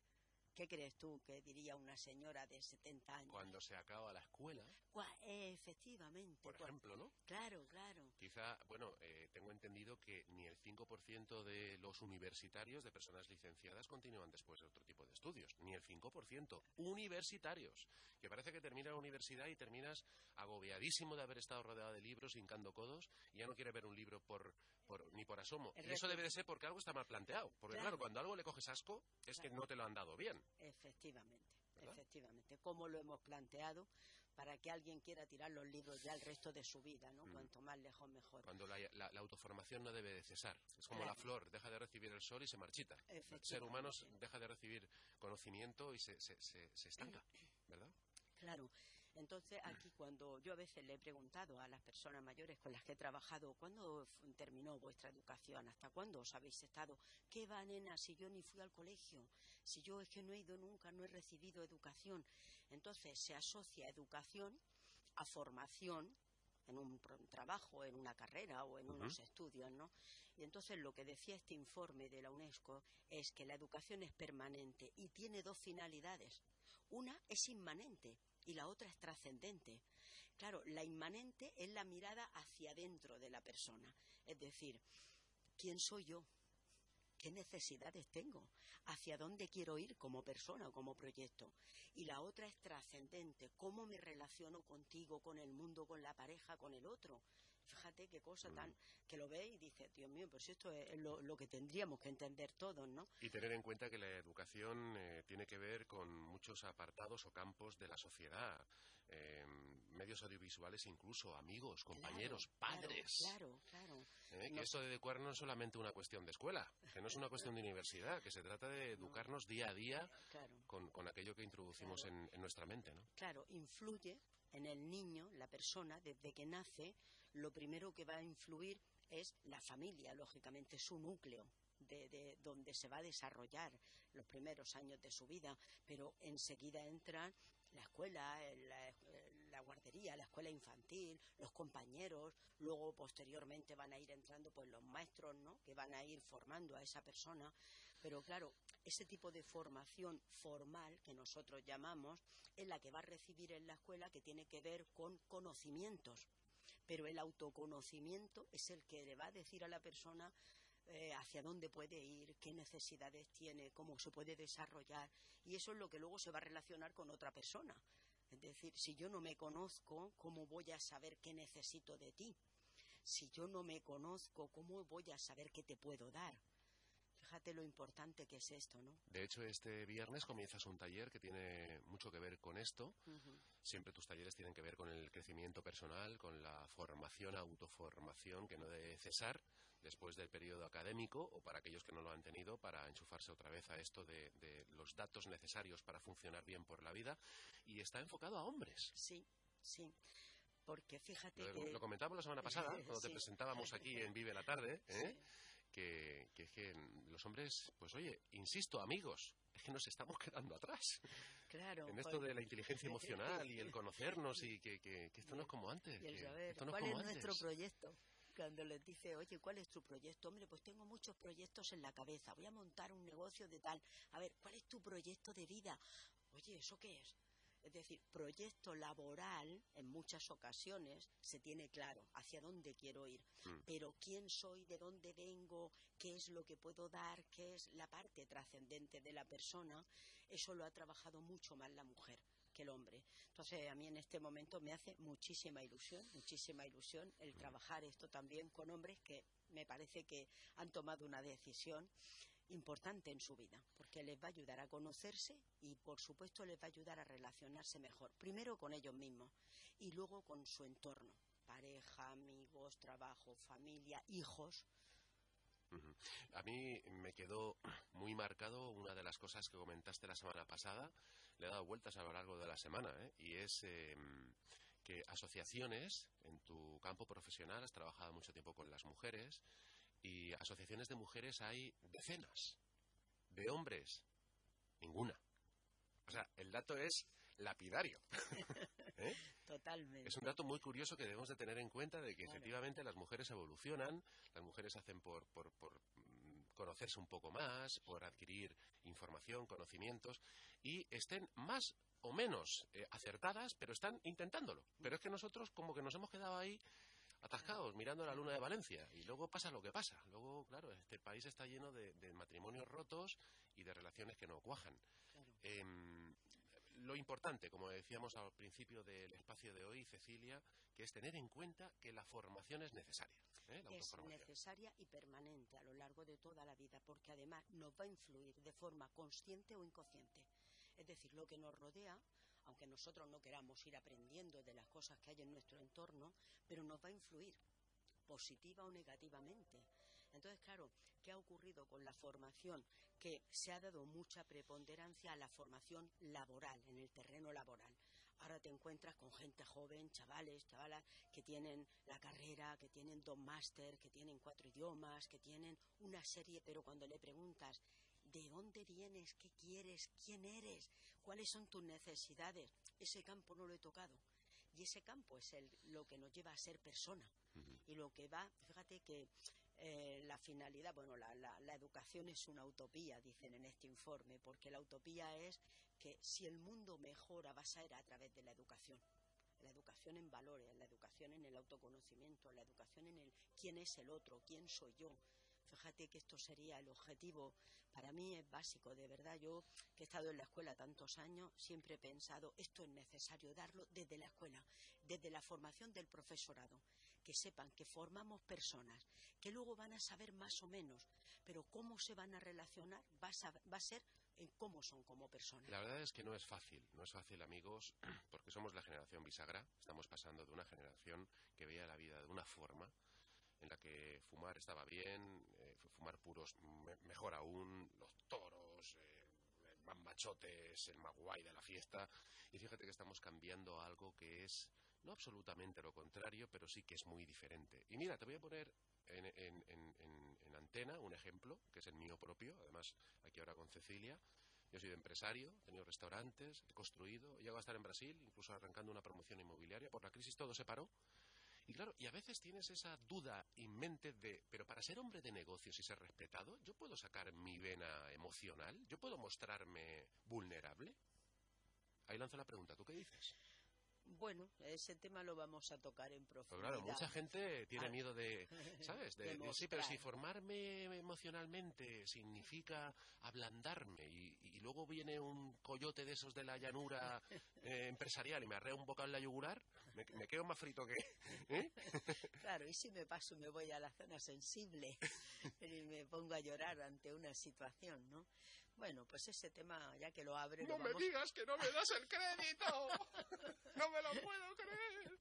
W: ¿Qué crees tú que diría una señora de setenta años?
C: Cuando se acaba la escuela,
W: Gua- eh, efectivamente.
C: por
W: cua-
C: ejemplo, ¿no?
W: Claro, claro.
C: Quizá, bueno, eh, tengo entendido que ni el cinco por ciento de los universitarios, de personas licenciadas, continúan después de otro tipo de estudios. Ni el cinco por ciento. Universitarios. Que parece que termina la universidad y terminas agobiadísimo de haber estado rodeado de libros, hincando codos, y ya no quiere ver un libro por, por ni por asomo.
W: El
C: Y eso
W: resto-
C: debe de ser porque algo está mal planteado. Porque
W: Claro.
C: claro, cuando algo le coges asco, es que no te lo han dado bien.
W: Efectivamente,
C: ¿Verdad?
W: efectivamente. ¿Cómo lo hemos planteado para que alguien quiera tirar los libros ya el resto de su vida, ¿no?
C: Mm.
W: Cuanto más lejos, mejor.
C: Cuando la, la- la autoformación no debe de cesar. Es como
W: Claro.
C: la flor, deja de recibir el sol y se marchita. El ser
W: Efectivamente.
C: humano s- deja de recibir conocimiento y se, se, se, se estanca, ¿verdad?
W: Claro. Entonces, aquí cuando yo a veces le he preguntado a las personas mayores con las que he trabajado, ¿cuándo f- terminó vuestra educación? ¿Hasta cuándo os habéis estado? ¿Qué va, nena, si yo ni fui al colegio? Si yo es que no he ido nunca, no he recibido educación. Entonces, se asocia educación a formación en un pro- trabajo, en una carrera o en
A: Ujú.
W: unos estudios, ¿no? Y entonces lo que decía este informe de la UNESCO es que la educación es permanente y tiene dos finalidades. Una es inmanente y la otra es trascendente. Claro, la inmanente es la mirada hacia adentro de la persona. Es decir, ¿quién soy yo? ¿Qué necesidades tengo? ¿Hacia dónde quiero ir como persona o como proyecto? Y la otra es trascendente. ¿Cómo me relaciono contigo, con el mundo, con la pareja, con el otro? Fíjate qué cosa tan... que lo ve y dice, Dios mío, pues esto es lo, lo que tendríamos que entender todos, ¿no?
C: Y tener en cuenta que la educación eh, tiene que ver con muchos apartados o campos de la sociedad, eh, medios audiovisuales, incluso amigos, compañeros,
W: Claro,
C: padres.
W: Claro, claro.
C: Eh, que
W: No-
C: esto de educar no es solamente una cuestión de escuela, que no es una cuestión de universidad, que se trata de educarnos día a día
W: Claro.
C: con, con aquello que introducimos en, en nuestra mente, ¿no?
W: Claro, influye en el niño, la persona, desde que nace, lo primero que va a influir es la familia, lógicamente, su núcleo, de, de donde se va a desarrollar los primeros años de su vida, pero enseguida entran la escuela, el- la, la guardería, la escuela infantil, los compañeros, luego posteriormente van a ir entrando pues los maestros, ¿no? Que van a ir formando a esa persona, pero claro, ese tipo de formación formal que nosotros llamamos es la que va a recibir en la escuela, que tiene que ver con conocimientos, pero el autoconocimiento es el que le va a decir a la persona eh, hacia dónde puede ir, qué necesidades tiene, cómo se puede desarrollar, y eso es lo que luego se va a relacionar con otra persona. Es decir, si yo no me conozco, ¿cómo voy a saber qué necesito de ti? Si yo no me conozco, ¿cómo voy a saber qué te puedo dar? Fíjate lo importante que es esto, ¿no?
C: De hecho, este viernes comienzas un taller que tiene mucho que ver con esto.
W: Ujú.
C: Siempre tus talleres tienen que ver con el crecimiento personal, con la formación, autoformación, que no debe cesar después del periodo académico, o para aquellos que no lo han tenido, para enchufarse otra vez a esto de, de los datos necesarios para funcionar bien por la vida. Y está enfocado a hombres.
W: Sí, sí. Porque fíjate
C: Lo,
W: que...
C: lo comentábamos la semana pasada, cuando te
W: Sí.
C: presentábamos aquí en Vive la Tarde, ¿eh? que, que es que los hombres, pues oye, insisto, amigos, es que nos estamos quedando atrás.
W: Claro,
C: En esto
W: pues-
C: de la inteligencia emocional y el conocernos y que, que, que esto no es como antes.
W: Y el
C: que
W: saber,
C: esto no
W: ¿cuál
C: es
W: es
C: como
W: nuestro
C: antes.
W: proyecto? Cuando les dice, oye, ¿cuál es tu proyecto? Hombre, pues tengo muchos proyectos en la cabeza, voy a montar un negocio de tal. A ver, ¿cuál es tu proyecto de vida? Oye, ¿eso qué es? Es decir, proyecto laboral, en muchas ocasiones, se tiene claro hacia dónde quiero ir.
C: Mm.
W: Pero quién soy, de dónde vengo, qué es lo que puedo dar, qué es la parte trascendente de la persona, eso lo ha trabajado mucho más la mujer que el hombre. Entonces, a mí en este momento me hace muchísima ilusión, muchísima ilusión el trabajar esto también con hombres que me parece que han tomado una decisión importante en su vida, porque les va a ayudar a conocerse y, por supuesto, les va a ayudar a relacionarse mejor, primero con ellos mismos y luego con su entorno, pareja, amigos, trabajo, familia, hijos.
C: Ujú. A mí me quedó muy marcado una de las cosas que comentaste la semana pasada, le he dado vueltas a lo largo de la semana, ¿eh? Y es eh, que asociaciones, en tu campo profesional has trabajado mucho tiempo con las mujeres, y asociaciones de mujeres hay decenas, de hombres, ninguna. O sea, el dato es lapidario. ¿Eh?
W: Totalmente.
C: Es un dato muy curioso que debemos de tener en cuenta, de que
W: Claro.
C: efectivamente las mujeres evolucionan, las mujeres hacen por, por, por mm, conocerse un poco más, por adquirir información, conocimientos, y estén más o menos eh, acertadas, pero están intentándolo. Pero es que nosotros como que nos hemos quedado ahí atascados mirando la luna de Valencia, y luego pasa lo que pasa. Luego, claro, este país está lleno de, de matrimonios rotos y de relaciones que no cuajan. Em, lo importante, como decíamos al principio del espacio de hoy, Cecilia, que es tener en cuenta que la formación es necesaria, ¿eh? La
W: Es
C: autoformación.
W: necesaria y permanente a lo largo de toda la vida, porque además nos va a influir de forma consciente o inconsciente. Es decir, lo que nos rodea, aunque nosotros no queramos ir aprendiendo de las cosas que hay en nuestro entorno, pero nos va a influir, positiva o negativamente. Entonces, claro, ¿qué ha ocurrido con la formación? Que se ha dado mucha preponderancia a la formación laboral, en el terreno laboral. Ahora te encuentras con gente joven, chavales, chavalas, que tienen la carrera, que tienen dos máster, que tienen cuatro idiomas, que tienen una serie, pero cuando le preguntas ¿de dónde vienes? ¿Qué quieres? ¿Quién eres? ¿Cuáles son tus necesidades? Ese campo no lo he tocado. Y ese campo es el, lo que nos lleva a ser persona. Uh-huh. Y lo que va, fíjate que eh, la finalidad, bueno, la, la, la educación es una utopía, dicen en este informe, porque la utopía es que si el mundo mejora va a ser a través de la educación. La educación en valores, la educación en el autoconocimiento, la educación en el quién es el otro, quién soy yo. Fíjate que esto sería el objetivo. Para mí es básico, de verdad. Yo, que he estado en la escuela tantos años, siempre he pensado, esto es necesario darlo desde la escuela, desde la formación del profesorado, que sepan que formamos personas, que luego van a saber más o menos, pero cómo se van a relacionar va a, saber, va a ser en cómo son como personas.
C: La verdad es que no es fácil, no es fácil, amigos, porque somos la generación bisagra. Estamos pasando de una generación que veía la vida de una forma, en la que fumar estaba bien, eh, fumar puros me mejor aún, los toros, eh, bambachotes, el más guay de la fiesta. Y fíjate que estamos cambiando a algo que es no absolutamente lo contrario, pero sí que es muy diferente. Y mira, te voy a poner en, en, en, en, en antena un ejemplo, que es el mío propio, además aquí ahora con Cecilia. Yo soy empresario, he tenido restaurantes, he construido, he llegado a estar en Brasil, incluso arrancando una promoción inmobiliaria. Por la crisis todo se paró. Y claro, y a veces tienes esa duda en mente de, pero para ser hombre de negocios y ser respetado, ¿yo puedo sacar mi vena emocional? ¿Yo puedo mostrarme vulnerable? Ahí lanzo la pregunta, ¿tú qué dices?
W: Bueno, ese tema lo vamos a tocar en profundidad.
C: Pero claro, mucha gente tiene ah. miedo de, ¿sabes? De, de, de, sí, pero si formarme emocionalmente significa ablandarme y, y luego viene un coyote de esos de la llanura eh, empresarial y me arrea un bocado en la yugular, me, me quedo más frito que... ¿eh?
W: Claro, y si me paso me voy a la zona sensible y me pongo a llorar ante una situación, ¿no? Bueno, pues ese tema, ya que lo abre...
C: ¡No
W: lo
C: me
W: vamos...
C: digas que no me das el crédito! ¡No me lo puedo creer!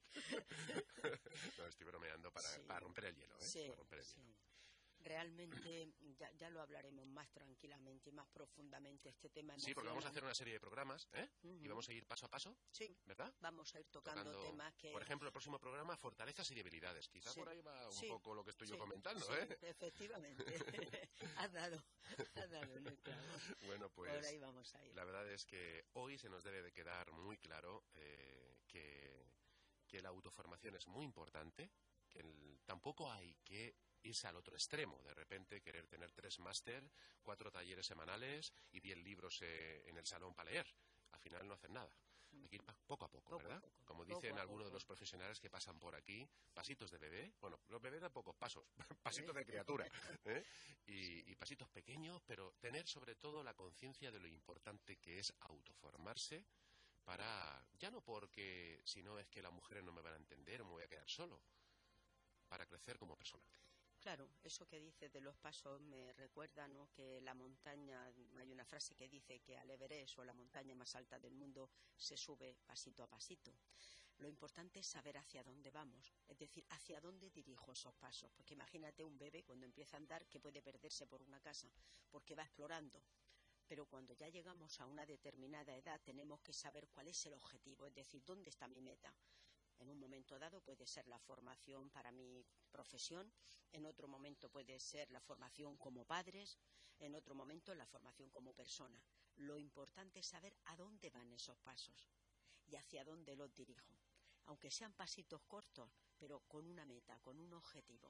C: No, estoy bromeando para, sí. para romper el hielo, ¿eh?
W: Sí,
C: para romper el
W: sí.
C: hielo.
W: Realmente ya, ya lo hablaremos más tranquilamente y más profundamente este tema emocional.
C: Sí, porque vamos a hacer una serie de programas, ¿eh?
W: Uh-huh.
C: Y vamos a ir paso a paso,
W: sí.
C: ¿verdad?
W: Vamos a ir tocando, tocando temas que...
C: Por ejemplo, el próximo programa, fortalezas y debilidades. Quizá
W: sí.
C: por ahí va un
W: sí.
C: poco lo que estoy
W: sí.
C: yo comentando,
W: sí.
C: ¿eh?
W: Efectivamente. has dado, has dado en el clavo.
C: Bueno, pues
W: por ahí vamos a ir.
C: La verdad es que hoy se nos debe de quedar muy claro eh, que, que la autoformación es muy importante, que el, tampoco hay que irse al otro extremo, de repente querer tener tres máster, cuatro talleres semanales y diez libros eh, en el salón para leer. Al final no hacen nada. Hay que ir poco a poco,
W: poco
C: ¿verdad?
W: A poco,
C: Como dicen
W: poco
C: algunos
W: poco.
C: de los profesionales que pasan por aquí, pasitos de bebé, bueno, los bebés dan pocos pasos, pasitos de criatura, ¿eh? y, y pasitos pequeños, pero tener sobre todo la conciencia de lo importante que es autoformarse para, ya no porque si no es que las mujeres no me van a entender o me voy a quedar solo, para crecer como persona.
W: Claro, eso que dices de los pasos me recuerda, ¿no?, que la montaña, hay una frase que dice que al Everest o la montaña más alta del mundo se sube pasito a pasito. Lo importante es saber hacia dónde vamos, es decir, hacia dónde dirijo esos pasos, porque imagínate un bebé cuando empieza a andar que puede perderse por una casa, porque va explorando. Pero cuando ya llegamos a una determinada edad tenemos que saber cuál es el objetivo, es decir, dónde está mi meta. En un momento dado puede ser la formación para mi profesión, en otro momento puede ser la formación como padres, en otro momento la formación como persona. Lo importante es saber a dónde van esos pasos y hacia dónde los dirijo. Aunque sean pasitos cortos, pero con una meta, con un objetivo.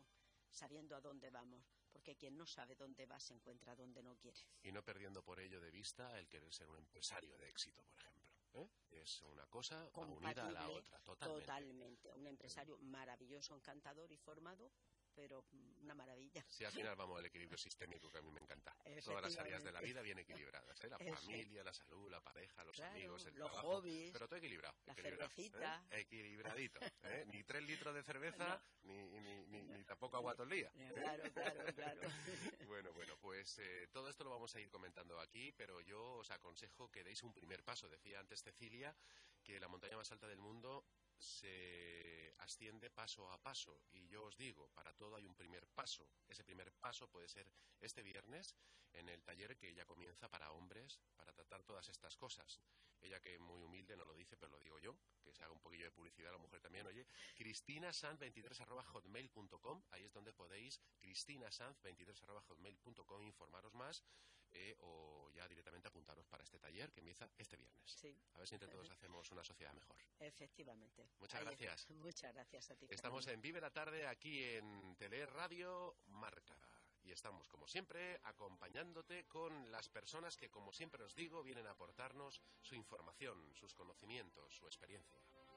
W: sabiendo a dónde vamos, porque quien no sabe dónde va se encuentra donde no quiere.
C: Y no perdiendo por ello de vista el querer ser un empresario de éxito, por ejemplo. ¿eh? Es una cosa unida a la
W: Compatible,
C: otra, totalmente.
W: totalmente. Un empresario maravilloso, encantador y formado, pero mm, una maravilla.
C: Sí, al final vamos al equilibrio sistémico, que a mí me encanta. Todas las áreas de la vida bien equilibradas, ¿eh? La
W: Eso.
C: familia, la salud, la pareja, los
W: Claro,
C: amigos, el
W: los
C: trabajo.
W: hobbies,
C: Pero todo equilibrado.
W: la
C: equilibrado,
W: cervecita.
C: ¿eh? Equilibradito. ¿eh? Ni tres litros de cerveza, ni, ni, ni, ni tampoco agua todo el día.
W: Claro, claro, claro.
C: Bueno, bueno, pues eh, todo esto lo vamos a ir comentando aquí, pero yo os aconsejo que deis un primer paso. Decía antes Cecilia que la montaña más alta del mundo se asciende paso a paso, y yo os digo, para todo hay un primer paso. Ese primer paso puede ser este viernes en el taller que ya comienza para hombres, para tratar todas estas cosas. Ella, que muy humilde, no lo dice, pero lo digo yo, que se haga un poquillo de publicidad a la mujer también. Oye, cristinasanz veintitrés arroba hotmail punto com, ahí es donde podéis, cristinasanz veintitrés arroba hotmail punto com, informaros más, eh, o ya directamente apuntaros para este taller que empieza este viernes.
W: Sí.
C: A ver si entre todos hacemos una sociedad mejor.
W: Efectivamente.
C: Muchas
W: Ahí
C: gracias.
W: está. Muchas gracias a ti.
C: Estamos
W: Fernando.
C: en Vive la Tarde, aquí en Teleradio Marca. Y estamos, como siempre, acompañándote con las personas que, como siempre os digo, vienen a aportarnos su información, sus conocimientos, su experiencia.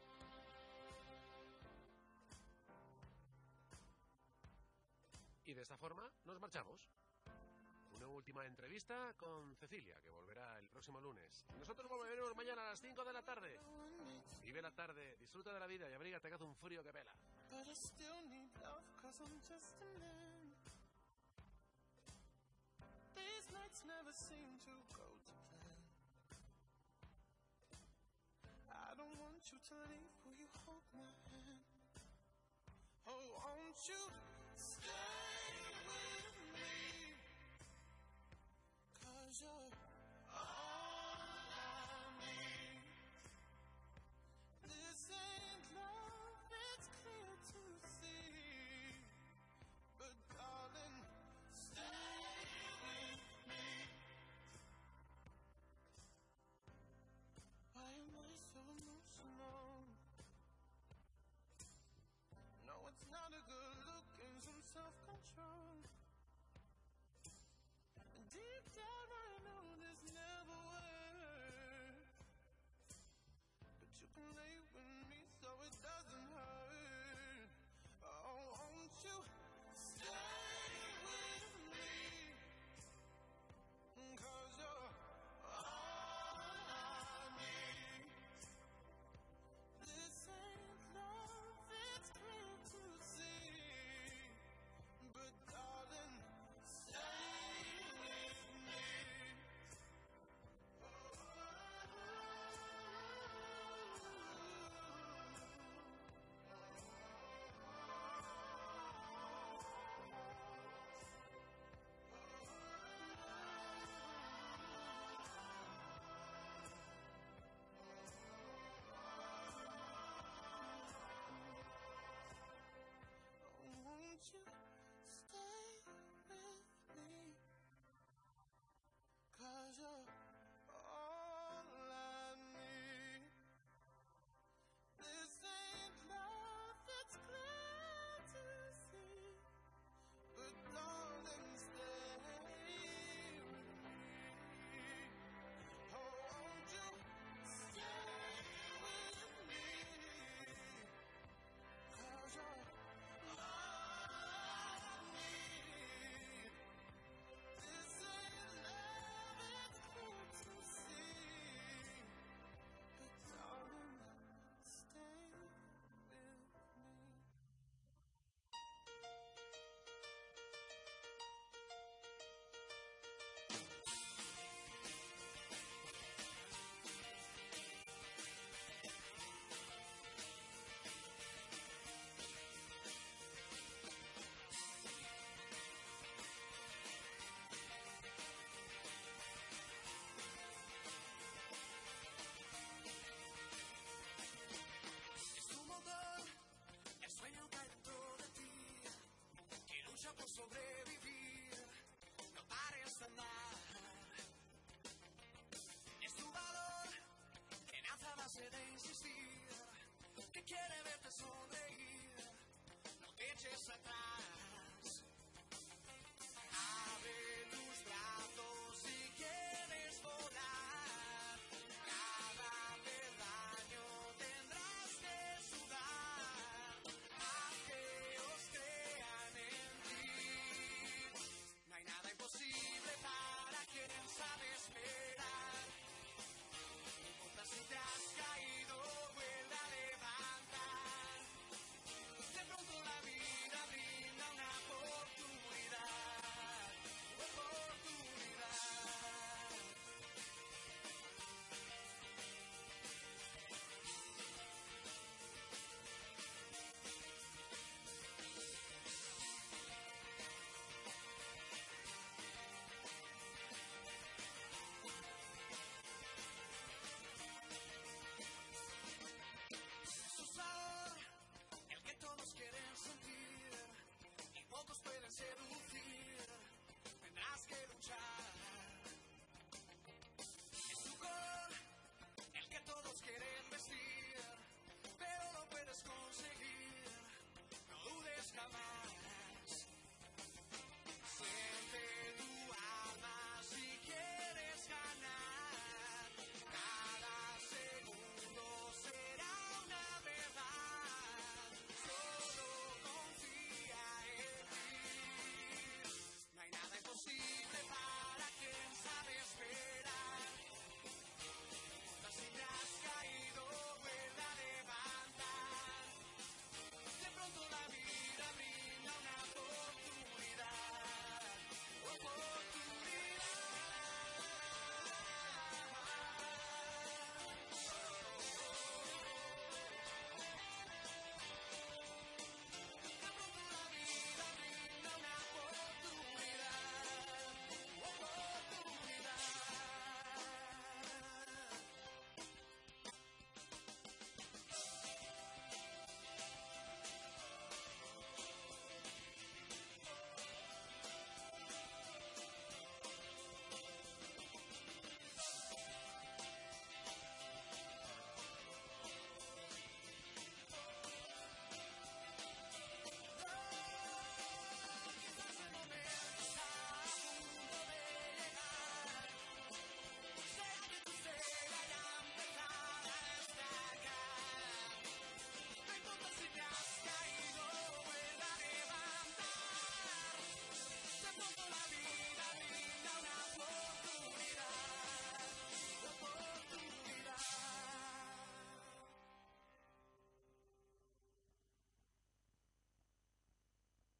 C: Y de esta forma nos marchamos. Una última entrevista con Cecilia, que volverá el próximo lunes. Nosotros volveremos mañana a las cinco de la tarde. Vive la tarde, disfruta de la vida y abrígate, que hace un frío que pela.
N: But I still need love, cause I'm just a man. These nights never seem to go to plan. I don't want you to leave, will you hold my hand? Oh, won't you stay with me? Cause you're all I need. This ain't love, it's clear to see. But darling, stay with me. Why am I so emotional? No, it's not a good look and some self-control. Deep down I know this never works, but you can lay with me so it doesn't hurt. Oh, won't you stay with me? Cause you're all I need. This ain't love, it's clear to see. But darling, stay with me. Won't you stay with me? Cause you're